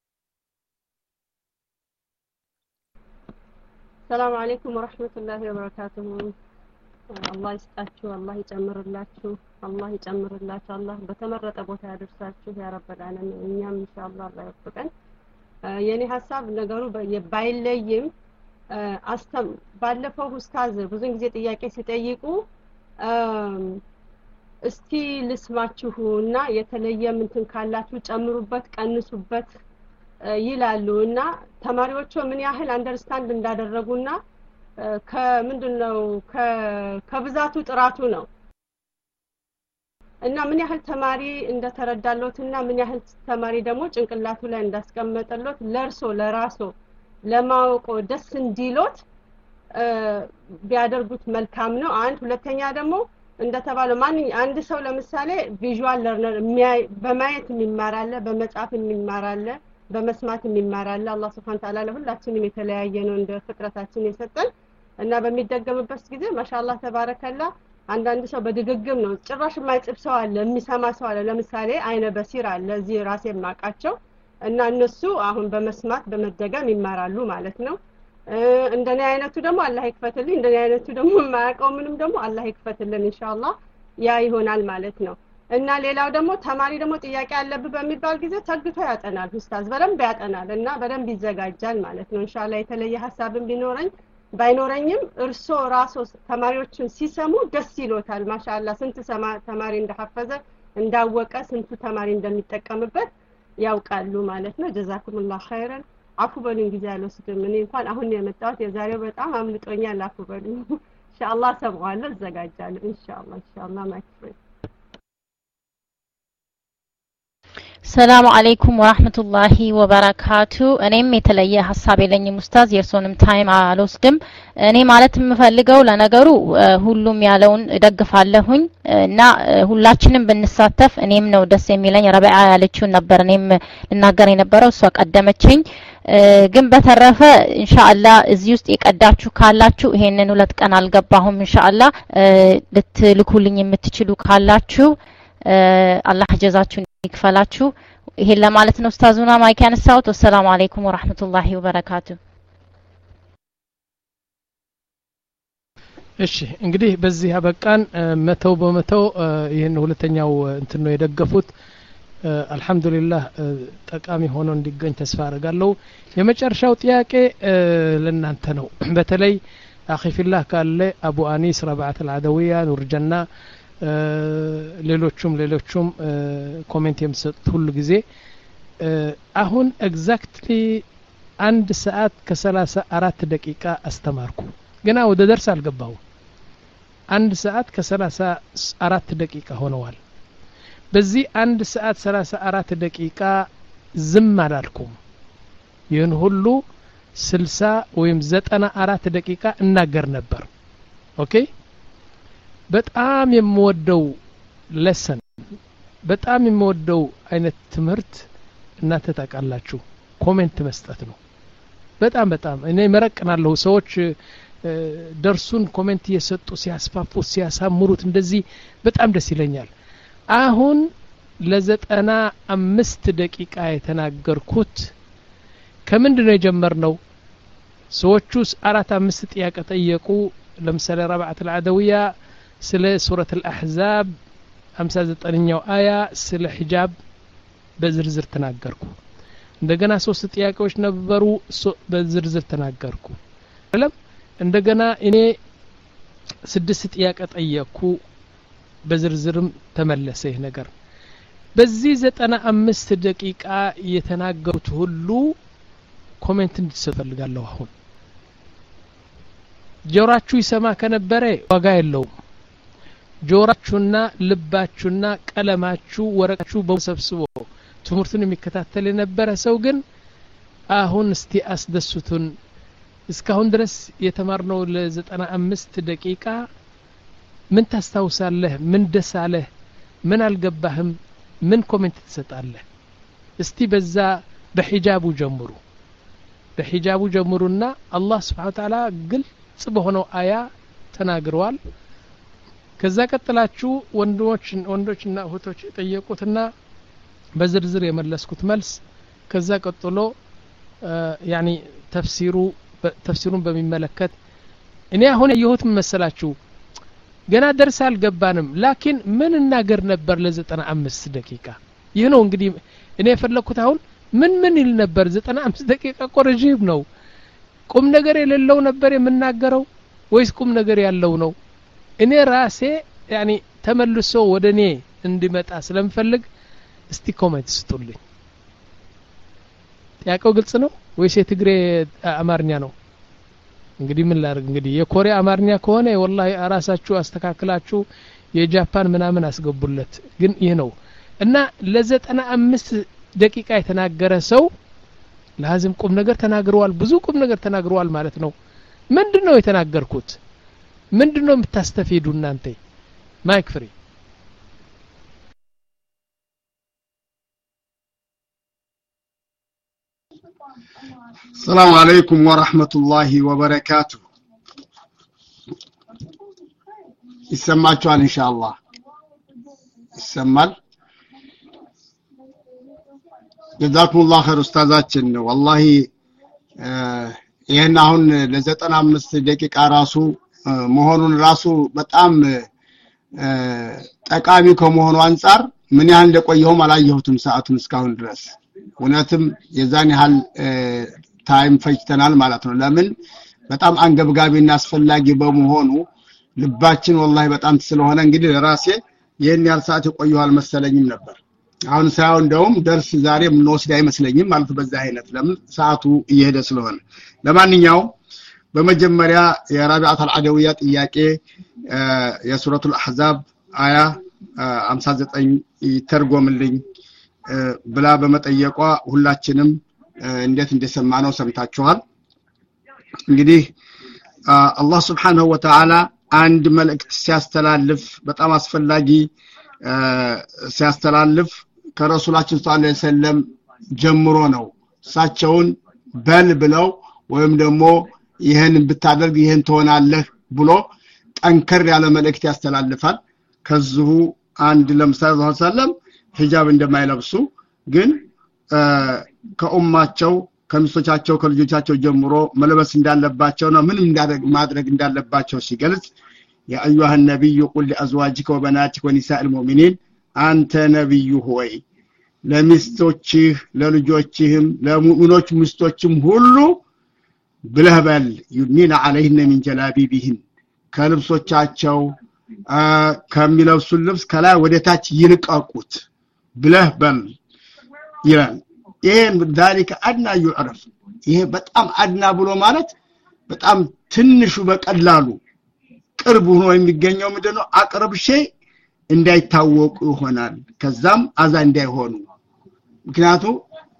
السلام عليكم ورحمة الله وبركاته الله يسعدكم الله يجمرلاችሁ الله يجمرላችሁ الله በተመረጠ ቦታ ያደርሳችሁ ያ ረብ العالمين እኛም ኢንሻአላህ አላህ ይወፍቀን የኔ ሐሳብ ነገሩ ባይለይም አስተም ባለፈው ኡስታዝ ብዙ ጊዜ ጥያቄ ሲጠይቁ እስቲ ልስማችሁና የተለየ ምንትን ካላችሁ ጨምሩበት ቀንሱበት ይላሉና ተማሪዎቹ ምን ያህል አንደርስታንድ እንዳደረጉና ከምንድነው ከብዛቱ ጥራቱ ነው እና ምን ያህል ተማሪ እንደተረዳለውትና ምን ያህል ተማሪ ደግሞ ጭንቅላቱ ላይ እንዳስቀመጠለት ለርሶ ለራሶ ለማወቅ ደስ እንዲሎት ቢያደርጉት መልካም ነው አንድ ሁለተኛ ደግሞ እንደተባለው ማን አንድ ሰው ለምሳሌ ቪዥዋል ለርነር በማየት የሚማራለ በመጻፍ የሚማራለ በመስማት የሚማራለ አላህ Subhanahu Wa Ta'ala ለሁላችንም የተለያየ ነው እንደ ፍጥረታችን የሰጠን እና በሚደገምበት ጊዜ ማሻአላህ ተባረከላ አንዳንድ ሰው በድግግም ነው ጭራሽ የማይጽፍ ሰው አለ የሚሰማ ሰው አለ ለምሳሌ አይነ በሲር አለ እዚህ ራሴ ማቃቸው እና እነሱ አሁን በመስማት በመደገም ይማራሉ ማለት ነው እንደኔ አይነቱ ደግሞ አላህ ይክፈትልኝ እንደኔ አይነቱ ደግሞ ማያቀው ምንም ደግሞ አላህ ይክፈትልን ኢንሻአላህ ያ ይሆናል ማለት ነው እና ሌላው ደግሞ ተማሪ ደግሞ ጥያቄ አለበት በሚባል ጊዜ ተግቶ ያጠናል ኡስታዝ በደንብ ያጠናል እና በደንብ ይዘጋጃል ማለት ነው ኢንሻአላህ የተለየ ሐሳብም ቢኖረኝ ባይኖረኝም እርሶ ራሶ ተማሪዎችን ሲሰሙ ደስ ይሎታል ማሻአላህ ስንት ተማሪ እንደሐፈዘ እንዳወቀ ስንቱ ተማሪ እንደሚጠቀምበት ያውቃሉ ማለት ነው ጀዛኩሙላህ ኸይረን አፉ በሉኝ ጊዜ አልወስድም እኔ እንኳን አሁን የመጣሁት የዛሬው በጣም አምልጦኛል አፉ በሉኝ ኢንሻአላህ ሰብዋለሁ እዘጋጃለሁ ኢንሻአላህ ኢንሻአላህ ማክፍሬ ሰላም አለይኩም ወራህመቱላሂ ወበረካቱ እኔም የተለየ ሐሳብ የለኝም ኡስታዝ የርሶንም ታይም አልወስድም እኔ ማለት የምፈልገው ለነገሩ ሁሉም ያለውን እደግፋለሁኝ እና ሁላችንም ብንሳተፍ እኔም ነው ደስ የሚለኝ ረበዓ ያለችው ነበር እኔም ልናገር የነበረው እሷ ቀደመችኝ ግን በተረፈ ኢንሻአላህ እዚህ ውስጥ የቀዳችሁ ካላችሁ ይሄንን ሁለት ቀን አልገባሁም ኢንሻአላህ ልትልኩልኝ የምትችሉ ካላችሁ አላህ ጀዛችሁን ይክፈላችሁ ይሄን ለማለት ነው ኡስታዙና ማይክ ያነሳውት ወሰላሙ አለይኩም ወራህመቱላሂ ወበረካቱ እሺ እንግዲህ በዚህ አበቃን መተው በመተው ይሄን ሁለተኛው እንትን ነው የደገፉት አልহামዱሊላህ ጠቃሚ ሆኖ እንዲገኝ ተስፋ አደርጋለሁ የመጨረሻው ጥያቄ ለእናንተ ነው በተለይ አኺ ፊላህ ካለ አቡ አኒስ ረባዓት አልዓደዊያ ኑር ጀና ሌሎቹም ሌሎቹም ኮሜንት የምሰጡት ሁሉ ጊዜ አሁን ኤግዛክትሊ አንድ ሰዓት ከሰላሳ አራት ደቂቃ አስተማርኩ ገና ወደ ደርስ አልገባው አንድ ሰዓት ከሰላሳ አራት ደቂቃ ሆነዋል በዚህ አንድ ሰዓት ሰላሳ አራት ደቂቃ ዝም አላልኩም ይህን ሁሉ ስልሳ ወይም ዘጠና አራት ደቂቃ እናገር ነበር ኦኬ በጣም የምወደው ለሰን በጣም የምወደው አይነት ትምህርት እናንተ ታውቃላችሁ ኮሜንት መስጠት ነው በጣም በጣም እኔ መረቅናለሁ ሰዎች ደርሱን ኮሜንት እየሰጡ ሲያስፋፉት ሲያሳምሩት እንደዚህ በጣም ደስ ይለኛል አሁን ለዘጠና አምስት ደቂቃ የተናገርኩት ከምንድነው የጀመርነው ሰዎቹስ አራት አምስት ጥያቄ ጠየቁ ለምሳሌ ረብዓት العدوية ስለ ሱረት الأحزاب ሃምሳ ዘጠነኛው አያ ስለ ሒጃብ በዝርዝር ተናገርኩ እንደገና ሶስት ጥያቄዎች ነበሩ በዝርዝር ተናገርኩ አይደለም እንደገና እኔ ስድስት ጥያቄ ጠየቅኩ በዝርዝርም ተመለሰ ይሄ ነገር በዚህ ዘጠና አምስት ደቂቃ የተናገሩት ሁሉ ኮሜንት እንድትፈልጋለሁ አሁን ጆራችሁ ይሰማ ከነበረ ዋጋ የለውም ጆራችሁና ልባችሁና ቀለማችሁ ወረቃችሁ በሰብስቦ ትምህርቱን የሚከታተል የነበረ ሰው ግን አሁን እስቲ አስደስቱን እስካሁን ድረስ የተማርነው ለዘጠና አምስት ደቂቃ ምን ታስታውሳለህ ምን ደሳለህ ምን አልገባህም ምን ኮሜንት ትሰጣለህ እስቲ በዛ በሒጃቡ ጀምሩ በሒጃቡ ጀምሩና አላህ Subhanahu Wa Ta'ala ግልጽ በሆነው አያ ተናግሯል ከዛ ቀጥላችሁ ወንዶች ወንዶችና እህቶች የጠየቁትና በዝርዝር የመለስኩት መልስ ከዛ ቀጥሎ ያኒ ተፍሲሩ ተፍሲሩን በሚመለከት እኔ አሁን የሁት መሰላችሁ ገና ደርስ አልገባንም ላኪን ምን እናገር ነበር ለዘጠና አምስት ደቂቃ ይህ ነው እንግዲህ እኔ የፈለኩት አሁን ምን ምን ይል ነበር ዘጠና አምስት ደቂቃ ቆረጂብ ነው ቁም ነገር የሌለው ነበር የምናገረው ወይስ ቁም ነገር ያለው ነው እኔ ራሴ ያኒ ተመልሶ ወደኔ እንዲመጣ ስለምፈልግ እስቲ ኮሜንት ስጡልኝ ጥያቄው ግልጽ ነው ወይስ የትግሬ አማርኛ ነው እንግዲህ ምን ላርግ እንግዲህ የኮሪያ አማርኛ ከሆነ ወላሂ አራሳችሁ አስተካክላችሁ የጃፓን ምናምን አስገቡለት ግን ይሄ ነው እና ለዘጠና አምስት ደቂቃ የተናገረ ሰው ለازم ቁም ነገር ተናግረዋል ብዙ ቁም ነገር ተናግረዋል ማለት ነው ምንድነው የተናገርኩት ምንድነው የምታስተፈይዱ እናንተ ማይክ ፍሪ السلام عليكم ورحمة الله وبركاته يسمعوا إن شاء الله يسمع جزاكم الله خير أستاذاتنا والله ይሄን አሁን ለዘጠና አምስት ደቂቃ ራሱ መሆኑን ራሱ በጣም ጠቃሚ ከመሆኑ አንፃር ምን ያህል እንደቆየው አላየሁትም ሰዓቱን እስካሁን ድረስ ወነትም የዛን ያህል ታይም ፈጅተናል ማለት ነው ለምን በጣም አንገብጋቢና አስፈላጊ በመሆኑ ልባችን والله በጣም ስለሆነ እንግዲህ ለራሴ ይሄን ያህል ሰዓት የቆየው አልመሰለኝም ነበር አሁን ሳይው እንደውም ደርስ ዛሬ ምን ወስድ አይመስለኝም ማለት በዛ አይነት ለምን ሰዓቱ እየሄደ ስለሆነ ለማንኛውም በመጀመሪያ የራቢዓት አልዓደውያ ጥያቄ የሱረቱል አህዛብ አያ ሃምሳ ዘጠኝ ይተርጎምልኝ ብላ በመጠየቋ ሁላችንም እንዴት እንደሰማነው ሰምታችኋል እንግዲህ አላህ Subhanahu Wa Ta'ala አንድ መልእክት ሲያስተላልፍ በጣም አስፈላጊ ሲያስተላልፍ ከረሱላችን ሰለላሁ ዐለይሂ ወሰለም ጀምሮ ነው ሳቸውን በል ብለው ወይም ደግሞ ይሄን ብታደርግ ይሄን ትሆናለህ ብሎ ጠንከር ያለ መልእክት ያስተላልፋል ከዚሁ አንድ ለምሳሌ ሰለላሁ ዐለይሂ ወሰለም ሂጃብ እንደማይለብሱ ግን ከኡማቸው ከሚስቶቻቸው ከልጆቻቸው ጀምሮ መልበስ እንዳለባቸው ነው ምንም እንዳደረግ ማድረግ እንዳለባቸው ሲገልጽ ያ አዩሃ ነብዩ ቁል ለአዝዋጅከ ወበናቲከ ወኒሳኢል ሙእሚኒን አንተ ነብዩ ሆይ ለሚስቶችህ ለልጆችህም ለሙእሚኖች ሚስቶችም ሁሉ ብለህበል ዩኒና عليهن من جلابيبهن ከልብሶቻቸው ከሚለብሱ ልብስ ከላይ ወደታች ይልቀቁት ብለህበል ይላል ይሄን ذلك ادنى يعرف ይሄ በጣም አድና ብሎ ማለት በጣም ትንሹ በቀላሉ ቅርብ ሆኖ የሚገኘው ምንድነው አቅርብ ሸይ እንዳይታወቁ ይሆናል ከዛም አዛ እንዳይሆኑ ምክንያቱም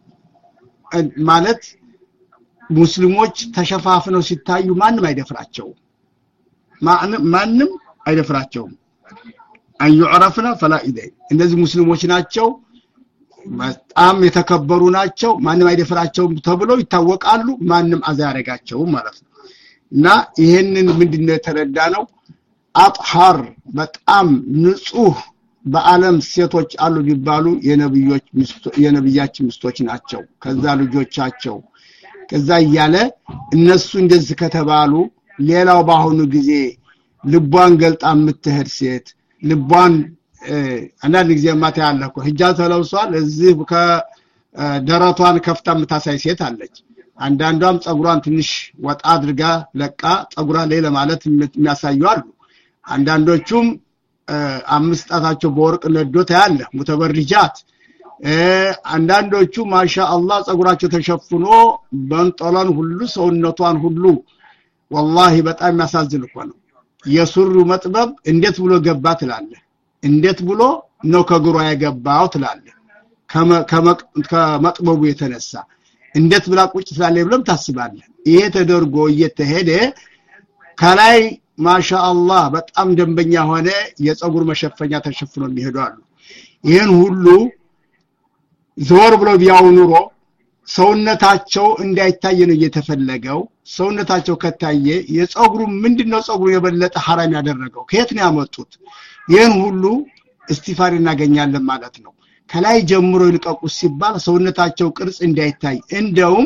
ማለት ሙስሊሞች ተሸፋፍነው ሲታዩ ማንም አይደፍራቸው ማንም ማንም አይደፍራቸው አን يعرفنا فلا إذن እነዚህ ሙስሊሞች ናቸው በጣም የተከበሩ ናቸው ማንም አይደፍራቸውም ተብለው ይታወቃሉ ማንም አዛ ያረጋቸው ማለት ነው እና ይሄንን ምንድነው የተረዳነው አጥሃር በጣም ንጹህ በአለም ሴቶች አሉ ቢባሉ የነብዮች የነብያችን ሚስቶች ናቸው ከዛ ልጆቻቸው ከዛ ያለ እነሱ እንደዚህ ከተባሉ ሌላው ባሁኑ ጊዜ ልቧን ገልጣ የምትሄድ ሴት ልቧን አንዳንድ ጊዜ ማታ ያለኮ ሂጃብ ተለብሷል እዚህ ከደረቷን ከፍታ የምታሳይ ሴት አለች አንዳንዷም ጸጉሯን ትንሽ ወጣ አድርጋ ለቃ ጸጉሯን ላይ ለማለት የሚያሳዩ አሉ አንዳንዶቹም አምስት ጣታቸው በወርቅ ነዶት ያለ ሙተበርጃት አንዳንዶቹ ማሻአላህ ጸጉራቸው ተሸፍኖ በንጠላን ሁሉ ሰውነቷን ሁሉ والله በጣም ያሳዝን እኮ ነው የሱሩ መጥበብ እንዴት ብሎ ገባ ትላለ እንዴት ብሎ ነው ከግሯ ያገባው ትላለ ከመጥበቡ የተነሳ እንዴት ብላ ቁጭ ትላለ ብለም ታስባለ ይሄ ተደርጎ እየተሄደ ከላይ ማሻአላህ በጣም ደንበኛ ሆነ የጸጉር መሸፈኛ ተሸፍኖ የሚሄዳሉ ይሄን ሁሉ ዞር ብሎ ቢያው ኑሮ ሰውነታቸው እንዳይታይ ነው እየተፈለገው ሰውነታቸው ከታየ የጸጉሩ ምንድነው ጸጉሩ የበለጠ حرام ያደረገው ከየት ነው ያመጡት ይሄን ሁሉ እስቲፋር እናገኛለን ማለት ነው ከላይ ጀምሮ ይልቀቁ ሲባል ሰውነታቸው ቅርጽ እንዳይታይ እንደውም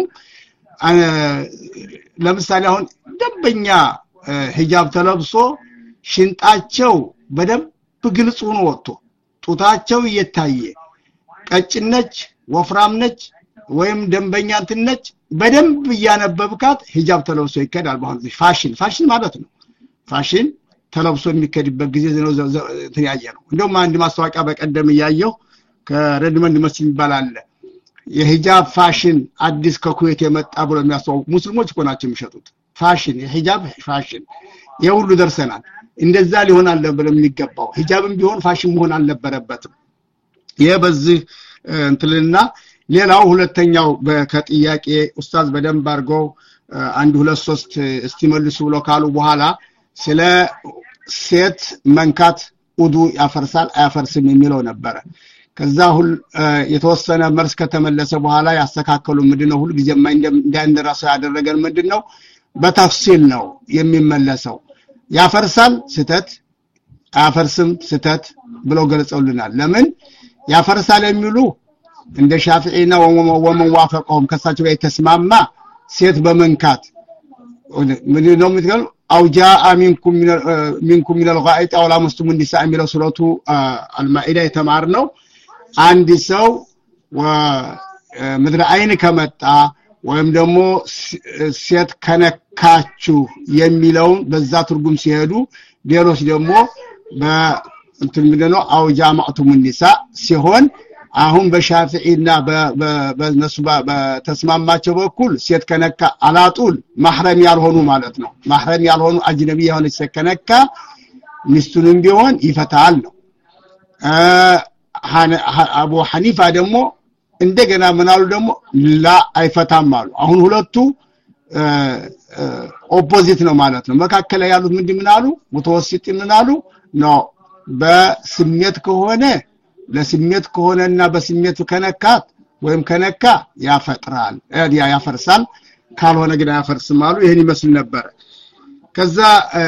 ለምሳሌ አሁን ደንበኛ ሂጃብ ተለብሶ ሽንጣቸው በደንብ ግልጽ ሆኖ ወጥቶ ጡታቸው እየታየ ቀጭነች ወፍራምነች ወይም ደንበኛ እንትነች በደንብ ያነበብካት ሂጃብ ተለብሶ ይከዳል በአሁን ፋሽን ፋሽን ማለት ነው ፋሽን ተለብሶ የሚከድበት ጊዜ ነው ተያየ ነው እንደውም አንድ ማስታወቂያ በቀደም ያየው ከረድመንድ መስጊድ ይባላል የሂጃብ ፋሽን አዲስ ከኩዌት የመጣ ብሎ የሚያስተዋውቁ ሙስሊሞች እኮ ናቸው የሚሸጡት ፋሽን የሂጃብ ፋሽን የሁሉ ደርሰናል እንደዛ ሊሆን አለበት የሚገባው ሂጃብም ቢሆን ፋሽን መሆን አልነበረበትም የበዚህ እንትልና ሌላው ሁለተኛው ከጥያቄ ኡስታዝ በደንብ አርገው አንድ ሁለት ሶስት እስቲመልሱ ብሎ ካሉ በኋላ ስለ ሴት መንካት ውዱ ያፈርሳል አያፈርስም የሚለው ነበር ከዛ ሁሉ የተወሰነ መልስ ከተመለሰ በኋላ ያስተካከሉ ምንድነው ሁሉ ጊዜ እንዳንደራሳ ያደረገን ምንድነው በተፍሲል ነው የሚመለሰው ያፈርሳል ስተት አያፈርስም ስተት ብሎ ገልጸውልናል ለምን ያፈርሳል የሚሉ እንደ ሻፊዒና ወመን ዋፈቀውም ከሳቸው ጋር የተስማማ ሴት በመንካት ምን ነው ምትገል አውጃ አሚንኩም ሚንኩም ሚነል ጋኢጥ አው ላመስቱም النساء የሚለው ሱረቱ አልማኢዳ የተማርነው አንድ ሰው ወምድር አይን ከመጣ ወይም ደግሞ ሴት ከነካችሁ የሚለው በዛ ትርጉም ሲሄዱ ሌሎች ደግሞ በእንትን ምንድነው አውጃ ማዕቱም النساء ሲሆን አሁን በሻፊዒና በነሱ በተስማማቸው በኩል ሴት ከነካ አላጡል ማህረም ያልሆኑ ማለት ነው ማህረም ያልሆኑ አጅነቢ የሆነ ሴት ከነካ ሚስቱንም ቢሆን ይፈታል ነው አቡ ሐኒፋ ደግሞ እንደገና ምናሉ ደግሞ ላ አይፈታም አሉ አሁን ሁለቱ ኦፖዚት ነው ማለት ነው መካከለ ያሉት ምንድን ምናሉ ሙተወሲጥ ምናሉ ነው በስሜት ከሆነ ለስሜት ከሆነና በስሜት ከነካት ወይም ከነካ ያፈጥራል ያ ያፈርሳል ካልሆነ ግን ያፈርስም አሉ ይሄን ይመስል ነበር ከዛ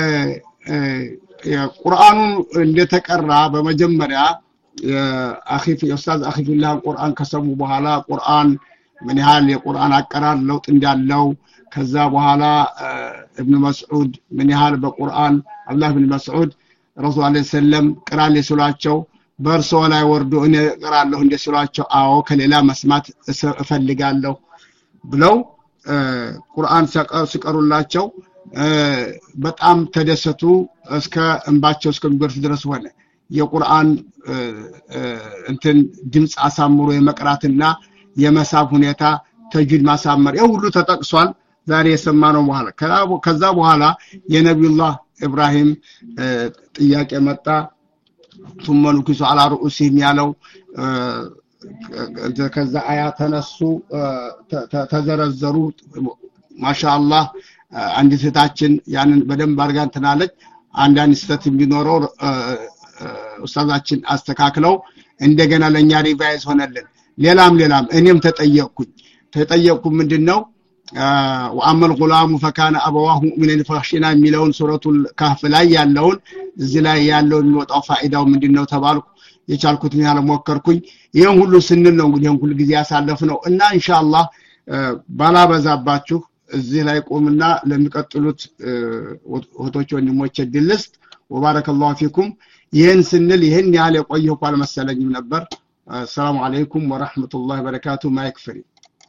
የቁርአኑ እንደተቀራ በመጀመሪያ አኺፍ ኡስታዝ አኺፍላህ ቁርአን ከሰሙ በኋላ ቁርአን ምን ያህል የቁርአን አቀራር ለውጥ እንዳለው ከዛ በኋላ ኢብኑ መስዑድ ምን ያህል በቁርአን አላህ ኢብኑ መስዑድ ረሱል አለይሂ ሰለም ቅራል ይስሏቸው በርሶ ላይ ወርዶ እኔ ቀራለሁ እንደስሏቸው አዎ ከሌላ መስማት እፈልጋለሁ ብለው ቁርአን ሲቀሩላቸው በጣም ተደሰቱ እስከ እንባቸው እስከሚጎርፍ ድረስ ሆነ የቁርአን እንትን ድምጽ አሳምሮ የመቅራትና የመሳብ ሁኔታ ተጅዊድ ማሳመር ሁሉ ተጠቅሷል ዛሬ የሰማነው በኋላ ከዛ በኋላ የነብዩላህ ኢብራሂም ጥያቄ መጣ ثم نكسوا على رؤوسهم ያለው ከዛ አያት ተነሱ ተዘረዘሩ ማሻአላህ አንዲት እህታችን ያንን በደንብ አርጋን ተናለች አንዳንድ ስተት ቢኖረው ኡስታዛችን አስተካክለው እንደገና ለኛ ሪቫይዝ ሆነልን ሌላም ሌላም እኔም ተጠየቅኩኝ ተጠየቅኩ ምንድነው ወአመል ጉላሙ ፈካነ አበዋሁ ሙእሚኒን ፈخشና የሚለውን ሱረቱል ካህፍ ላይ ያለውን እዚህ ላይ ያለው የሚወጣው ፋይዳው ምንድነው ተባልኩ የቻልኩትን ያለ ሞከርኩኝ ይሄን ሁሉ ስንል ነው እንግዲህ ሁሉ ጊዜ ያሳለፍነው እና ኢንሻአላህ ባላበዛባችሁ እዚህ ላይ ቆምና ለሚቀጥሉት ወቶች ወንድሞች ድልስት ወባረከላሁ ፊኩም ይሄን ስንል ይሄን ያለ ቆየው ቃል መሰለኝም ነበር السلام عليكم ورحمة الله وبركاته ما يكفري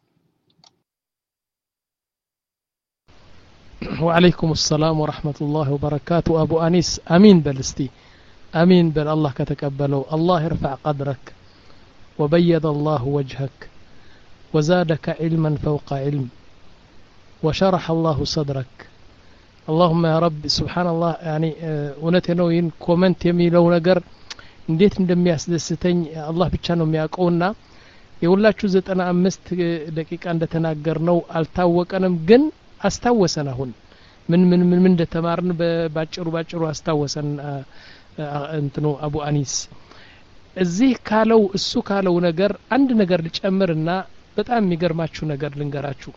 وعليكم السلام ورحمة الله وبركاته أبو أنيس أمين بلستي أمين بل الله كتقبله الله يرفع قدرك وبيض الله وجهك وزادك علما فوق علم وشرح الله صدرك اللهم يا رب سبحان الله يعني ونتنوين كومنت يميلو نجر እንዴት እንደሚያስደስተኝ አላህ ብቻ ነው የሚያውቀውና የሁላችሁ ዘጠና አምስት ደቂቃ እንደተናገርነው አልታወቀንም ግን አስታወሰን አሁን ምን ምን ምን እንደተማርን ባጭሩ ባጭሩ አስታወሰን እንትኑ አቡ አኒስ እዚህ ካለው እሱ ካለው ነገር አንድ ነገር ልጨምርና በጣም የሚገርማችሁ ነገር ልንገራችሁ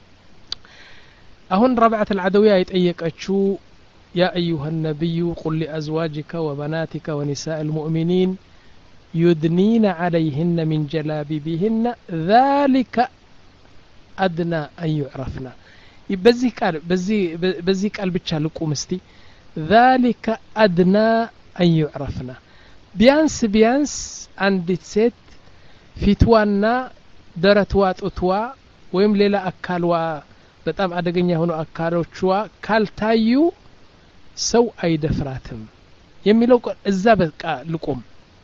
አሁን ረብዓት العدوية يጠየቀችው يا أيها النبي قل لأزواجك وبناتك ونساء المؤمنين يدنين عليهن من جلابيبهن ذلك أدنى أن يعرفنا بزي قال بزي بزي قال بتشا لقوم استي ذلك أدنى أن يعرفنا بيانس بيانس عندي ست ፊትዋና ደረትዋ ጡትዋ ወይም ሌላ አካልዋ በጣም አደገኛ ሆኖ አካሎቿ ካልታዩ ሰው አይደፍራትም የሚለው እዛ በቃ ልቆም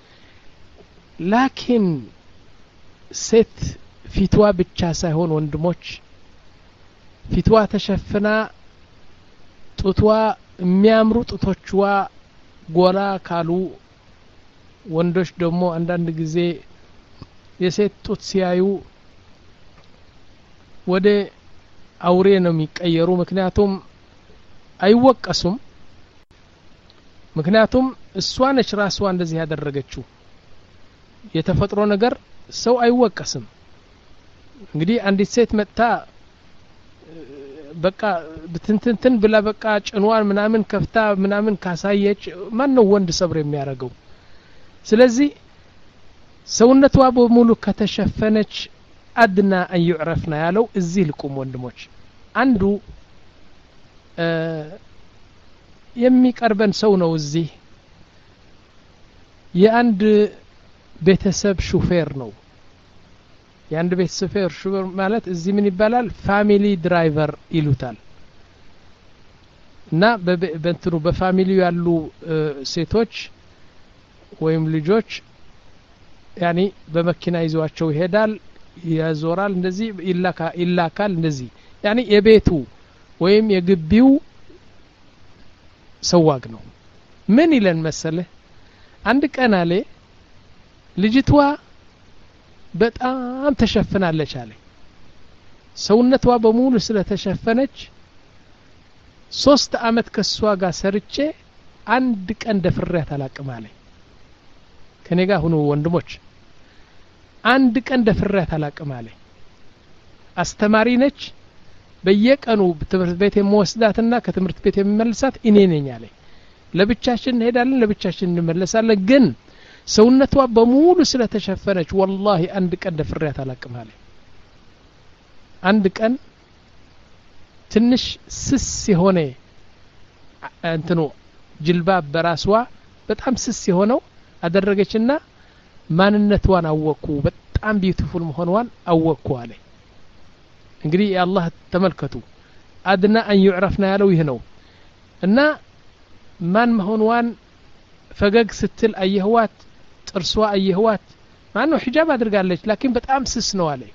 ላኪን ሴት ፊትዋ ብቻ ሳይሆን ወንድሞች ፊትዋ ተሸፍና ጡትዋ የሚያምሩ ጡቶችዋ ጎላ ካሉ ወንዶች ደግሞ አንዳንድ ጊዜ የሴት ጡት ሲያዩ ወደ አውሬ ነው የሚቀየሩ ምክንያቱም አይወቀሱም ምክንያቱም እሷ ነች ራስዋ እንደዚህ ያደረገችው የተፈጥሮ ነገር ሰው አይወቀስም እንግዲህ አንዲት ሴት መጣ በቃ ብትንትንትን ብላ በቃ ጭንዋን ምናምን ከፍታ ምናምን ካሳየች ማን ነው ወንድ ሰብር የሚያረጋው ስለዚህ ሰውነቷ በሙሉ ከተሸፈነች አድና አን ይعرفنا ያለው እዚህ ልቁም ወንድሞች አንዱ የሚቀርበን ሰው ነው እዚህ የአንድ ቤተሰብ ሹፌር ነው የአንድ ቤተሰብ ሹፌር ማለት እዚህ ምን ይባላል ፋሚሊ ድራይቨር ይሉታል እና በእንትኑ በፋሚሊው ያሉ ሴቶች ወይም ልጆች ያኒ በመኪና ይዟቸው ይሄዳል ያዞራል እንደዚህ ይላካ ይላካል እንደዚህ ያኒ የቤቱ ወይም የግቢው ሰዋግ ነው ምን ይለን መሰለ አንድ ቀን አለ ልጅቷ በጣም ተሸፍናለች አለ ሰውነቷ በሙሉ ስለተሸፈነች ሶስት አመት ከሷ ጋር ሰርቼ አንድ ቀን ደፍሬያት አላቅም አለ ከኔ ጋር ሆኖ ወንድሞች አንድ ቀን ደፍሬያት አላቅም አለ አስተማሪ ነች በየቀኑ ትምህርት ቤት የምወስዳትና ከትምህርት ቤት የምመልሳት እኔ ነኝ አለ ለብቻችን እንሄዳለን ለብቻችን እንመለሳለን ግን ሰውነቷ በሙሉ ስለተሸፈነች والله አንድ ቀን ደፍሬያት አላቅም አለ አንድ ቀን ትንሽ ስስ የሆነ እንትኑ ጅልባብ በራስዋ በጣም ስስ የሆነው አደረገችና ማንነቷን አወኩ በጣም ቢዩቲፉል መሆኗን አወኩ አለ እንግዲህ የአላህ ተመልከቱ አድና አን يعرفنا ያለው ይሄ ነው እና ማን መሆኗን ፈገግ ስትል አየህዋት ጥርሷ አየህዋት ማን ነው ሒጃብ አድርጋለች ላኪን በጣም ስስ ነው አለ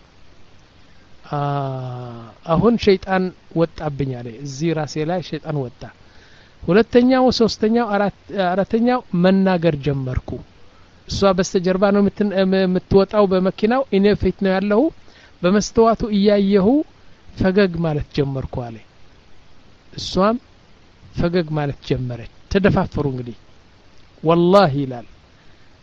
አሁን ሸይጣን ወጣብኝ አለ እዚህ ራሴ ላይ ሸይጣን ወጣ ሁለተኛው ሶስተኛው አራተኛው መናገር ጀመርኩ እሷ በስተጀርባ ነው የምትወጣው በመኪናው እኔ ፊት ነው ያለው በመስተዋቱ እያየሁ ፈገግ ማለት ጀመርኩ አለ እሷም ፈገግ ማለት ጀመረች ተደፋፈሩ እንግዲህ والله ይላል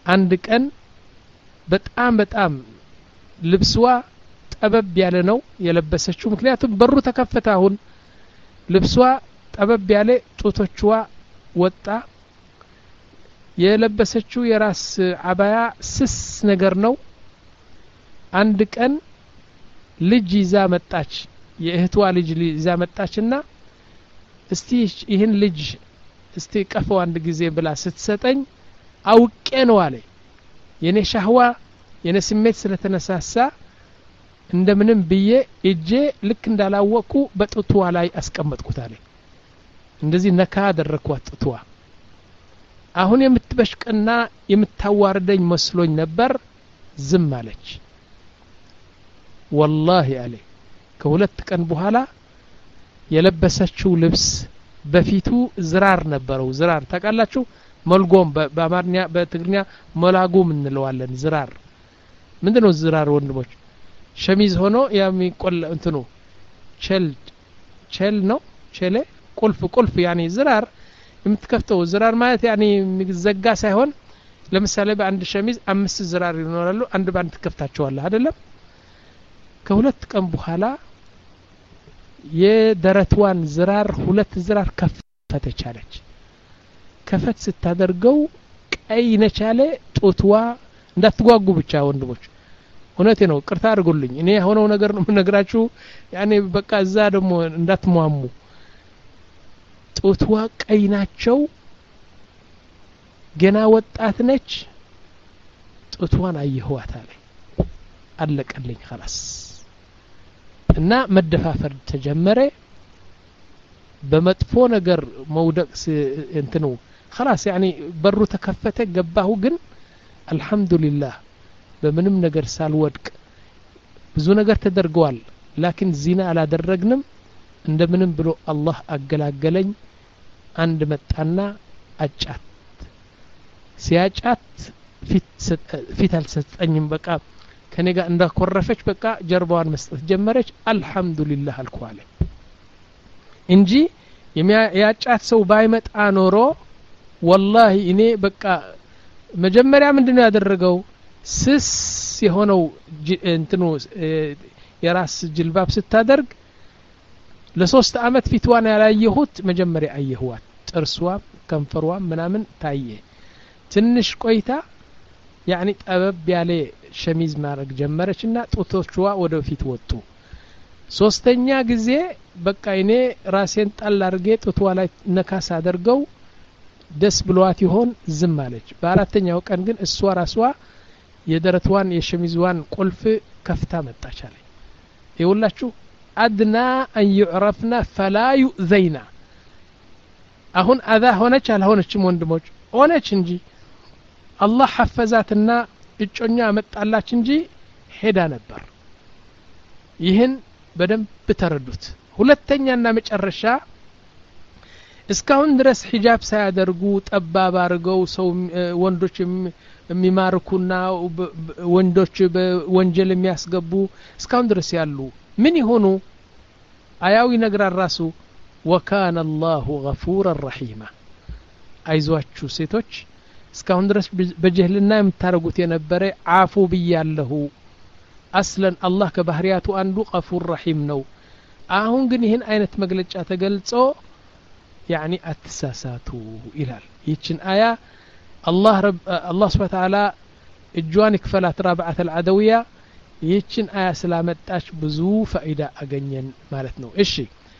አንድ ቀን በጣም በጣም ልብስዋ ጠበብ ያለ ነው የለበሰችው ምክንያቱም በሩ ተከፈተ አሁን ልብሷ ጠበብ ያለ ጡቶችዋ ወጣ የለበሰችው የራስ አባያ ስስ ነገር ነው አንድ ቀን ልጅ ይዛ መጣች የእህቷ ልጅ ይዛ መጣችና እስቲ ይህን ልጅ እስቲ ቀፈው አንድ ጊዜ ብላ ስትሰጠኝ አውቄ ነው አለ የኔ ሻህዋ የኔ ስሜት ስለተነሳሳ እንደምንም ብዬ እጄ ልክ እንዳላወቁ በጥቷ ላይ አስቀመጥኩት አለ እንደዚህ ነካ አደረኳት ጥቷ አሁን የምትበሽቅና የምታዋርደኝ መስሎኝ ነበር ዝም አለች والله አለ ከሁለት ቀን በኋላ የለበሰችው ልብስ በፊቱ ዝራር ነበረው ዝራር ታውቃላችሁ መልጎም በአማርኛ በትግርኛ መላጎም እንለዋለን ዝራር ምንድነው ዝራር ወንድሞች ሸሚዝ ሆኖ የሚቆል እንትኑ ቸል ቸል ነው ቸለ ቁልፍ ቁልፍ ያኒ ዝራር የምትከፍተው ዝራር ማለት ያኒ የሚዘጋ ሳይሆን ለምሳሌ በአንድ ሸሚዝ አምስት ዝራር ይኖራሉ አንድ ባንድ ትከፍታቸዋለህ አይደለም ከሁለት ቀን በኋላ የደረቷን ዝራር ሁለት ዝራር ከፈተች አለች ከፈት ስታደርገው ቀይ ነቻለ ጡትዋ እንዳትጓጉ ብቻ ወንድሞች እውነቴ ነው ቅርታ አድርጉልኝ እኔ ሆነው ነገር ነው የምነግራችሁ ያኔ በቃ እዛ ደግሞ እንዳትሟሙ ጡትዋ ቀይ ናቸው ገና ወጣት ነች ጡትዋን አየኋት አለ አለቀልኝ خلاص እና መደፋፈር ተጀመረ በመጥፎ ነገር መውደቅ እንትኑ خلاص يعني በሩ ተከፈተ ገባሁ ግን አልহামዱሊላህ በምንም ነገር ሳልወድቅ ብዙ ነገር ተደርገዋል ላኪን ዚና አላደረግንም እንደምንም ብሎ አላህ አገላገለኝ አንድ መጣና አጫት ሲያጫት ፊት ፊት አልሰጠኝም በቃ ከኔ ጋር እንዳኮረፈች በቃ ጀርባዋን መስጠት ጀመረች አልহামዱሊላህ አልኳለ እንጂ የሚያጫት ሰው ባይመጣ ኖሮ والله እኔ በቃ መጀመሪያ ምንድነው ያደረገው ስስ የሆነው እንትኑ የራስ ጅልባብ ስታደርግ ለሶስት አመት ፊትዋን ያላየሁት መጀመሪያ አየሁዋት ጥርሷ ከንፈሯ ምናምን ታየ ትንሽ ቆይታ ያኒ ጠበብ ያለ ሸሚዝ ማድረግ ጀመረችና ጡቶቿ ወደ ፊት ወጡ ሶስተኛ ጊዜ በቃ እኔ ራሴን ጣል አድርጌ ጡቷ ላይ ነካስ አደርገው ደስ ብሏት ይሆን ዝም አለች በአራተኛው ቀን ግን እሷ ራሷ የደረቷን የሸሚዝዋን ቁልፍ ከፍታ መጣች አለ ይውላችሁ አድና አን ይዕረፍና ፈላ ዩዘይና አሁን አዛ ሆነች አልሆነችም ወንድሞች ሆነች እንጂ አላህ ሐፈዛትና እጮኛ መጣላች እንጂ ሄዳ ነበር ይህን በደንብ ተረዱት ሁለተኛና መጨረሻ እስካሁን ድረስ ሒጃብ ሳያደርጉ ጠባብ አድርገው ሰው ወንዶች የሚማርኩና ወንዶች በወንጀል የሚያስገቡ እስካሁን ድረስ ያሉ ምን ይሆኑ አያው ይነግራል ራሱ ወካነ አላሁ ገፉራን ረሒማ አይዟችሁ ሴቶች እስካሁን ድረስ በጀህልና የምታረጉት የነበረ አፉ ብያለሁ አስለን አላህ ከባህሪያቱ አንዱ ገፉር ረሒም ነው አሁን ግን ይህን አይነት መግለጫ ተገልጾ يعني اتساساتو ይላል ይችን አያ አላህ ረብ አላህ Subhanahu Wa Ta'ala እጇን ይክፈላት رابعه العدويه ይችን አያ ስላመጣች ብዙ ፋይዳ አገኘን ማለት ነው እሺ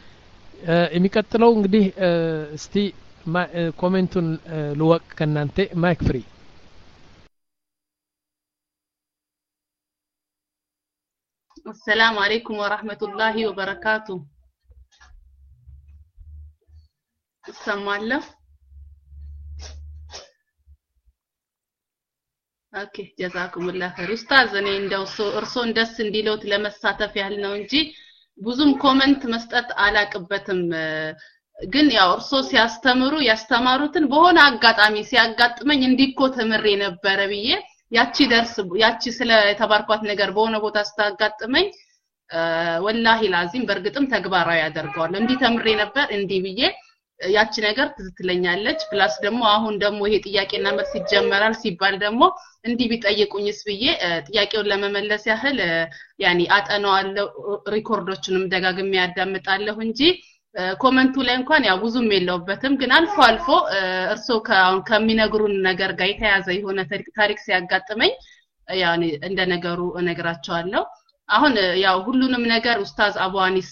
የሚቀጥለው እንግዲህ እስቲ ኮሜንቱን ልወቅ ከናንተ ማይክ ፍሪ السلام عليكم ورحمة الله وبركاته ሰማለሁ ኦኬ ጀዛኩሙላህ ኸይር ኡስታዝ እኔ እንደው እርሶን ደስ እንዲሎት ለመሳተፍ ያህል ነው እንጂ ብዙም ኮሜንት መስጠት አላቅበትም ግን ያው እርሶ ሲያስተምሩ ያስተማሩትን በሆነ አጋጣሚ ሲያጋጥመኝ እንዲኮ ተምሬ ነበር ብዬ ያቺ ደርስ ያቺ ስለ የተባርኳት ነገር በሆነ ቦታ ስታጋጥመኝ ወላሂ ላዚም በርግጥም ተግባራዊ ያደርጋል እንዲ ተምሬ ነበር እንዲ ብዬ ያቺ ነገር ትዝትለኛለች ፕላስ ደግሞ አሁን ደግሞ ይሄ ጥያቄና መልስ ይጀመራል ሲባል ደግሞ እንዲህ ቢጠይቁኝስ ብዬ ጥያቄውን ለመመለስ ያህል ያኒ አጠናዋለሁ ሪኮርዶችንም ደጋግሜ ያዳምጣለሁ እንጂ ኮሜንቱ ላይ እንኳን ያው ብዙም የለውበትም ግን አልፎ አልፎ እርሶ ከአሁን ከሚነግሩን ነገር ጋር የተያዘ የሆነ ታሪክ ሲያጋጥመኝ ያኒ እንደ ነገሩ እነግራቸዋለሁ አሁን ያው ሁሉንም ነገር ኡስታዝ አቡአኒስ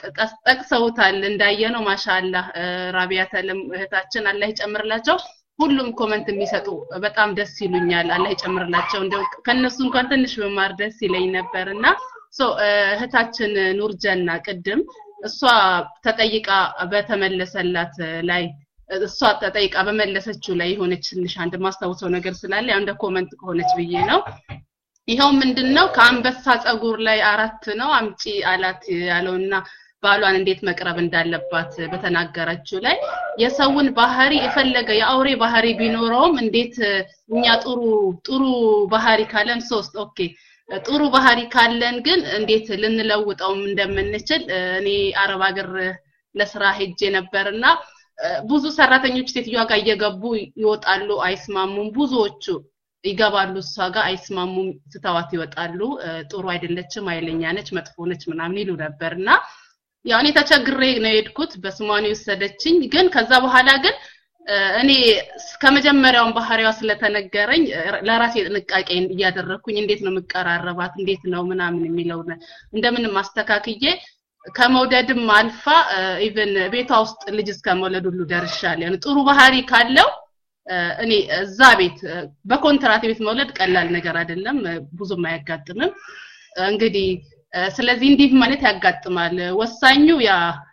ጠቅሰውታል እንዳየነው ማሻአላህ ራቢያተለም እህታችን አላህ ይጨምርላቸው ሁሉም ኮሜንት የሚሰጡ በጣም ደስ ይሉኛል አላህ ይጨምርላቸው እንደው ከነሱ እንኳን ትንሽ በማር ደስ ይለኝ ነበርና ሶ እህታችን ኑርጀና ቅድም እሷ ተጠይቃ በተመለሰላት ላይ እሷ ተጠይቃ በመለሰችው ላይ የሆነች ትንሽ አንድ ማስተዋወሰው ነገር ስላለ ያው እንደ ኮሜንት ከሆነች ብዬ ነው ይሄው ምንድነው ከአንበሳ ጸጉር ላይ አራት ነው አምጪ አላት ያለውና ባሏን እንዴት መቅረብ እንዳለባት በተናገረችው ላይ የሰውን ባህሪ የፈለገ የአውሬ ባህሪ ቢኖረውም እንዴት እኛ ጥሩ ጥሩ ባህሪ ካለን ሶስት ኦኬ ጥሩ ባህሪ ካለን ግን እንዴት ልንለውጠው እንደምንችል እኔ አረብ ሀገር ለስራ ሄጄ ነበርና ብዙ ሰራተኞች ሴትዮዋ ጋር እየገቡ ይወጣሉ አይስማሙም ብዙዎቹ ይገባሉ እሷ ጋር አይስማሙም ስተዋት ይወጣሉ ጥሩ አይደለችም አይለኛ ነች መጥፎ ነች ምናምን ይሉ ነበርና ያኔ ተቸግሬ ነው የሄድኩት በስማኒ ወሰደችኝ ግን ከዛ በኋላ ግን እኔ ከመጀመሪያው ባህሪዋ ስለተነገረኝ ለራሴ ጥንቃቄ እያደረኩኝ እንዴት ነው መቀራረባት እንዴት ነው ምናምን የሚለው እንደምን ማስተካክዬ ከመውደድም አልፋ ኢቭን ቤቷ ውስጥ ልጅ እስከመውለድ ሁሉ ደርሻለሁ ያኔ ጥሩ ባህሪ ካለው እኔ እዛ ቤት በኮንትራት ቤት መውለድ ቀላል ነገር አይደለም ብዙም አያጋጥምም እንግዲህ ስለዚህ እንዲህ ማለት ያጋጥማል ወሳኙ ያ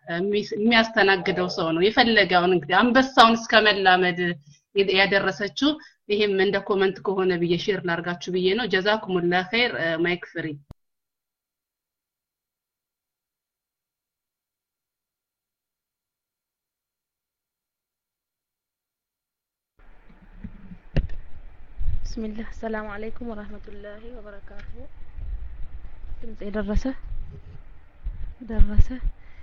የሚያስተናግደው ሰው ነው የፈለገውን እንግዲህ አንበሳውን እስከመላመድ ያደረሰችው ይሄም እንደ ኮሜንት ከሆነ ብዬ ሼር ላርጋችሁ ብዬ ነው ጀዛኩሙላህ ኸይር ማይክ ፍሪ بسم الله السلام عليكم ورحمة الله وبركاته ድምጽ የደረሰ ደረሰ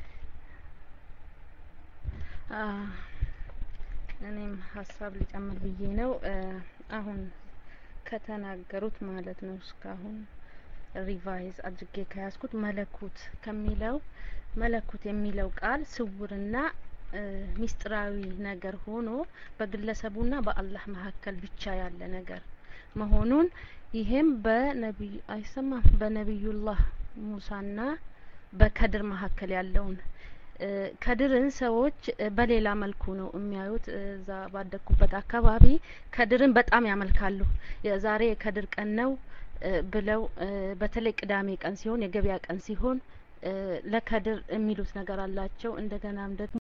እኔም ሐሳብ ሊጨምር ብዬ ነው አሁን ከተናገሩት ማለት ነው እስካሁን ሪቫይዝ አድርጌ ከያዝኩት መለኩት ከሚለው መለኩት የሚለው ቃል ስውርና ሚስጥራዊ ነገር ሆኖ በግለሰቡና በአላህ መካከል ብቻ ያለ ነገር መሆኑን ይሄም በነብይ አይሰማም በነብዩላህ ሙሳና በከድር መካከል ያለውን ከድርን ሰዎች በሌላ መልኩ ነው የሚያዩት እዛ ባደኩበት አካባቢ ከድርን በጣም ያመልካሉ የዛሬ የከድር ቀን ነው ብለው በተለይ ቅዳሜ ቀን ሲሆን የገበያ ቀን ሲሆን ለከድር የሚሉት ነገር አላቸው እንደገናም ደግሞ